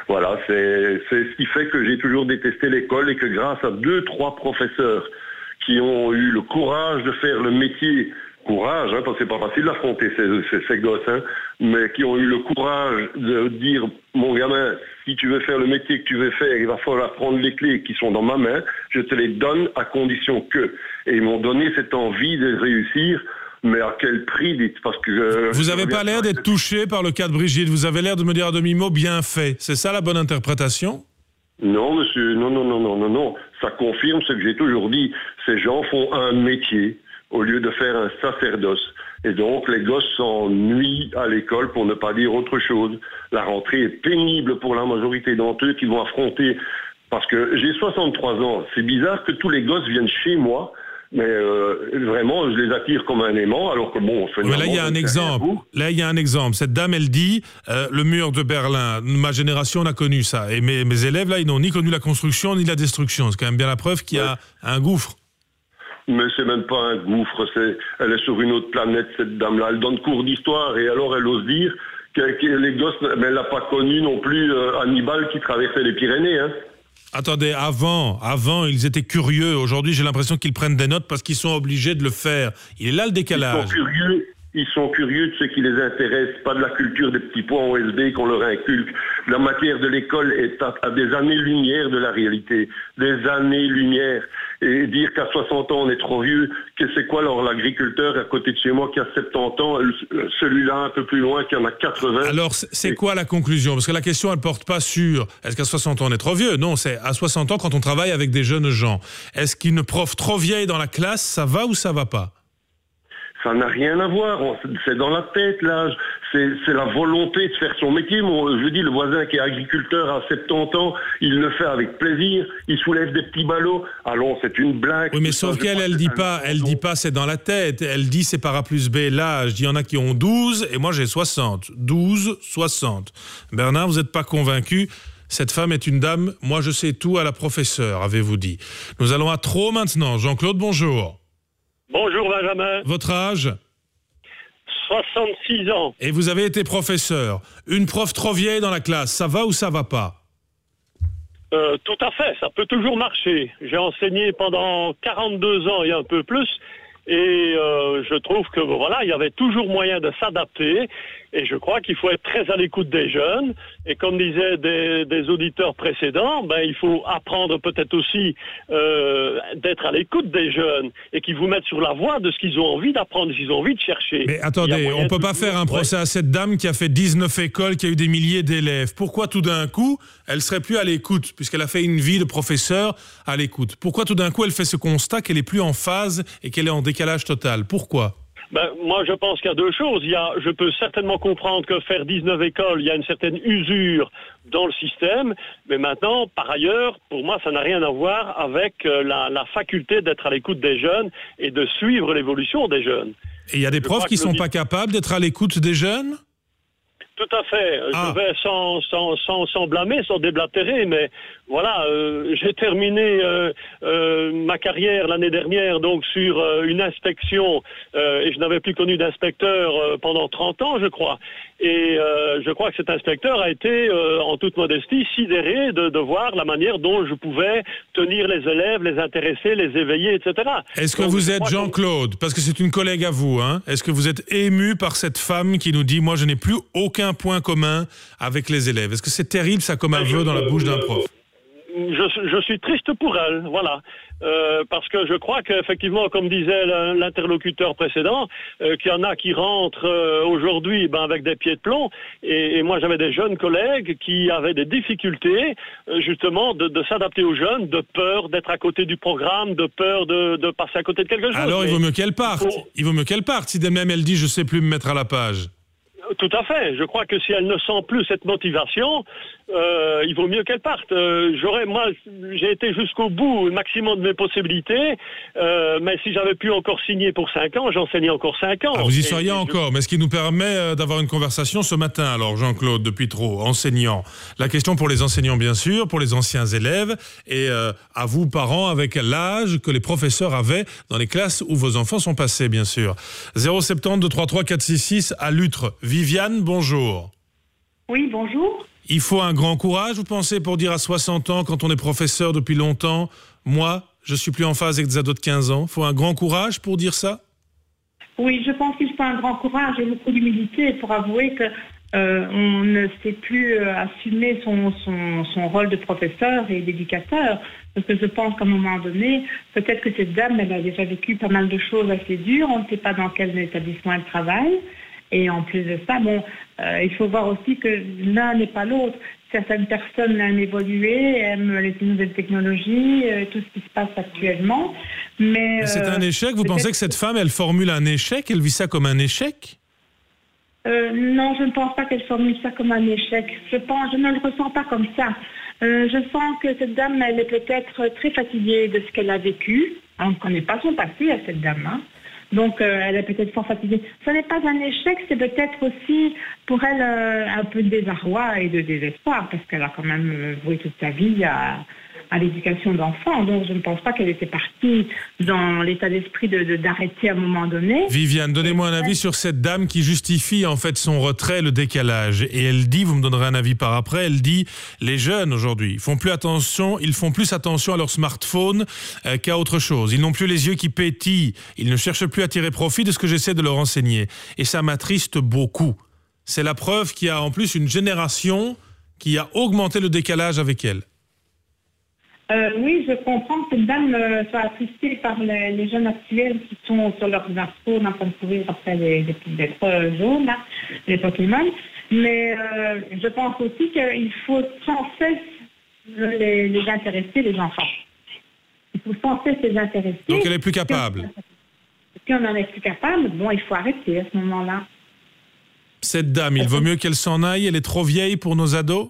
Voilà, c'est, c'est ce qui fait que j'ai toujours détesté l'école et que grâce à deux, trois professeurs qui ont eu le courage de faire le métier, courage, hein, parce que c'est pas facile d'affronter ces, ces, ces gosses, hein, mais qui ont eu le courage de dire, mon gamin, si tu veux faire le métier que tu veux faire, il va falloir prendre les clés qui sont dans ma main, je te les donne à condition que. Et ils m'ont donné cette envie de réussir. Mais à quel prix, dites, parce que... Euh, vous n'avez pas l'air d'être touché par le cas de Brigitte, vous avez l'air de me dire à demi-mot bien fait. C'est ça la bonne interprétation ? Non, monsieur, non, non, non, non, non, non. Ça confirme ce que j'ai toujours dit. Ces gens font un métier au lieu de faire un sacerdoce. Et donc, les gosses s'ennuient à l'école, pour ne pas dire autre chose. La rentrée est pénible pour la majorité d'entre eux qui vont affronter... Parce que j'ai soixante-trois ans. C'est bizarre que tous les gosses viennent chez moi. Mais euh, vraiment, je les attire comme un aimant, alors que bon... Oui, mais là, il y a un exemple. Là, il y a un exemple. Cette dame, elle dit, euh, le mur de Berlin, ma génération n'a connu ça. Et mes, mes élèves, là, ils n'ont ni connu la construction, ni la destruction. C'est quand même bien la preuve qu'il y a ouais. un gouffre. Mais c'est même pas un gouffre. C'est, elle est sur une autre planète, cette dame-là. Elle donne cours d'histoire, et alors elle ose dire que, que les gosses... Mais elle n'a pas connu non plus euh, Hannibal qui traversait les Pyrénées, hein. Attendez, avant, avant, ils étaient curieux. Aujourd'hui, j'ai l'impression qu'ils prennent des notes parce qu'ils sont obligés de le faire. Il est là le décalage. Ils sont curieux, ils sont curieux de ce qui les intéresse, pas de la culture des petits points O S B qu'on leur inculque. La matière de l'école est à, à des années-lumière de la réalité. Des années-lumière. Et dire qu'à soixante ans, on est trop vieux, que c'est quoi alors l'agriculteur à côté de chez moi qui a soixante-dix ans, celui-là un peu plus loin qui en a quatre-vingts. Alors, c'est quoi la conclusion ? Parce que la question, elle porte pas sur est-ce qu'à soixante ans, on est trop vieux ? Non, c'est à soixante ans, quand on travaille avec des jeunes gens. Est-ce qu'une prof trop vieille dans la classe, ça va ou ça va pas ? Ça n'a rien à voir, c'est dans la tête, l'âge, c'est, c'est la volonté de faire son métier. Mon, je dis, le voisin qui est agriculteur à soixante-dix ans, il le fait avec plaisir, il soulève des petits ballots. Allons, c'est une blague. Oui, mais sauf qu'elle, elle dit pas, elle dit pas c'est dans la tête, elle dit c'est par A plus B l'âge. Il y en a qui ont douze et moi j'ai soixante. douze, soixante. Bernard, vous n'êtes pas convaincu ? Cette femme est une dame, moi je sais tout à la professeure, avez-vous dit. Nous allons à Traux maintenant. Jean-Claude, bonjour. Bonjour Benjamin. Votre âge ? soixante-six ans. Et vous avez été professeur. Une prof trop vieille dans la classe, ça va ou ça va pas ? euh, Tout à fait, ça peut toujours marcher. J'ai enseigné pendant quarante-deux ans et un peu plus. Et euh, je trouve que voilà, il y avait toujours moyen de s'adapter. Et je crois qu'il faut être très à l'écoute des jeunes. Et comme disaient des, des auditeurs précédents, ben, il faut apprendre peut-être aussi euh, d'être à l'écoute des jeunes et qu'ils vous mettent sur la voie de ce qu'ils ont envie d'apprendre, s'ils ont envie de chercher. Mais attendez, on ne peut pas faire un procès ouais. à cette dame qui a fait dix-neuf écoles, qui a eu des milliers d'élèves. Pourquoi tout d'un coup, elle serait plus à l'écoute, puisqu'elle a fait une vie de professeur à l'écoute ? Pourquoi tout d'un coup, elle fait ce constat qu'elle est plus en phase et qu'elle est en décalage total ? Pourquoi ? Ben, moi, je pense qu'il y a deux choses. Il y a, je peux certainement comprendre que faire dix-neuf écoles, il y a une certaine usure dans le système. Mais maintenant, par ailleurs, pour moi, ça n'a rien à voir avec euh, la, la faculté d'être à l'écoute des jeunes et de suivre l'évolution des jeunes. Et il y a des je profs qui ne sont pas capables d'être à l'écoute des jeunes ? Tout à fait. Ah. Je vais sans, sans, sans, sans blâmer, sans déblatérer, mais voilà, euh, j'ai terminé euh, euh, ma carrière l'année dernière donc sur euh, une inspection euh, et je n'avais plus connu d'inspecteur euh, pendant trente ans, je crois. Et euh, je crois que cet inspecteur a été, euh, en toute modestie, sidéré de, de voir la manière dont je pouvais tenir les élèves, les intéresser, les éveiller, et cetera. Est-ce que donc, vous êtes Jean-Claude, parce que c'est une collègue à vous, hein, est-ce que vous êtes ému par cette femme qui nous dit « Moi, je n'ai plus aucun point commun avec les élèves ». Est-ce que c'est terrible, ça, comme un vœu dans la bouche d'un prof ? Je, je suis triste pour elle, voilà. Euh, parce que je crois qu'effectivement, comme disait l'interlocuteur précédent, euh, qu'il y en a qui rentrent euh, aujourd'hui ben, avec des pieds de plomb. Et, et moi, j'avais des jeunes collègues qui avaient des difficultés, euh, justement, de, de s'adapter aux jeunes, de peur d'être à côté du programme, de peur de, de passer à côté de quelque chose. Alors, Mais il vaut mieux qu'elle parte. Faut... Il vaut mieux qu'elle parte. Si d'elle-même, elle dit « Je sais plus me mettre à la page ». Tout à fait. Je crois que si elle ne sent plus cette motivation, euh, il vaut mieux qu'elle parte. Euh, j'aurais, moi, j'ai été jusqu'au bout, le maximum de mes possibilités, euh, mais si j'avais pu encore signer pour cinq ans, j'enseignais encore cinq ans. Ah, vous y seriez et, encore, je... mais ce qui nous permet d'avoir une conversation ce matin, alors Jean-Claude, depuis trop, enseignant. La question pour les enseignants, bien sûr, pour les anciens élèves, et euh, à vous, parents, avec l'âge que les professeurs avaient dans les classes où vos enfants sont passés, bien sûr. zéro sept zéro deux trois trois quatre six six à Lutre. Viviane, bonjour. Oui, bonjour. Il faut un grand courage, vous pensez, pour dire à soixante ans, quand on est professeur depuis longtemps, moi, je suis plus en phase avec des ados de quinze ans. Il faut un grand courage pour dire ça? Oui, je pense qu'il faut un grand courage et beaucoup d'humilité pour avouer que euh, on ne sait plus euh, assumer son, son, son rôle de professeur et d'éducateur. Parce que je pense qu'à un moment donné, peut-être que cette dame, elle a déjà vécu pas mal de choses assez dures. On ne sait pas dans quel établissement elle travaille. Et en plus de ça, bon, euh, il faut voir aussi que l'un n'est pas l'autre. Certaines personnes aiment évoluer, aiment les nouvelles technologies, euh, tout ce qui se passe actuellement. Mais, Mais c'est euh, un échec. Vous pensez que cette femme, elle formule un échec? Elle vit ça comme un échec? euh, Non, je ne pense pas qu'elle formule ça comme un échec. Je pense, je ne le ressens pas comme ça. Euh, je sens que cette dame, elle est peut-être très fatiguée de ce qu'elle a vécu. On ne connaît pas son passé à cette dame, hein. Donc, euh, elle est peut-être fort fatiguée. Ce n'est pas un échec, c'est peut-être aussi pour elle euh, un peu de désarroi et de désespoir, parce qu'elle a quand même euh, voué toute sa vie à, à l'éducation d'enfants. Donc, je ne pense pas qu'elle était partie dans l'état d'esprit de, de, d'arrêter à un moment donné. Viviane, donnez-moi un avis sur cette dame qui justifie en fait son retrait, le décalage. Et elle dit, vous me donnerez un avis par après, elle dit, les jeunes aujourd'hui font plus attention, ils font plus attention à leur smartphone euh, qu'à autre chose. Ils n'ont plus les yeux qui pétillent, ils ne cherchent plus à tirer profit de ce que j'essaie de leur enseigner. Et ça m'attriste beaucoup. C'est la preuve qu'il y a en plus une génération qui a augmenté le décalage avec elle. Euh, oui, je comprends que cette dame euh, soit attristée par les, les jeunes actuels qui sont sur leurs smartphones en train de courir après les, les petites lettres jaunes, là, les Pokémon. Mais euh, je pense aussi qu'il faut sans cesse les, les intéresser, les enfants. Il faut sans cesse les intéresser. Donc elle est plus capable. Si on en est plus capable, bon, il faut arrêter à ce moment-là. Cette dame, il vaut mieux qu'elle s'en aille, elle est trop vieille pour nos ados?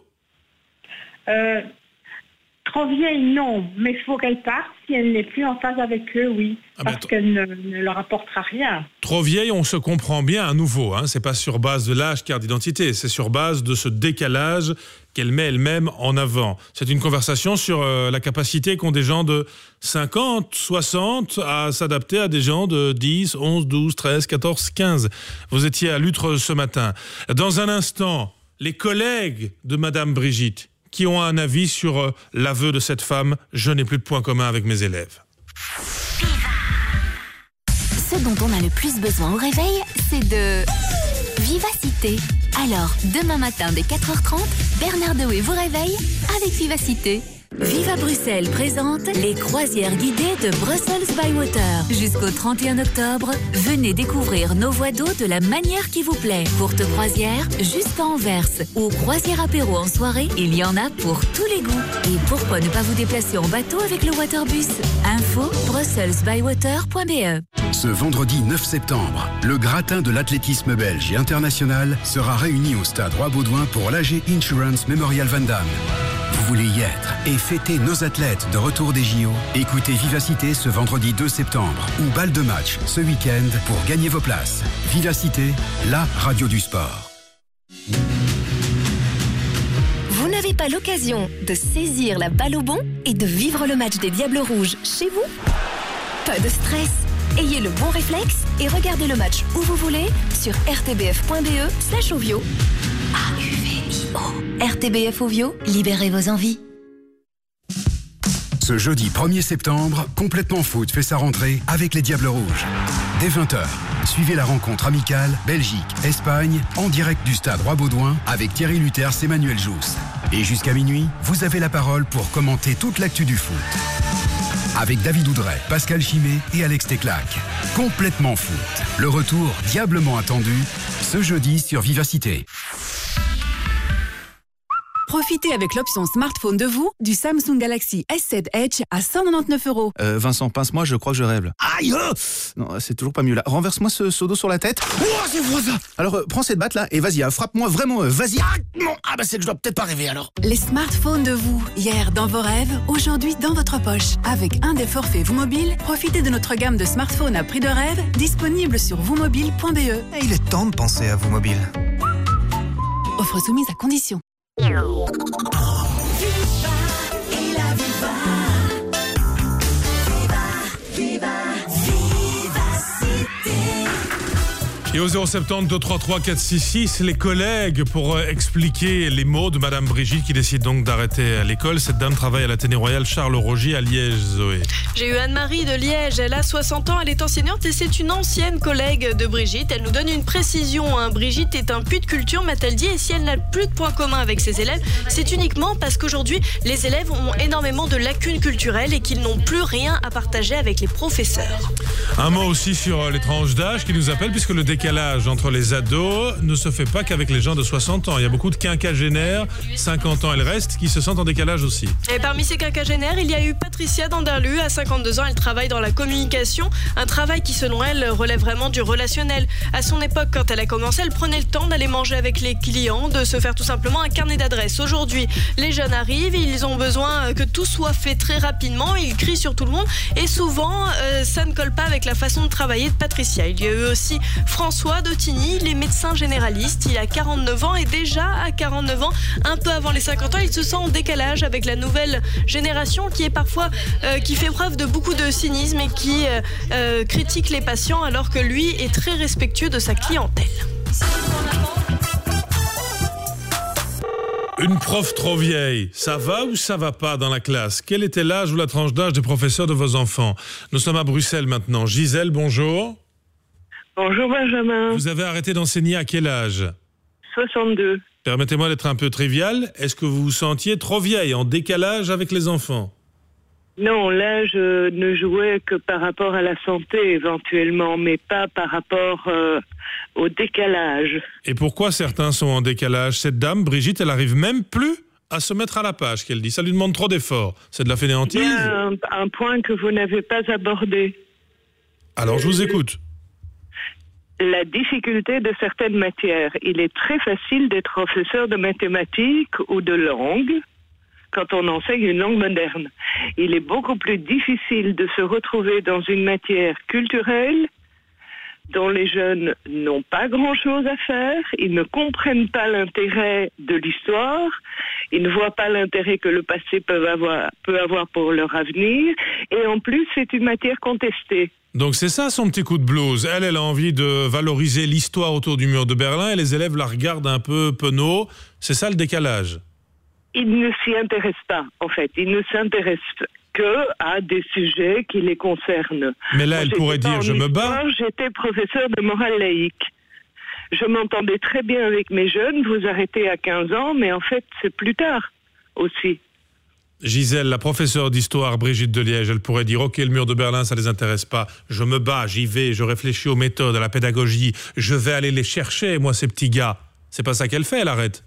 euh, Trop vieille, non, mais il faut qu'elle parte. Si elle n'est plus en phase avec eux, oui, ah ben parce qu'elle ne, ne leur apportera rien. Trop vieille, on se comprend bien à nouveau. Hein. C'est pas sur base de l'âge, carte d'identité, c'est sur base de ce décalage qu'elle met elle-même en avant. C'est une conversation sur euh, la capacité qu'ont des gens de cinquante, soixante à s'adapter à des gens de dix, onze, douze, treize, quatorze, quinze. Vous étiez à Lutre ce matin. Dans un instant, les collègues de Madame Brigitte qui ont un avis sur euh, l'aveu de cette femme « Je n'ai plus de points communs avec mes élèves ». Ce dont on a le plus besoin au réveil, c'est de vivacité. Alors, demain matin dès quatre heures trente, Bernard Dewey vous réveille avec Vivacité. Viva Bruxelles présente les croisières guidées de Brussels by Water. Jusqu'au trente et un octobre, venez découvrir nos voies d'eau de la manière qui vous plaît. Courte croisière jusqu'à Anvers ou croisière apéro en soirée, il y en a pour tous les goûts. Et pourquoi ne pas vous déplacer en bateau avec le Waterbus? Info brussels by water point b e. Ce vendredi neuf septembre, le gratin de l'athlétisme belge et international sera réuni au stade Roi-Baudouin pour l'A G Insurance Memorial Van Damme. Vous voulez y être et fêter nos athlètes de retour des J O? Écoutez Vivacité ce vendredi deux septembre ou balle de match ce week-end pour gagner vos places. Vivacité, la radio du sport. Vous n'avez pas l'occasion de saisir la balle au bon et de vivre le match des Diables Rouges chez vous? Pas de stress. Ayez le bon réflexe et regardez le match où vous voulez sur r t b f point b e slash ovio. A U V I O. R T B F Ovio, libérez vos envies. Ce jeudi premier septembre, Complètement Foot fait sa rentrée avec les Diables Rouges. Dès vingt heures, suivez la rencontre amicale Belgique-Espagne en direct du stade Roi-Baudouin avec Thierry Luters et Manuel Jousse. Et jusqu'à minuit, vous avez la parole pour commenter toute l'actu du foot. Avec David Oudret, Pascal Chimé et Alex Teclac. Complètement Foot. Le retour diablement attendu ce jeudi sur Vivacité. Profitez avec l'option smartphone de vous du Samsung Galaxy S sept Edge à cent quatre-vingt-dix-neuf euros. Euh, Vincent, pince-moi, je crois que je rêve. Aïe euh Non, c'est toujours pas mieux là. Renverse-moi ce seau d'eau sur la tête. Oh, c'est froid ça. Alors, euh, prends cette batte là et vas-y, hein, frappe-moi vraiment, euh, vas-y. Ah, non, ah bah c'est que je dois peut-être pas rêver alors. Les smartphones de vous, hier dans vos rêves, aujourd'hui dans votre poche. Avec un des forfaits Vous Mobile, profitez de notre gamme de smartphones à prix de rêve, disponible sur vous mobile point b e. Et il est temps de penser à Vous Mobile. Offre soumise à condition. Et au zéro sept zéro deux trois trois quatre six six, les collègues pour euh, expliquer les mots de Madame Brigitte qui décide donc d'arrêter l'école. Cette dame travaille à l'Athénée Royal Charles Rogier à Liège, Zoé. J'ai eu Anne-Marie de Liège, elle a soixante ans, elle est enseignante et c'est une ancienne collègue de Brigitte. Elle nous donne une précision, hein. Brigitte est un puits de culture, m'a-t-elle dit, et si elle n'a plus de points communs avec ses élèves, c'est uniquement parce qu'aujourd'hui, les élèves ont énormément de lacunes culturelles et qu'ils n'ont plus rien à partager avec les professeurs. Un mot aussi sur les tranches d'âge qui nous appellent, puisque le décalage entre les ados ne se fait pas qu'avec les gens de soixante ans. Il y a beaucoup de quinquagénaires, cinquante ans et le reste, qui se sentent en décalage aussi. Et parmi ces quinquagénaires, il y a eu Patricia Danderlu, à cinquante-deux ans, elle travaille dans la communication, un travail qui selon elle relève vraiment du relationnel. À son époque, quand elle a commencé, elle prenait le temps d'aller manger avec les clients, de se faire tout simplement un carnet d'adresses. Aujourd'hui, les jeunes arrivent, ils ont besoin que tout soit fait très rapidement, ils crient sur tout le monde et souvent, euh, ça ne colle pas avec la façon de travailler de Patricia. Il y a eu aussi François Dautigny, il est médecin généraliste, il a quarante-neuf ans et déjà à quarante-neuf ans, un peu avant les cinquante ans, il se sent en décalage avec la nouvelle génération qui est parfois, euh, qui fait preuve de beaucoup de cynisme et qui euh, euh, critique les patients alors que lui est très respectueux de sa clientèle. Une prof trop vieille, ça va ou ça va pas dans la classe? Quel était l'âge ou la tranche d'âge des professeurs de vos enfants? Nous sommes à Bruxelles maintenant. Gisèle, bonjour. Bonjour Benjamin. Vous avez arrêté d'enseigner à quel âge? soixante-deux. Permettez-moi d'être un peu trivial. Est-ce que vous vous sentiez trop vieille, en décalage avec les enfants? Non, là, je ne jouais que par rapport à la santé éventuellement, mais pas par rapport euh, au décalage. Et pourquoi certains sont en décalage? Cette dame, Brigitte, elle arrive même plus à se mettre à la page, qu'elle dit. Ça lui demande trop d'efforts. C'est de la fainéantise? Il y a un, un point que vous n'avez pas abordé. Alors, je vous écoute. La difficulté de certaines matières. Il est très facile d'être professeur de mathématiques ou de langue quand on enseigne une langue moderne. Il est beaucoup plus difficile de se retrouver dans une matière culturelle dont les jeunes n'ont pas grand-chose à faire, ils ne comprennent pas l'intérêt de l'histoire, ils ne voient pas l'intérêt que le passé peut avoir, peut avoir pour leur avenir, et en plus, c'est une matière contestée. Donc c'est ça son petit coup de blues. Elle, elle a envie de valoriser l'histoire autour du mur de Berlin, et les élèves la regardent un peu penaud. C'est ça le décalage? Ils ne s'y intéressent pas, en fait. Ils ne s'intéressent que à des sujets qui les concernent. Mais là, Moi, elle pourrait dire, je me bats. J'étais professeur de morale laïque. Je m'entendais très bien avec mes jeunes. Vous arrêtez à quinze ans, mais en fait, c'est plus tard aussi. Gisèle, la professeure d'histoire, Brigitte de Liège, elle pourrait dire, ok, le mur de Berlin, ça les intéresse pas. Je me bats, j'y vais, je réfléchis aux méthodes, à la pédagogie. Je vais aller les chercher, moi, ces petits gars. C'est pas ça qu'elle fait, elle arrête.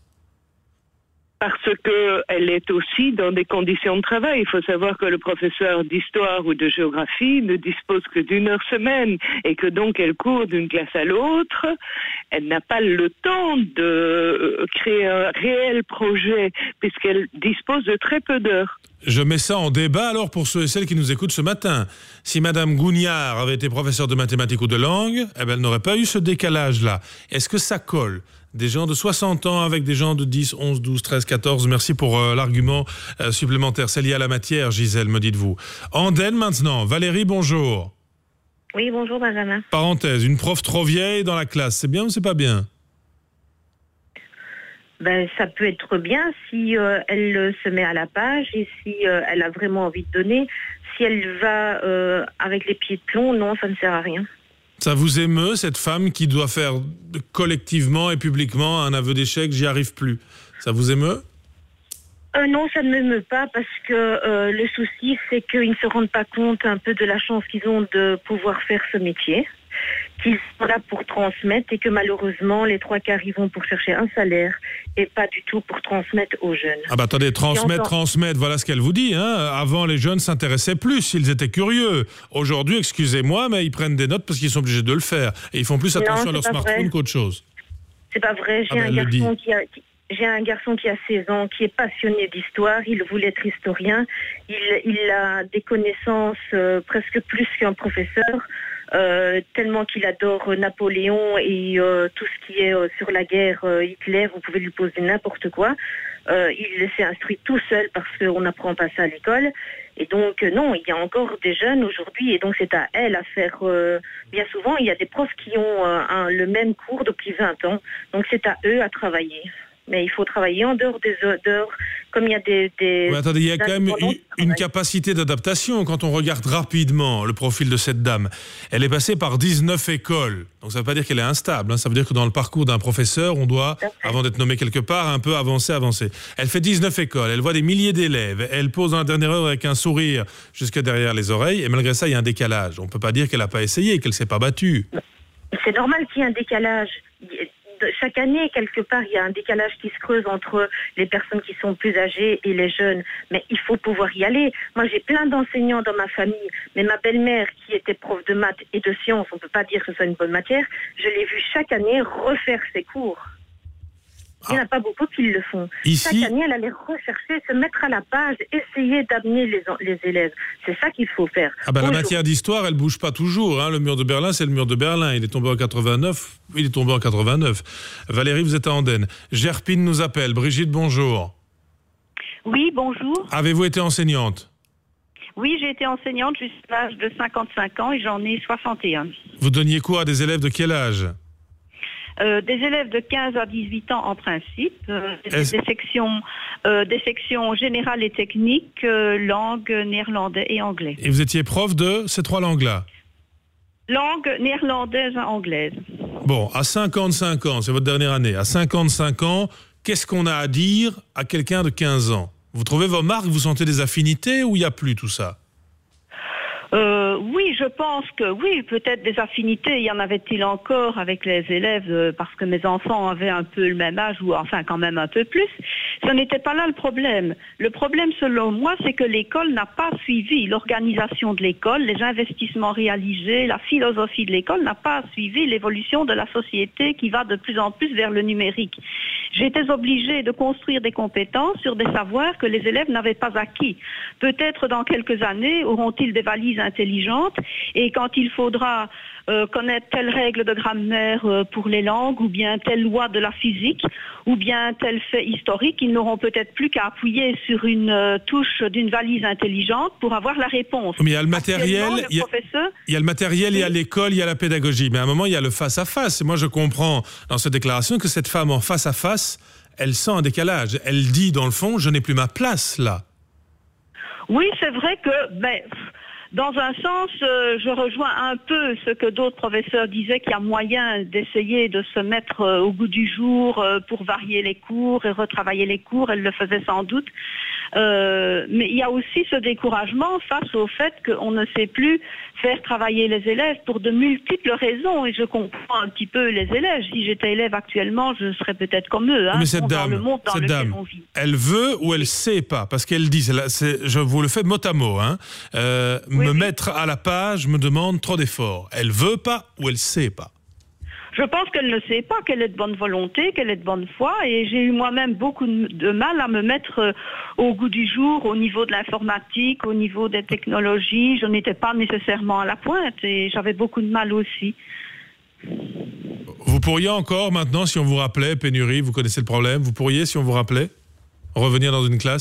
Parce qu'elle est aussi dans des conditions de travail. Il faut savoir que le professeur d'histoire ou de géographie ne dispose que d'une heure semaine et que donc elle court d'une classe à l'autre. Elle n'a pas le temps de créer un réel projet puisqu'elle dispose de très peu d'heures. Je mets ça en débat alors pour ceux et celles qui nous écoutent ce matin. Si Madame Gougnard avait été professeure de mathématiques ou de langue, eh ben elle n'aurait pas eu ce décalage-là. Est-ce que ça colle? Des gens de soixante ans avec des gens de dix, onze, douze, treize, quatorze. Merci pour euh, l'argument euh, supplémentaire. C'est lié à la matière, Gisèle, me dites-vous. Andenne maintenant. Valérie, bonjour. Oui, bonjour Benjamin. Parenthèse, une prof trop vieille dans la classe, c'est bien ou c'est pas bien? Ben, ça peut être bien si euh, elle se met à la page et si euh, elle a vraiment envie de donner. Si elle va euh, avec les pieds de plomb, non, ça ne sert à rien. Ça vous émeut, cette femme qui doit faire collectivement et publiquement un aveu d'échec, j'y arrive plus? Ça vous émeut? euh, Non, ça ne m'émeut pas parce que euh, le souci, c'est qu'ils ne se rendent pas compte un peu de la chance qu'ils ont de pouvoir faire ce métier, qu'ils sont là pour transmettre et que malheureusement, les trois quarts, ils vont pour chercher un salaire et pas du tout pour transmettre aux jeunes. Ah bah attendez, transmettre, encore... transmettre, voilà ce qu'elle vous dit. Hein. Avant, les jeunes s'intéressaient plus, ils étaient curieux. Aujourd'hui, excusez-moi, mais ils prennent des notes parce qu'ils sont obligés de le faire. Et ils font plus attention non, à leur smartphone vrai. qu'autre chose. C'est pas vrai, j'ai, ah bah, un garçon qui a, qui, j'ai un garçon qui a seize ans, qui est passionné d'histoire, il voulait être historien, il, il a des connaissances euh, presque plus qu'un professeur. euh, tellement qu'il adore Napoléon et euh, tout ce qui est euh, sur la guerre, euh, Hitler, vous pouvez lui poser n'importe quoi. Euh, il s'est instruit tout seul parce qu'on n'apprend pas ça à l'école. Et donc, euh, non, il y a encore des jeunes aujourd'hui, et donc c'est à elles à faire... Euh, bien souvent, il y a des profs qui ont euh, un, le même cours depuis vingt ans, donc c'est à eux à travailler. Mais il faut travailler en dehors des heures, comme il y a des... des ouais, attendez, il y a quand même une, une capacité d'adaptation. Quand on regarde rapidement le profil de cette dame, elle est passée par dix-neuf écoles. Donc ça ne veut pas dire qu'elle est instable, hein. Ça veut dire que dans le parcours d'un professeur, on doit, avant d'être nommé quelque part, un peu avancer, avancer. Elle fait dix-neuf écoles, elle voit des milliers d'élèves, elle pose dans la dernière heure avec un sourire jusque derrière les oreilles, et malgré ça, il y a un décalage. On ne peut pas dire qu'elle n'a pas essayé, qu'elle ne s'est pas battue. C'est normal qu'il y ait un décalage. Chaque année, quelque part, il y a un décalage qui se creuse entre les personnes qui sont plus âgées et les jeunes. Mais il faut pouvoir y aller. Moi, j'ai plein d'enseignants dans ma famille. Mais ma belle-mère, qui était prof de maths et de sciences, on ne peut pas dire que ce soit une bonne matière, je l'ai vue chaque année refaire ses cours. Il n'y en a pas beaucoup qui le font. Ici, chaque année, elle allait rechercher, se mettre à la page, essayer d'amener les, les élèves. C'est ça qu'il faut faire. Ah ben, la matière d'histoire, elle ne bouge pas toujours. Hein. Le mur de Berlin, c'est le mur de Berlin. Il est tombé en quatre-vingt-neuf. Il est tombé en quatre-vingt-neuf. Valérie, vous êtes à Andenne. Gerpine nous appelle. Brigitte, bonjour. Oui, bonjour. Avez-vous été enseignante ? Oui, j'ai été enseignante jusqu'à l'âge de cinquante-cinq ans et j'en ai soixante et un. Vous donniez cours à des élèves de quel âge ? Euh, des élèves de quinze à dix-huit ans en principe, euh, des, des, sections, euh, des sections générales et techniques, euh, langue, néerlandais et anglais. Et vous étiez prof de ces trois langues-là ? Langue néerlandaise et anglaise. Bon, à cinquante-cinq ans, c'est votre dernière année, à cinquante-cinq ans, qu'est-ce qu'on a à dire à quelqu'un de quinze ans ? Vous trouvez vos marques, vous sentez des affinités ou il n'y a plus tout ça ? Euh, oui, je pense que oui, peut-être des affinités, il y en avait-il encore avec les élèves, euh, parce que mes enfants avaient un peu le même âge, ou enfin quand même un peu plus. Ce n'était pas là le problème. Le problème, selon moi, c'est que l'école n'a pas suivi l'organisation de l'école, les investissements réalisés, la philosophie de l'école n'a pas suivi l'évolution de la société qui va de plus en plus vers le numérique. J'étais obligée de construire des compétences sur des savoirs que les élèves n'avaient pas acquis. Peut-être dans quelques années auront-ils des valises intelligentes et quand il faudra euh, connaître telle règle de grammaire euh, pour les langues ou bien telle loi de la physique ou bien tel fait historique, ils n'auront peut-être plus qu'à appuyer sur une euh, touche d'une valise intelligente pour avoir la réponse. Mais il y a le matériel, le il y a, professeur... il y a le matériel, il y a l'école, il y a la pédagogie. Mais à un moment, il y a le face-à-face. Et moi, je comprends dans cette déclaration que cette femme en face-à-face, elle sent un décalage. Elle dit, dans le fond, je n'ai plus ma place là. Oui, c'est vrai que... Ben, dans un sens, euh, je rejoins un peu ce que d'autres professeurs disaient, qu'il y a moyen d'essayer de se mettre euh, au goût du jour euh, pour varier les cours et retravailler les cours. Elle le faisait sans doute. Euh, mais il y a aussi ce découragement face au fait qu'on ne sait plus faire travailler les élèves pour de multiples raisons. Et je comprends un petit peu les élèves. Si j'étais élève actuellement, je serais peut-être comme eux. Hein, mais cette dans dame, le monde dans cette lequel dame on vit. elle veut ou elle sait pas ? Parce qu'elle dit, c'est la, c'est, je vous le fais mot à mot, hein, euh, oui, me oui. mettre à la page me demande trop d'efforts. Elle veut pas ou elle sait pas ? Je pense qu'elle ne sait pas, qu'elle est de bonne volonté, qu'elle est de bonne foi, et j'ai eu moi-même beaucoup de mal à me mettre au goût du jour au niveau de l'informatique, au niveau des technologies. Je n'étais pas nécessairement à la pointe et j'avais beaucoup de mal aussi. Vous pourriez encore maintenant, si on vous rappelait, pénurie, vous connaissez le problème, vous pourriez, si on vous rappelait, revenir dans une classe ?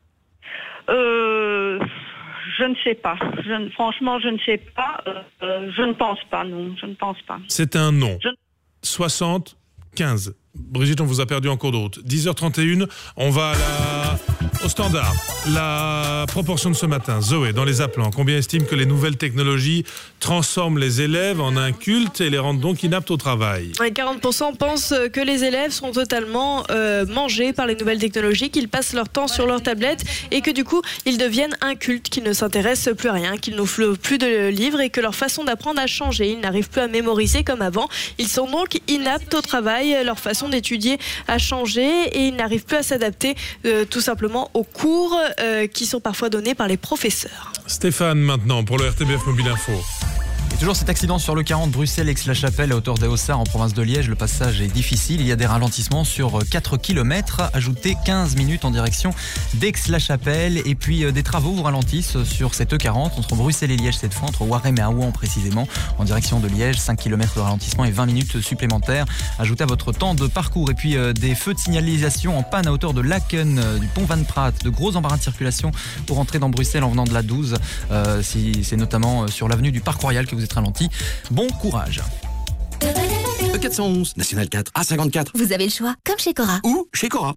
Euh... Je ne sais pas. Je ne, franchement, je ne sais pas. Euh, je ne pense pas, non. Je ne pense pas. C'est un non. Je... soixante quinze. Brigitte, on vous a perdu en cours de route. dix heures trente et une, on va à la... au standard. La proportion de ce matin. Zoé, dans les appelants, combien estime que les nouvelles technologies transforment les élèves en incultes et les rendent donc inaptes au travail ? quarante pour cent pensent que les élèves sont totalement euh, mangés par les nouvelles technologies, qu'ils passent leur temps sur leur tablette et que du coup, ils deviennent incultes, qu'ils ne s'intéressent plus à rien, qu'ils n'ouvrent plus de livres et que leur façon d'apprendre a changé. Ils n'arrivent plus à mémoriser comme avant. Ils sont donc inaptes au travail. Leur façon d'étudier a changé et ils n'arrivent plus à s'adapter euh, tout simplement aux cours euh, qui sont parfois donnés par les professeurs. Stéphane maintenant pour le R T B F Mobile Info. toujours cet accident sur le quarante Bruxelles-Aix-la-Chapelle à hauteur des Haussards en province de Liège. Le passage est difficile. Il y a des ralentissements sur quatre kilomètres. Ajoutez quinze minutes en direction d'Aix-la-Chapelle. Et puis des travaux vous ralentissent sur cette E quarante entre Bruxelles et Liège cette fois, entre Warem et Aouan précisément, en direction de Liège. cinq kilomètres de ralentissement et vingt minutes supplémentaires. Ajoutez à votre temps de parcours. Et puis euh, des feux de signalisation en panne à hauteur de Laken, euh, du pont Van Praat. De gros embarras de circulation pour entrer dans Bruxelles en venant de la douze. Euh, si, c'est notamment sur l'avenue du Parc Royal que vous êtes ralenti. Bon courage. E quatre cent onze, National quatre, A cinquante-quatre. Vous avez le choix, comme chez Cora. Ou chez Cora.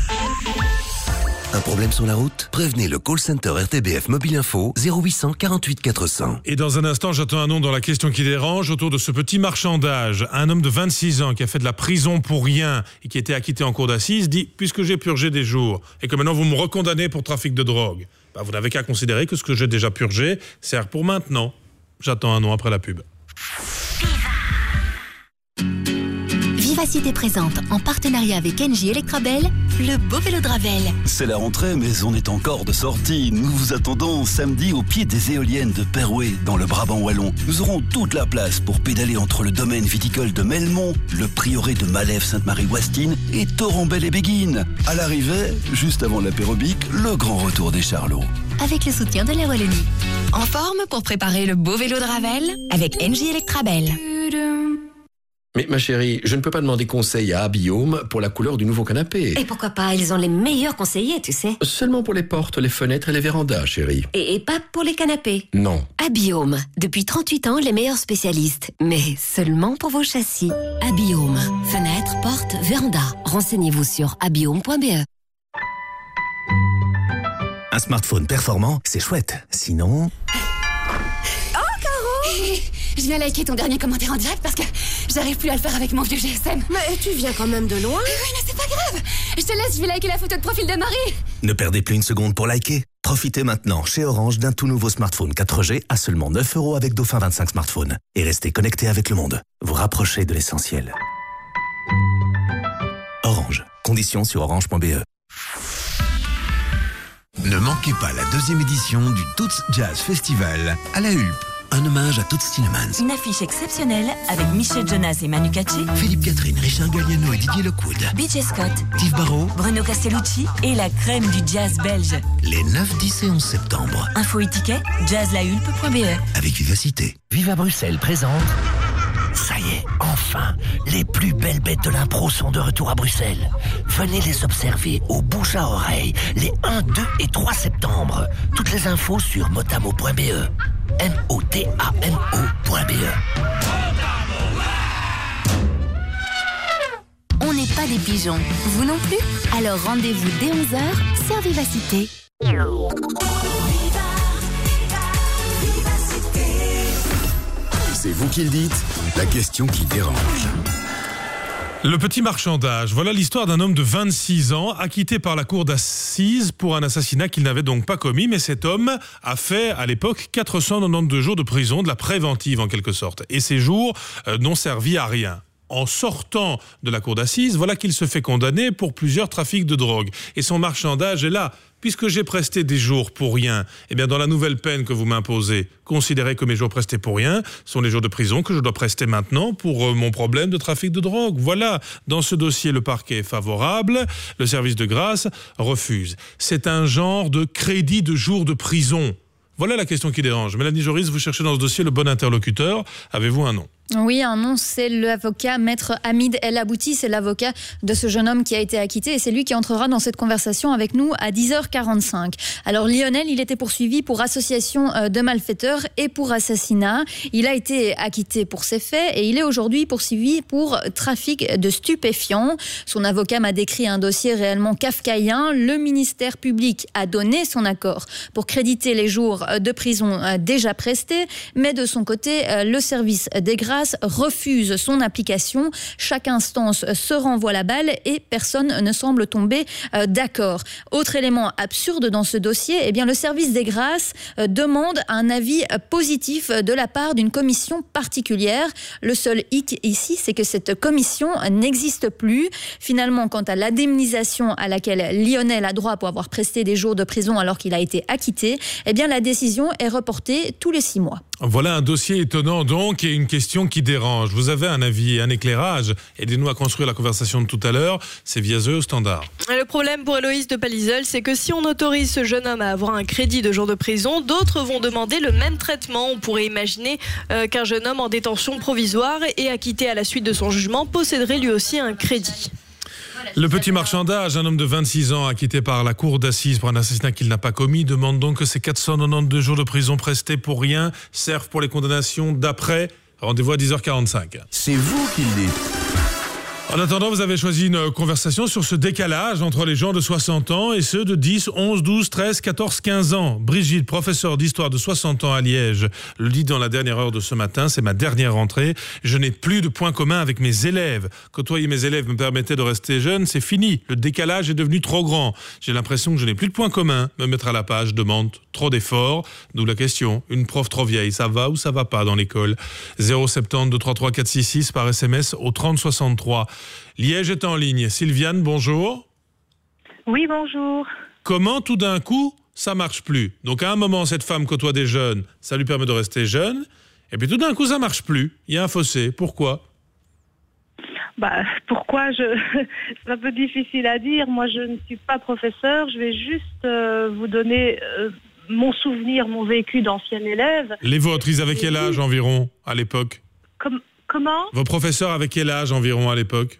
Un problème sur la route? Prévenez le call center R T B F Mobile Info zéro huit cent quarante-huit quatre cents. Et dans un instant, j'attends un nom dans la question qui dérange autour de ce petit marchandage. Un homme de vingt-six ans qui a fait de la prison pour rien et qui a été acquitté en cour d'assises dit « Puisque j'ai purgé des jours et que maintenant vous me recondamnez pour trafic de drogue, bah vous n'avez qu'à considérer que ce que j'ai déjà purgé sert pour maintenant. » J'attends un nom après la pub. Vivacité présente, en partenariat avec Engie Electrabel, le beau vélo de Ravel. C'est la rentrée, mais on est encore de sortie. Nous vous attendons samedi au pied des éoliennes de Perouet, dans le Brabant wallon. Nous aurons toute la place pour pédaler entre le domaine viticole de Melmont, le prieuré de Malève-Sainte-Marie-Wastine et Torrembel et Béguine. À l'arrivée, juste avant l'apérobique, le grand retour des Charlots. Avec le soutien de la Wallonie. En forme pour préparer le beau vélo de Ravel avec Engie Electrabel. Mais ma chérie, je ne peux pas demander conseil à Abiome pour la couleur du nouveau canapé. Et pourquoi pas, ils ont les meilleurs conseillers, tu sais. Seulement pour les portes, les fenêtres et les vérandas, chérie. Et, et pas pour les canapés. Non. Abiome, depuis trente-huit ans, les meilleurs spécialistes. Mais seulement pour vos châssis. Abiome, fenêtres, portes, vérandas. Renseignez-vous sur abiome point b e. Un smartphone performant, c'est chouette. Sinon... Oh, Caro! Je viens liker ton dernier commentaire en direct parce que j'arrive plus à le faire avec mon vieux G S M. Mais tu viens quand même de loin. Oui, mais c'est pas grave. Je te laisse, je vais liker la photo de profil de Marie. Ne perdez plus une seconde pour liker. Profitez maintenant chez Orange d'un tout nouveau smartphone quatre G à seulement neuf euros avec Dauphin vingt-cinq smartphones. Et restez connectés avec le monde. Vous rapprochez de l'essentiel. Orange. Conditions sur orange point b e. Ne manquez pas la deuxième édition du Toots Jazz Festival à la Hulpe. Un hommage à Toots Tillemans. Une affiche exceptionnelle avec Michel Jonas et Manu Katché, Philippe Catherine, Richard Galliano et Didier Lockwood. B J Scott, Yves Barrault, Bruno Castellucci et la crème du jazz belge. Les neuf, dix et onze septembre. Info et tickets, jazz la hulpe point b e. Avec vivacité. Viva Bruxelles présente. Ça y est, enfin, les plus belles bêtes de l'impro sont de retour à Bruxelles. Venez les observer au bouche à oreille les un, deux et trois septembre. Toutes les infos sur motamo point b e. M O T A M O point b e. On n'est pas des pigeons, vous non plus? Alors rendez-vous dès onze heures sur Vivacité. C'est vous qui le dites, la question qui dérange. Le petit marchandage. Voilà l'histoire d'un homme de vingt-six ans, acquitté par la cour d'assises pour un assassinat qu'il n'avait donc pas commis. Mais cet homme a fait, à l'époque, quatre cent quatre-vingt-douze jours de prison, de la préventive en quelque sorte. Et ces jours euh, n'ont servi à rien. En sortant de la cour d'assises, voilà qu'il se fait condamner pour plusieurs trafics de drogue. Et son marchandage est là. Puisque j'ai presté des jours pour rien, eh bien dans la nouvelle peine que vous m'imposez, considérez que mes jours prestés pour rien sont les jours de prison que je dois prester maintenant pour euh, mon problème de trafic de drogue. Voilà, dans ce dossier, le parquet est favorable, le service de grâce refuse. C'est un genre de crédit de jours de prison. Voilà la question qui dérange. Mélanie Joris, vous cherchez dans ce dossier le bon interlocuteur. Avez-vous un nom ? Oui, un nom, c'est l'avocat maître Hamid El Abouti, c'est l'avocat de ce jeune homme qui a été acquitté et c'est lui qui entrera dans cette conversation avec nous à dix heures quarante-cinq. Alors Lionel, il était poursuivi pour association de malfaiteurs et pour assassinat. Il a été acquitté pour ces faits et il est aujourd'hui poursuivi pour trafic de stupéfiants. Son avocat m'a décrit un dossier réellement kafkaïen. Le ministère public a donné son accord pour créditer les jours de prison déjà prestés, mais de son côté, le service des grâces refuse son application. Chaque instance se renvoie la balle et personne ne semble tomber euh, d'accord. Autre élément absurde dans ce dossier, eh bien, le service des grâces euh, demande un avis euh, positif de la part d'une commission particulière. Le seul hic ici, c'est que cette commission n'existe plus. Finalement, quant à l'indemnisation à laquelle Lionel a droit pour avoir presté des jours de prison alors qu'il a été acquitté, eh bien, la décision est reportée tous les six mois. Voilà un dossier étonnant donc et une question qui dérange. Vous avez un avis, un éclairage? Aidez-nous à construire la conversation de tout à l'heure. C'est via The Standard. Le problème pour Héloïse de Palizeul, c'est que si on autorise ce jeune homme à avoir un crédit de jour de prison, d'autres vont demander le même traitement. On pourrait imaginer euh, qu'un jeune homme en détention provisoire et acquitté à la suite de son jugement posséderait lui aussi un crédit. Le petit marchandage, un homme de vingt-six ans acquitté par la cour d'assises pour un assassinat qu'il n'a pas commis, demande donc que ces quatre cent quatre-vingt-douze jours de prison prestés pour rien servent pour les condamnations d'après. Rendez-vous à dix heures quarante-cinq. C'est vous qui le dites. En attendant, vous avez choisi une conversation sur ce décalage entre les gens de soixante ans et ceux de dix, onze, douze, treize, quatorze, quinze ans. Brigitte, professeure d'histoire de soixante ans à Liège, le dit dans la dernière heure de ce matin, c'est ma dernière rentrée. Je n'ai plus de points communs avec mes élèves. Côtoyer mes élèves me permettait de rester jeune, c'est fini. Le décalage est devenu trop grand. J'ai l'impression que je n'ai plus de points communs. Me mettre à la page demande trop d'efforts. D'où la question, une prof trop vieille, ça va ou ça va pas dans l'école? zéro sept zéro deux trois trois quatre six six par S M S au trente soixante-trois. Liège est en ligne. Sylviane, bonjour. Oui, bonjour. Comment tout d'un coup, ça marche plus? Donc à un moment, cette femme côtoie des jeunes, ça lui permet de rester jeune, et puis tout d'un coup, ça marche plus. Il y a un fossé. Pourquoi? Bah, pourquoi je... C'est un peu difficile à dire. Moi, je ne suis pas professeur. Je vais juste euh, vous donner euh, mon souvenir, mon vécu d'ancien élève. Les vôtres, ils avaient quel âge environ à l'époque? Com- Comment? Vos professeurs avaient quel âge environ à l'époque?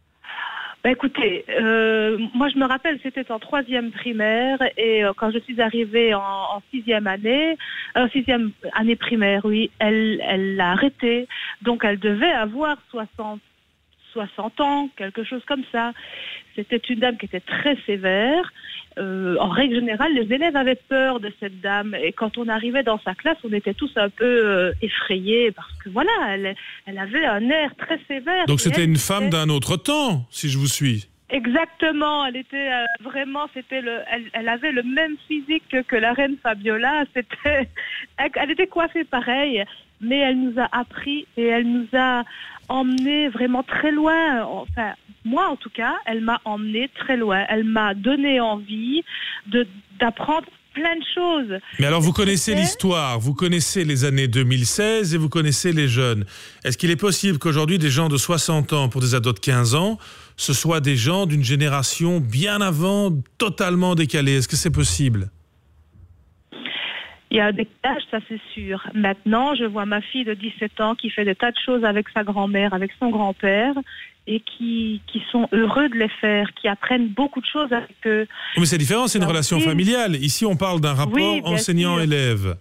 Bah écoutez, euh, moi je me rappelle, c'était en troisième primaire et euh, quand je suis arrivée en, en sixième année, euh, sixième année primaire, oui, elle, elle l'a arrêté, donc elle devait avoir soixante, soixante ans, quelque chose comme ça. C'était une dame qui était très sévère. Euh, en règle générale, les élèves avaient peur de cette dame et quand on arrivait dans sa classe, on était tous un peu euh, effrayés parce que voilà, elle, elle avait un air très sévère. Donc c'était elle, une femme d'un autre temps, si je vous suis. Exactement, elle était euh, vraiment, c'était le, elle, elle avait le même physique que, que la reine Fabiola. C'était, elle, elle était coiffée pareil, mais elle nous a appris et elle nous a emmené vraiment très loin. Enfin, moi en tout cas, elle m'a emmené très loin. Elle m'a donné envie de d'apprendre plein de choses. Mais alors vous connaissez l'histoire, vous connaissez les années deux mille seize et vous connaissez les jeunes. Est-ce qu'il est possible qu'aujourd'hui des gens de soixante ans pour des ados de quinze ans, ce soient des gens d'une génération bien avant, totalement décalée? Est-ce que c'est possible? Il y a un décalage, ça c'est sûr. Maintenant, je vois ma fille de dix-sept ans qui fait des tas de choses avec sa grand-mère, avec son grand-père, et qui, qui sont heureux de les faire, qui apprennent beaucoup de choses avec eux. Mais c'est différent, c'est une relation familiale. Ici, on parle d'un rapport oui, enseignant-élève.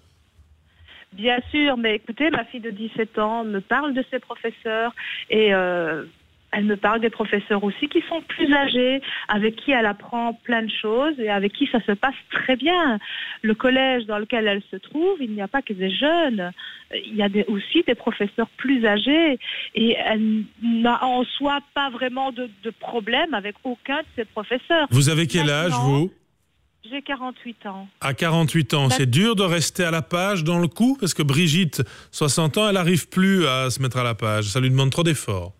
Bien sûr, mais écoutez, ma fille de dix-sept ans me parle de ses professeurs et euh, elle me parle des professeurs aussi qui sont plus âgés, avec qui elle apprend plein de choses et avec qui ça se passe très bien. Le collège dans lequel elle se trouve, il n'y a pas que des jeunes, il y a des, aussi des professeurs plus âgés et elle n'a en soi pas vraiment de, de problème avec aucun de ses professeurs. Vous avez quel Maintenant, âge, vous? J'ai quarante-huit ans. À quarante-huit ans, c'est dur de rester à la page dans le coup? Parce que Brigitte, soixante ans, elle n'arrive plus à se mettre à la page. Ça lui demande trop d'efforts.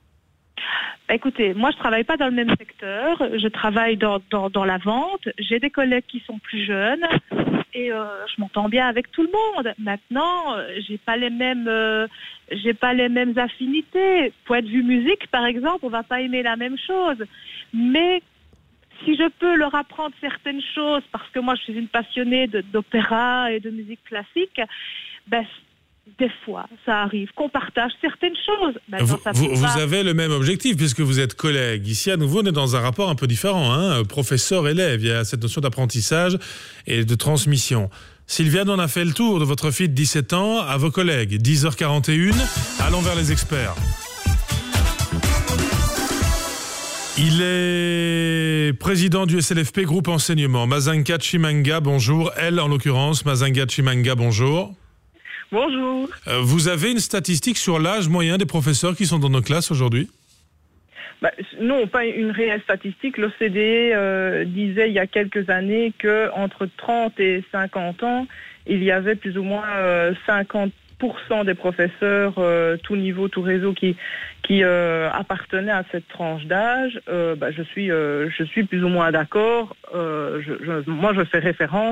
Écoutez, moi je travaille pas dans le même secteur, je travaille dans, dans, dans la vente, j'ai des collègues qui sont plus jeunes et euh, je m'entends bien avec tout le monde. Maintenant, euh, j'ai pas les mêmes euh, j'ai pas les mêmes affinités. Point de vue musique par exemple, on va pas aimer la même chose. Mais si je peux leur apprendre certaines choses, parce que moi je suis une passionnée de, d'opéra et de musique classique, ben des fois, ça arrive qu'on partage certaines choses. Maintenant, vous, ça vous, peut vous pas... avez le même objectif puisque vous êtes collègues. Ici, à nouveau, on est dans un rapport un peu différent. Hein, professeur-élève, il y a cette notion d'apprentissage et de transmission. Sylviane, on a fait le tour de votre fille de dix-sept ans à vos collègues. dix heures quarante et une, allons vers les experts. Il est président du S L F P Groupe Enseignement. Mazinga Chimanga, bonjour. Elle, en l'occurrence, Mazinga Chimanga, bonjour. Bonjour. Euh, vous avez une statistique sur l'âge moyen des professeurs qui sont dans nos classes aujourd'hui? Bah, non, pas une réelle statistique. L'O C D E euh, disait il y a quelques années qu'entre trente et cinquante ans, il y avait plus ou moins euh, cinquante pour cent des professeurs, euh, tout niveau, tout réseau, qui, qui euh, appartenaient à cette tranche d'âge. Euh, bah, je suis, euh, je suis plus ou moins d'accord. Euh, je, je, moi, je fais référence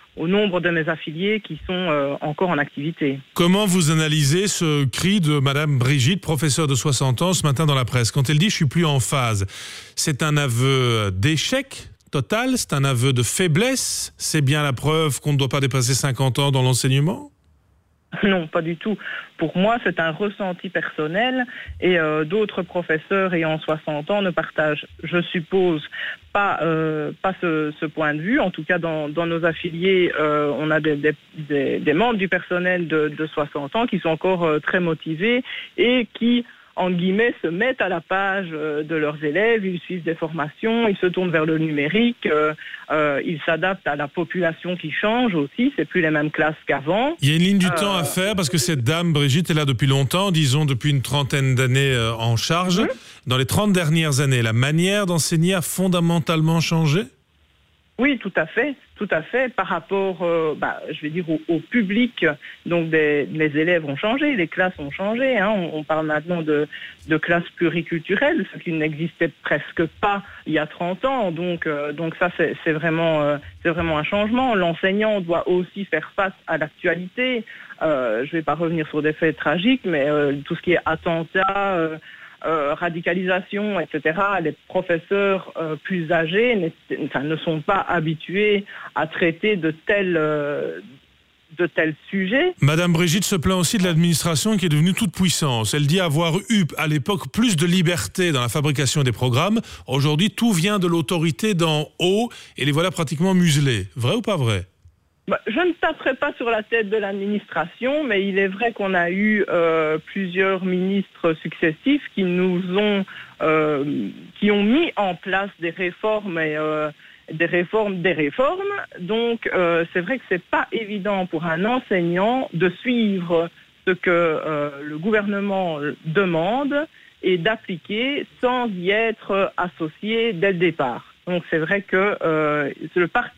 au nombre de mes affiliés qui sont euh, encore en activité. Comment vous analysez ce cri de Madame Brigitte, professeure de soixante ans, ce matin dans la presse, quand elle dit « je suis plus en phase ». C'est un aveu d'échec total, c'est un aveu de faiblesse, c'est bien la preuve qu'on ne doit pas dépasser cinquante ans dans l'enseignement ? Non, pas du tout. Pour moi, c'est un ressenti personnel et euh, d'autres professeurs ayant soixante ans ne partagent, je suppose, pas, euh, pas ce, ce point de vue. En tout cas, dans, dans nos affiliés, euh, on a des, des, des, des membres du personnel de, de soixante ans qui sont encore euh, très motivés et qui, en guillemets, se mettent à la page euh, de leurs élèves, ils suivent des formations, ils se tournent vers le numérique, euh, euh, ils s'adaptent à la population qui change aussi, c'est plus les mêmes classes qu'avant. Il y a une ligne du euh, temps à faire parce que cette dame, Brigitte, est là depuis longtemps, disons depuis une trentaine d'années euh, en charge. Mmh. Dans les trente dernières années, la manière d'enseigner a fondamentalement changé ? Oui, tout à fait, tout à fait. Par rapport, euh, bah, je vais dire, au, au public, donc des, les élèves ont changé, les classes ont changé. Hein. On, on parle maintenant de, de classes pluriculturelles, ce qui n'existait presque pas il y a trente ans. Donc, euh, donc ça, c'est, c'est, vraiment, euh, c'est vraiment un changement. L'enseignant doit aussi faire face à l'actualité. Euh, je ne vais pas revenir sur des faits tragiques, mais euh, tout ce qui est attentat... Euh, Euh, radicalisation, et cetera. Les professeurs euh, plus âgés enfin, ne sont pas habitués à traiter de tels, euh, de tels sujets. Madame Brigitte se plaint aussi de l'administration qui est devenue toute puissance. Elle dit avoir eu à l'époque plus de liberté dans la fabrication des programmes. Aujourd'hui, tout vient de l'autorité d'en haut et les voilà pratiquement muselés. Vrai ou pas vrai ? Bah, je ne taperai pas sur la tête de l'administration, mais il est vrai qu'on a eu euh, plusieurs ministres successifs qui nous ont, euh, qui ont mis en place des réformes et euh, des réformes, des réformes. Donc, euh, c'est vrai que c'est pas évident pour un enseignant de suivre ce que euh, le gouvernement demande et d'appliquer sans y être associé dès le départ. Donc, c'est vrai que euh, le parti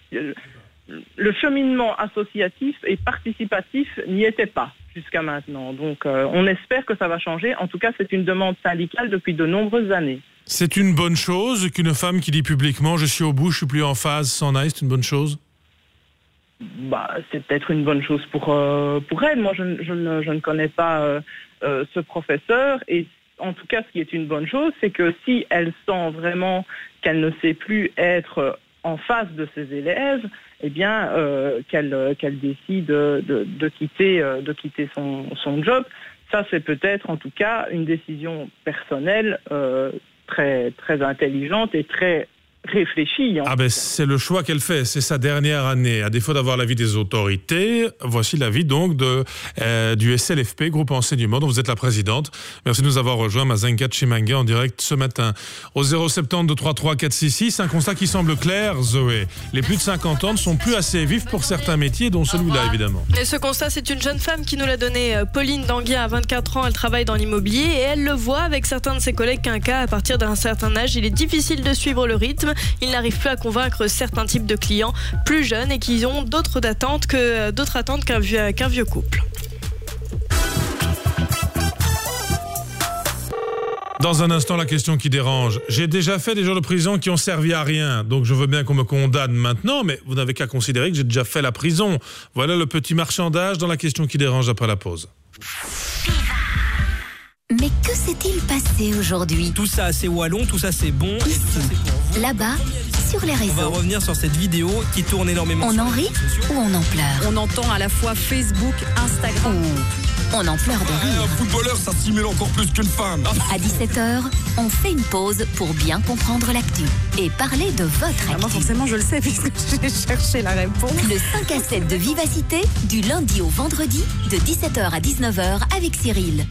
le cheminement associatif et participatif n'y était pas jusqu'à maintenant. Donc, euh, on espère que ça va changer. En tout cas, c'est une demande syndicale depuis de nombreuses années. C'est une bonne chose qu'une femme qui dit publiquement « je suis au bout, je suis plus en phase » s'en aille, c'est une bonne chose ? Bah, c'est peut-être une bonne chose pour, euh, pour elle. Moi, je, je, ne, je ne connais pas euh, euh, ce professeur. Et en tout cas, ce qui est une bonne chose, c'est que si elle sent vraiment qu'elle ne sait plus être en face de ses élèves, eh bien, euh, qu'elle, qu'elle décide de, de, de quitter, euh, de quitter son, son job. Ça, c'est peut-être, en tout cas, une décision personnelle euh, très, très intelligente et très réfléchie. Ah ben, c'est le choix qu'elle fait, c'est sa dernière année. À défaut d'avoir l'avis des autorités, voici l'avis donc de, euh, du S L F P, groupe enseignement, dont vous êtes la présidente. Merci de nous avoir rejoint, Mazenka Chimanga, en direct ce matin. Au zéro sept zéro deux trois trois quatre six six, un constat qui semble clair, Zoé. Les plus de cinquante ans ne sont plus assez vifs pour certains métiers, dont celui-là, évidemment. Et ce constat, c'est une jeune femme qui nous l'a donné. Pauline Danguien a vingt-quatre ans, elle travaille dans l'immobilier et elle le voit avec certains de ses collègues qu'un cas, à partir d'un certain âge, il est difficile de suivre le rythme. Ils n'arrivent plus à convaincre certains types de clients plus jeunes et qui ont d'autres attentes, que, d'autres attentes qu'un vieux, qu'un vieux couple. Dans un instant, la question qui dérange. J'ai déjà fait des jours de prison qui ont servi à rien, donc je veux bien qu'on me condamne maintenant, mais vous n'avez qu'à considérer que j'ai déjà fait la prison. Voilà le petit marchandage dans la question qui dérange après la pause. Mais que s'est-il passé aujourd'hui ? Tout ça, c'est wallon, tout ça, c'est bon. Ici, là-bas, sur les réseaux. On va revenir sur cette vidéo qui tourne énormément. On en rit ou on en pleure ? On entend à la fois Facebook, Instagram. Ou on en pleure de rire. Un footballeur, ça simule encore plus qu'une femme. À dix-sept heures, on fait une pause pour bien comprendre l'actu et parler de votre actu. Ah, moi, forcément, je le sais puisque j'ai cherché la réponse. Le cinq à sept de Vivacité, du lundi au vendredi, de dix-sept heures à dix-neuf heures avec Cyril.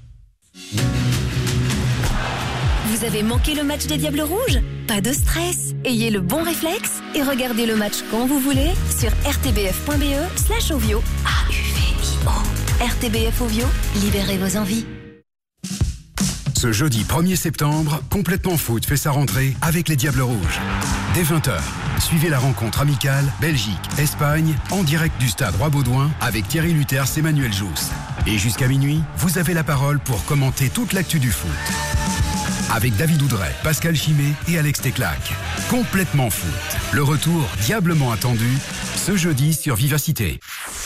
Vous avez manqué le match des Diables Rouges ? Pas de stress. Ayez le bon réflexe et regardez le match quand vous voulez sur r t b f point b e slash ovio. A U V I O. R T B F Ovio, libérez vos envies. Ce jeudi premier septembre, Complètement Foot fait sa rentrée avec les Diables Rouges. Dès vingt heures, suivez la rencontre amicale Belgique-Espagne en direct du stade Roi-Baudouin avec Thierry Luters et Manuel Jousse. Et jusqu'à minuit, vous avez la parole pour commenter toute l'actu du foot. Avec David Oudret, Pascal Chimé et Alex Teclac. Complètement foot. Le retour diablement attendu ce jeudi sur Vivacité.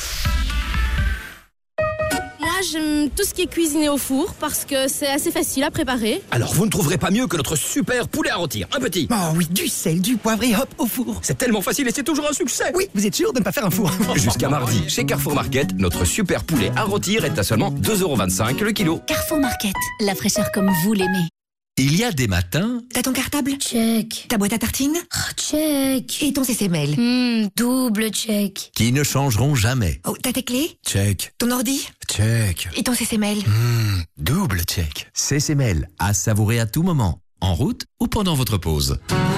Moi, j'aime tout ce qui est cuisiné au four parce que c'est assez facile à préparer. Alors, vous ne trouverez pas mieux que notre super poulet à rôtir. Un petit. Oh oui, du sel, du poivre et hop, au four. C'est tellement facile et c'est toujours un succès. Oui, vous êtes sûr de ne pas faire un four? Jusqu'à mardi, chez Carrefour Market, notre super poulet à rôtir est à seulement deux euros vingt-cinq le kilo. Carrefour Market, la fraîcheur comme vous l'aimez. Il y a des matins... T'as ton cartable? Check. Ta boîte à tartines? Oh, check. Et ton C C M L? Hmm, double check. qui ne changeront jamais. Oh, t'as tes clés? Check. Ton ordi? Check. Et ton C C M L? Mmh, double check. C C M L, à savourer à tout moment, en route ou pendant votre pause.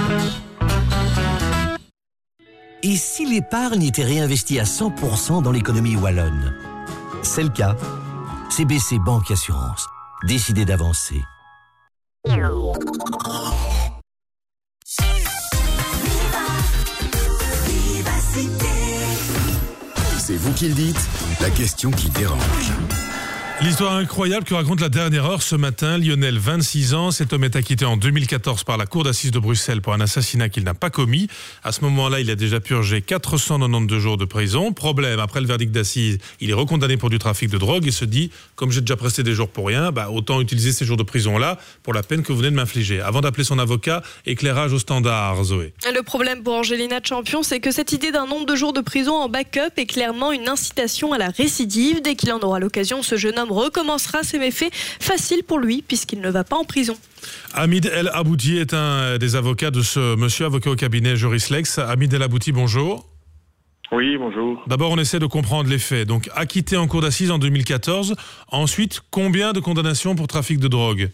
Et si l'épargne était réinvestie à cent pour cent dans l'économie wallonne? C'est le cas. C B C Banque Assurance. Décidez d'avancer. C'est vous qui le dites, la question qui dérange. L'histoire incroyable que raconte la dernière heure ce matin. Lionel, vingt-six ans, cet homme est acquitté en deux mille quatorze par la cour d'assises de Bruxelles pour un assassinat qu'il n'a pas commis. À ce moment-là, il a déjà purgé quatre cent quatre-vingt-douze jours de prison. Problème, après le verdict d'assises, il est recondamné pour du trafic de drogue et se dit, comme j'ai déjà presté des jours pour rien, bah, autant utiliser ces jours de prison-là pour la peine que vous venez de m'infliger. Avant d'appeler son avocat, éclairage au standard, Zoé. Le problème pour Angelina Champion, c'est que cette idée d'un nombre de jours de prison en backup est clairement une incitation à la récidive. Dès qu'il en aura l'occasion, ce jeune homme recommencera ses méfaits. Facile pour lui, puisqu'il ne va pas en prison. Hamid El Abouti est un des avocats de ce monsieur, avocat au cabinet Joris Lex. Hamid El Abouti, bonjour. Oui, bonjour. D'abord, on essaie de comprendre les faits. Donc, acquitté en cour d'assises en deux mille quatorze. Ensuite, combien de condamnations pour trafic de drogue?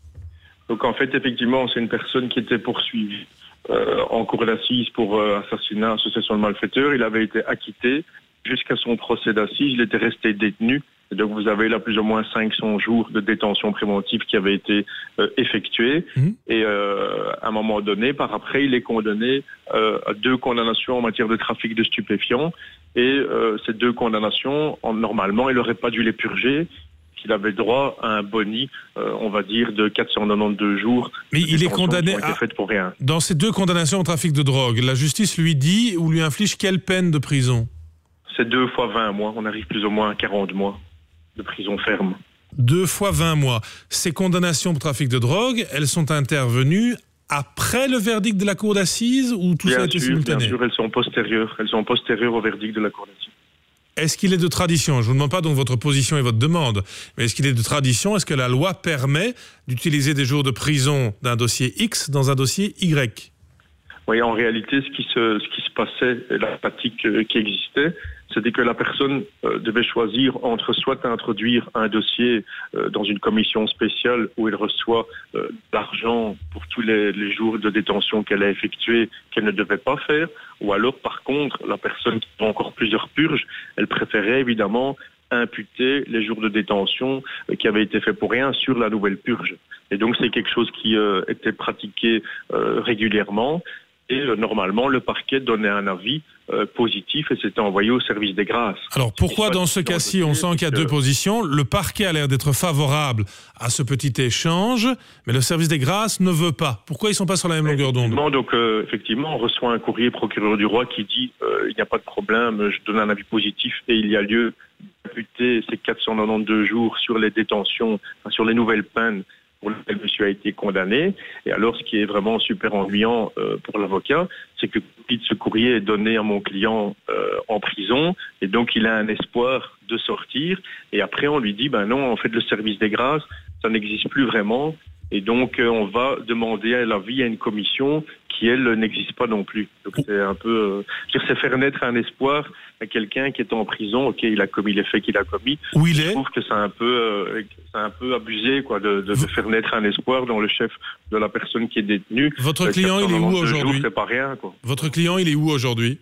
Donc, en fait, effectivement, c'est une personne qui était poursuivie euh, en cour d'assises pour euh, assassinat, association de malfaiteurs. Il avait été acquitté jusqu'à son procès d'assises. Il était resté détenu. Et donc, vous avez là plus ou moins cinq cents jours de détention préventive qui avaient été euh, effectués. Mmh. Et euh, à un moment donné, par après, il est condamné euh, à deux condamnations en matière de trafic de stupéfiants. Et euh, ces deux condamnations, en, normalement, il n'aurait pas dû les purger. Qu'il avait droit à un boni, euh, on va dire, de quatre cent quatre-vingt-douze jours. Mais il est condamné à... pour rien. Dans ces deux condamnations au trafic de drogue, la justice lui dit ou lui inflige quelle peine de prison? C'est deux fois vingt mois. On arrive plus ou moins à quarante mois de prison ferme. Deux fois vingt mois. Ces condamnations pour trafic de drogue, elles sont intervenues après le verdict de la cour d'assises ou tout bien ça a été sûr, simultané? Bien sûr, elles sont postérieures. Elles sont postérieures au verdict de la cour d'assises. Est-ce qu'il est de tradition, je ne vous demande pas donc votre position et votre demande, mais est-ce qu'il est de tradition, est-ce que la loi permet d'utiliser des jours de prison d'un dossier X dans un dossier Y? Oui, en réalité, ce qui se, ce qui se passait, la pratique qui existait, c'était que la personne euh, devait choisir entre soit introduire un dossier euh, dans une commission spéciale où elle reçoit euh, de l'argent pour tous les, les jours de détention qu'elle a effectués, qu'elle ne devait pas faire, ou alors par contre, la personne qui a encore plusieurs purges, elle préférait évidemment imputer les jours de détention euh, qui avaient été faits pour rien sur la nouvelle purge. Et donc c'est quelque chose qui euh, était pratiqué euh, régulièrement. Et euh, normalement, le parquet donnait un avis euh, positif et c'était envoyé au service des grâces. Alors pourquoi dans ce cas-ci, on sent qu'il y a deux positions? Le parquet a l'air d'être favorable à ce petit échange, mais le service des grâces ne veut pas. Pourquoi ils ne sont pas sur la même longueur d'onde? Donc euh, effectivement, on reçoit un courrier procureur du roi qui dit euh, il n'y a pas de problème, je donne un avis positif et il y a lieu d'imputer ces quatre cent quatre-vingt-douze jours sur les détentions, enfin, sur les nouvelles peines pour lequel monsieur a été condamné. Et alors, ce qui est vraiment super ennuyant euh, pour l'avocat, c'est que ce courrier est donné à mon client euh, en prison, et donc il a un espoir de sortir. Et après, on lui dit, ben non, en fait, le service des grâces, ça n'existe plus vraiment. Et donc, euh, on va demander l'avis à une commission qui, elle, n'existe pas non plus. Donc, c'est un peu... Euh, c'est faire naître un espoir à quelqu'un qui est en prison. OK, il a commis les faits qu'il a commis. Où il est? Je trouve que c'est un peu, euh, c'est un peu abusé, quoi, de, de, de faire naître un espoir dans le chef de la personne qui est détenue. Votre client, il est où aujourd'hui? C'est pas rien, quoi. Votre client, il est où aujourd'hui?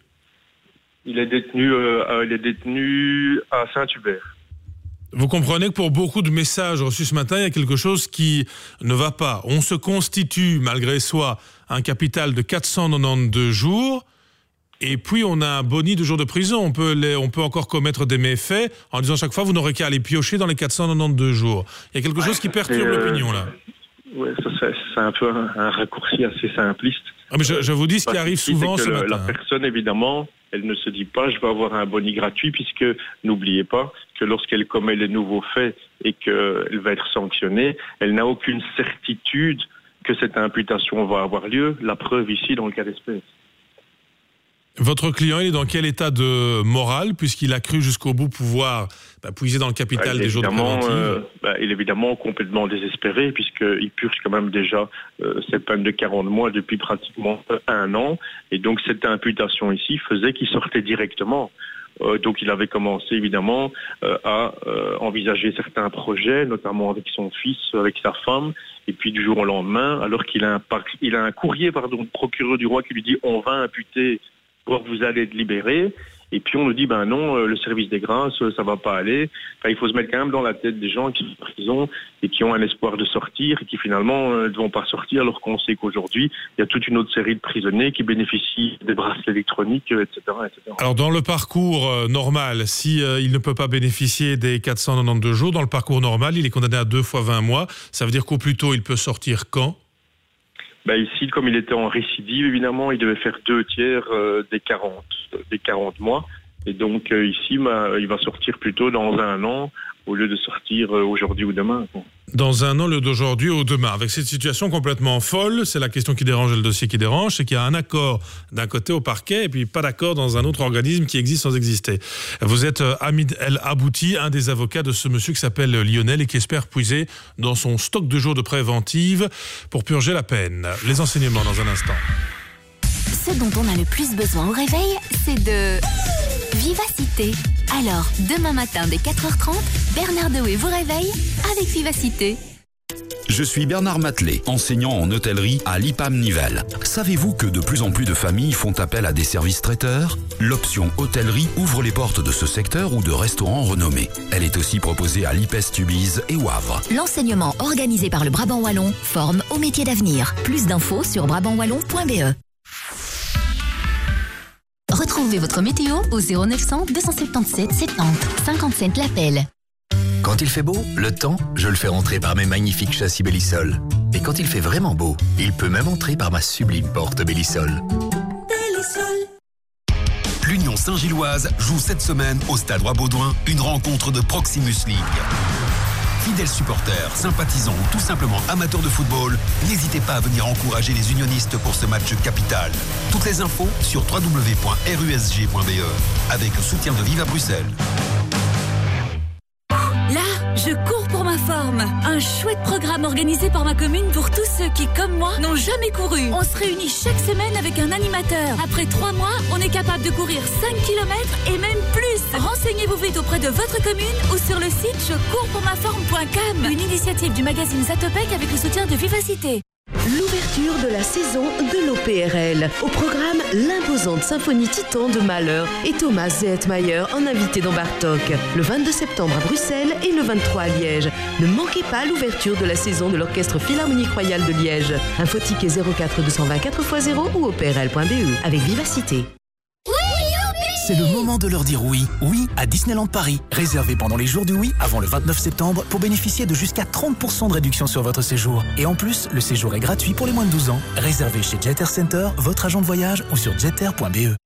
Il est détenu, euh, il est détenu à Saint-Hubert. Vous comprenez que pour beaucoup de messages reçus ce matin, il y a quelque chose qui ne va pas. On se constitue, malgré soi, un capital de quatre cent quatre-vingt-douze jours, et puis on a un boni de jours de prison. On peut, les, on peut encore commettre des méfaits en disant chaque fois, vous n'aurez qu'à aller piocher dans les quatre cent quatre-vingt-douze jours. Il y a quelque chose qui perturbe euh, l'opinion, là. Oui, ça, c'est un peu un, un raccourci assez simpliste. Ah, mais je, je vous dis ce qui Parce arrive qu'ici, souvent c'est ce que le- matin. La personne, évidemment, elle ne se dit pas je vais avoir un boni gratuit, puisque n'oubliez pas que lorsqu'elle commet les nouveaux faits et qu'elle va être sanctionnée, elle n'a aucune certitude que cette imputation va avoir lieu. La preuve ici, dans le cas d'espèce. Votre client, il est dans quel état de morale, puisqu'il a cru jusqu'au bout pouvoir bah, puiser dans le capital Bah, il est des jours de évidemment, préventive euh, bah, il est évidemment complètement désespéré, puisqu'il purge quand même déjà euh, cette peine de quarante mois depuis pratiquement un an. Et donc cette imputation ici faisait qu'il sortait directement. Euh, donc il avait commencé évidemment euh, à euh, envisager certains projets, notamment avec son fils, avec sa femme. Et puis du jour au lendemain, alors qu'il a un, par- il a un courrier pardon, du procureur du roi qui lui dit on va imputer, voire vous allez être libéré. Et puis on nous dit ben non, euh, le service des grâces, euh, ça va pas aller. Enfin, il faut se mettre quand même dans la tête des gens qui sont en prison et qui ont un espoir de sortir et qui finalement euh, ne vont pas sortir, alors qu'on sait qu'aujourd'hui il y a toute une autre série de prisonniers qui bénéficient des bracelets électroniques, euh, et cetera, et cetera. Alors dans le parcours euh, normal, si euh, il ne peut pas bénéficier des quatre cent quatre-vingt-douze jours, dans le parcours normal, il est condamné à deux fois vingt mois. Ça veut dire qu'au plus tôt, il peut sortir quand ? Ben ici, comme il était en récidive, évidemment, il devait faire deux tiers euh, des quarante, des quarante mois. Et donc euh, ici, ben, il va sortir plutôt dans un an au lieu de sortir euh, aujourd'hui ou demain, quoi. Dans un an, le d'aujourd'hui au demain. Avec cette situation complètement folle, c'est la question qui dérange et le dossier qui dérange, c'est qu'il y a un accord d'un côté au parquet et puis pas d'accord dans un autre organisme qui existe sans exister. Vous êtes euh, Hamid El Abouti, un des avocats de ce monsieur qui s'appelle Lionel et qui espère puiser dans son stock de jours de préventive pour purger la peine. Les enseignements dans un instant. Ce dont on a le plus besoin au réveil, c'est de vivacité. Alors, demain matin dès quatre heures trente, Bernard Dewey vous réveille avec vivacité. Je suis Bernard Matelet, enseignant en hôtellerie à l'I P A M Nivelles. Savez-vous que de plus en plus de familles font appel à des services traiteurs ? L'option hôtellerie ouvre les portes de ce secteur ou de restaurants renommés. Elle est aussi proposée à l'I P E S Tubize et au Havre. L'enseignement organisé par le Brabant Wallon forme au métier d'avenir. Plus d'infos sur brabant wallon point b e. Retrouvez votre météo au zéro neuf cent deux cent soixante-dix-sept soixante cinquante-sept l'appel. Quand il fait beau, le temps, je le fais rentrer par mes magnifiques châssis Bellisol. Et quand il fait vraiment beau, il peut même entrer par ma sublime porte Bellisol. L'Union Saint-Gilloise joue cette semaine au Stade Roi-Baudouin une rencontre de Proximus League. Fidèles supporters, sympathisants ou tout simplement amateurs de football, n'hésitez pas à venir encourager les unionistes pour ce match capital. Toutes les infos sur w w w point r u s g point b e avec le soutien de Viva Bruxelles. Là, je cours pour ma forme. Un chouette programme organisé par ma commune pour tous ceux qui, comme moi, n'ont jamais couru. On se réunit chaque semaine avec un animateur. Après trois mois, on est capable de courir cinq kilomètres et même plus. Renseignez-vous vite auprès de votre commune ou sur le site je cours pour ma forme point com. Une initiative du magazine Zatopek avec le soutien de Vivacité. L'ouverture de la saison de l'O P R L. Au programme, l'imposante symphonie Titan de Mahler et Thomas Zehetmayer en invité dans Bartok. Le vingt-deux septembre à Bruxelles et le vingt-trois à Liège. Ne manquez pas l'ouverture de la saison de l'Orchestre Philharmonique Royal de Liège. Info ticket zéro quatre deux cent vingt quatre fois zéro ou o p r l point b e avec Vivacité. C'est le moment de leur dire oui. Oui à Disneyland Paris. Réservez pendant les jours du oui avant le vingt-neuf septembre pour bénéficier de jusqu'à trente pour cent de réduction sur votre séjour. Et en plus, le séjour est gratuit pour les moins de douze ans. Réservez chez Jet Air Center, votre agent de voyage ou sur jet air point b e.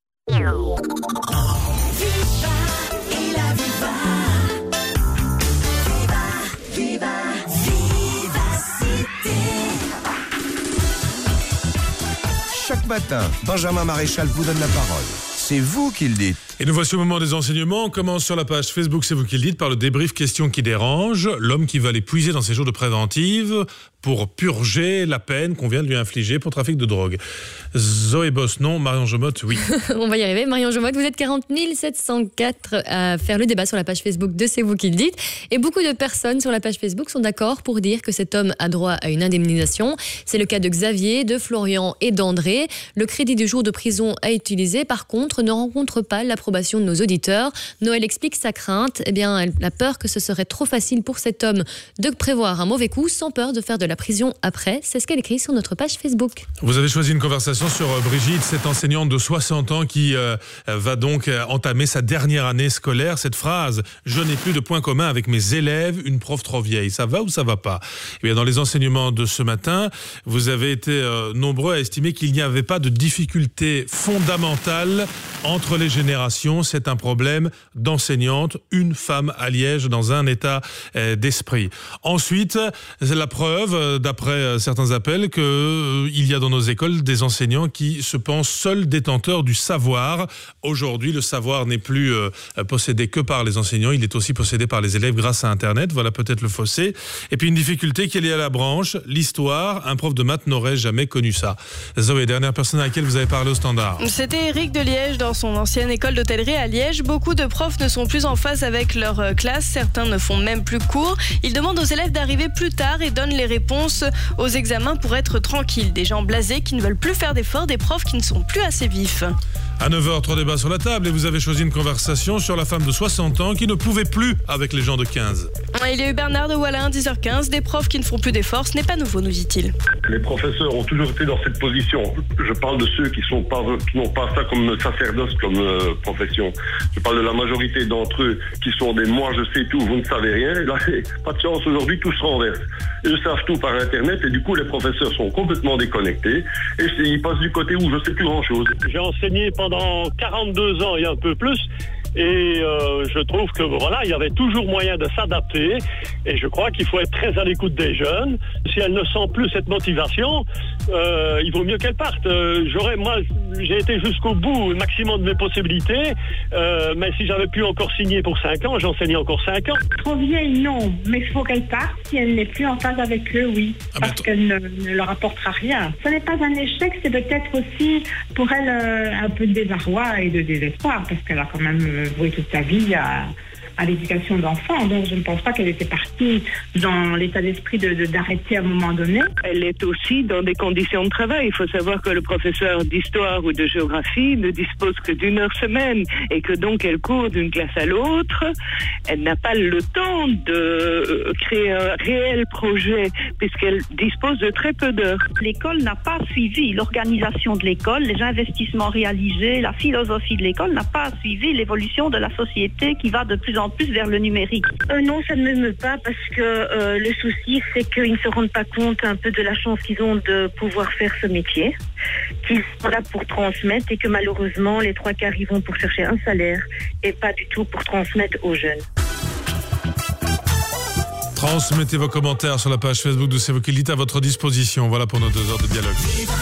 Chaque matin, Benjamin Maréchal vous donne la parole. C'est vous qui le dites. Et nous voici au moment des enseignements. On commence sur la page Facebook, c'est vous qui le dites, par le débrief question qui dérange. L'homme qui va aller puiser dans ses jours de préventive pour purger la peine qu'on vient de lui infliger pour trafic de drogue. Zoé Boss, non. Marion Jomotte, oui. On va y arriver. Marion Jomotte, vous êtes quarante mille sept cent quatre à faire le débat sur la page Facebook de C'est vous qui le dites. Et beaucoup de personnes sur la page Facebook sont d'accord pour dire que cet homme a droit à une indemnisation. C'est le cas de Xavier, de Florian et d'André. Le crédit du jour de prison à utiliser, par contre, ne rencontre pas l'approbation l'approbation de nos auditeurs. Noël explique sa crainte. Eh bien, elle a peur que ce serait trop facile pour cet homme de prévoir un mauvais coup sans peur de faire de la prison après. C'est ce qu'elle écrit sur notre page Facebook. Vous avez choisi une conversation sur Brigitte, cette enseignante de soixante ans qui euh, va donc entamer sa dernière année scolaire. Cette phrase « Je n'ai plus de points communs avec mes élèves, une prof trop vieille ». Ça va ou ça va pas ? Eh bien, dans les enseignements de ce matin, vous avez été euh, nombreux à estimer qu'il n'y avait pas de difficulté fondamentale entre les générations. C'est un problème d'enseignante, une femme à Liège dans un état euh, d'esprit. Ensuite, c'est la preuve, euh, d'après euh, certains appels, qu'il euh, y a dans nos écoles des enseignants qui se pensent seuls détenteurs du savoir. Aujourd'hui, le savoir n'est plus euh, possédé que par les enseignants, il est aussi possédé par les élèves grâce à Internet. Voilà peut-être le fossé. Et puis une difficulté qui est liée à la branche, l'histoire. Un prof de maths n'aurait jamais connu ça. Zoé, dernière personne à laquelle vous avez parlé au standard. C'était Eric de Liège dans son ancienne école d'hôtellerie à Liège. Beaucoup de profs ne sont plus en phase avec leur classe. Certains ne font même plus cours. Ils demandent aux élèves d'arriver plus tard et donnent les réponses aux examens pour être tranquilles. Des gens blasés qui ne veulent plus faire d'efforts, des profs qui ne sont plus assez vifs. À neuf heures, trois débats sur la table et vous avez choisi une conversation sur la femme de soixante ans qui ne pouvait plus avec les gens de quinze. Il y a eu Bernard de Wallin, dix heures quinze. Des profs qui ne font plus d'efforts, ce n'est pas nouveau, nous dit-il. Les professeurs ont toujours été dans cette position. Je parle de ceux qui sont pas, qui n'ont pas ça comme sacerdoce, comme euh, profession. Je parle de la majorité d'entre eux qui sont des « moi je sais tout, vous ne savez rien ». Là, pas de chance, aujourd'hui, tout se renverse. Ils savent tout par Internet et du coup, les professeurs sont complètement déconnectés et ils passent du côté où je sais plus grand-chose. J'ai enseigné pendant quarante-deux ans et un peu plus. Et euh, je trouve que voilà, il y avait toujours moyen de s'adapter. Et je crois qu'il faut être très à l'écoute des jeunes. Si elles ne sentent plus cette motivation, euh, il vaut mieux qu'elles partent. Euh, j'aurais, moi, j'ai été jusqu'au bout, le maximum de mes possibilités. Euh, mais si j'avais pu encore signer pour cinq ans, j'enseignais encore cinq ans. Trop vieille, non. Mais il faut qu'elle parte. Si elle n'est plus en phase avec eux, oui. Ah, parce qu'elle ne, ne leur apportera rien. Ce n'est pas un échec, c'est peut-être aussi pour elle euh, un peu de désarroi et de désespoir. Parce qu'elle a quand même voué toute sa vie à, à l'éducation d'enfants. Donc je ne pense pas qu'elle était partie dans l'état d'esprit de, de, d'arrêter à un moment donné. Elle est aussi dans des conditions de travail. Il faut savoir que le professeur d'histoire ou de géographie ne dispose que d'une heure semaine et que donc elle court d'une classe à l'autre. Elle n'a pas le temps de créer un réel projet puisqu'elle dispose de très peu d'heures. L'école n'a pas suivi l'organisation de l'école, les investissements réalisés, la philosophie de l'école n'a pas suivi l'évolution de la société qui va de plus en plus vers le numérique. Euh, non, ça ne m'émeut pas parce que euh, le souci, c'est qu'ils ne se rendent pas compte un peu de la chance qu'ils ont de pouvoir faire ce métier, qu'ils sont là pour transmettre et que malheureusement, les trois quarts y vont pour chercher un salaire et pas du tout pour transmettre aux jeunes. Transmettez vos commentaires sur la page Facebook de C'est vous qui le dites à votre disposition. Voilà pour nos deux heures de dialogue.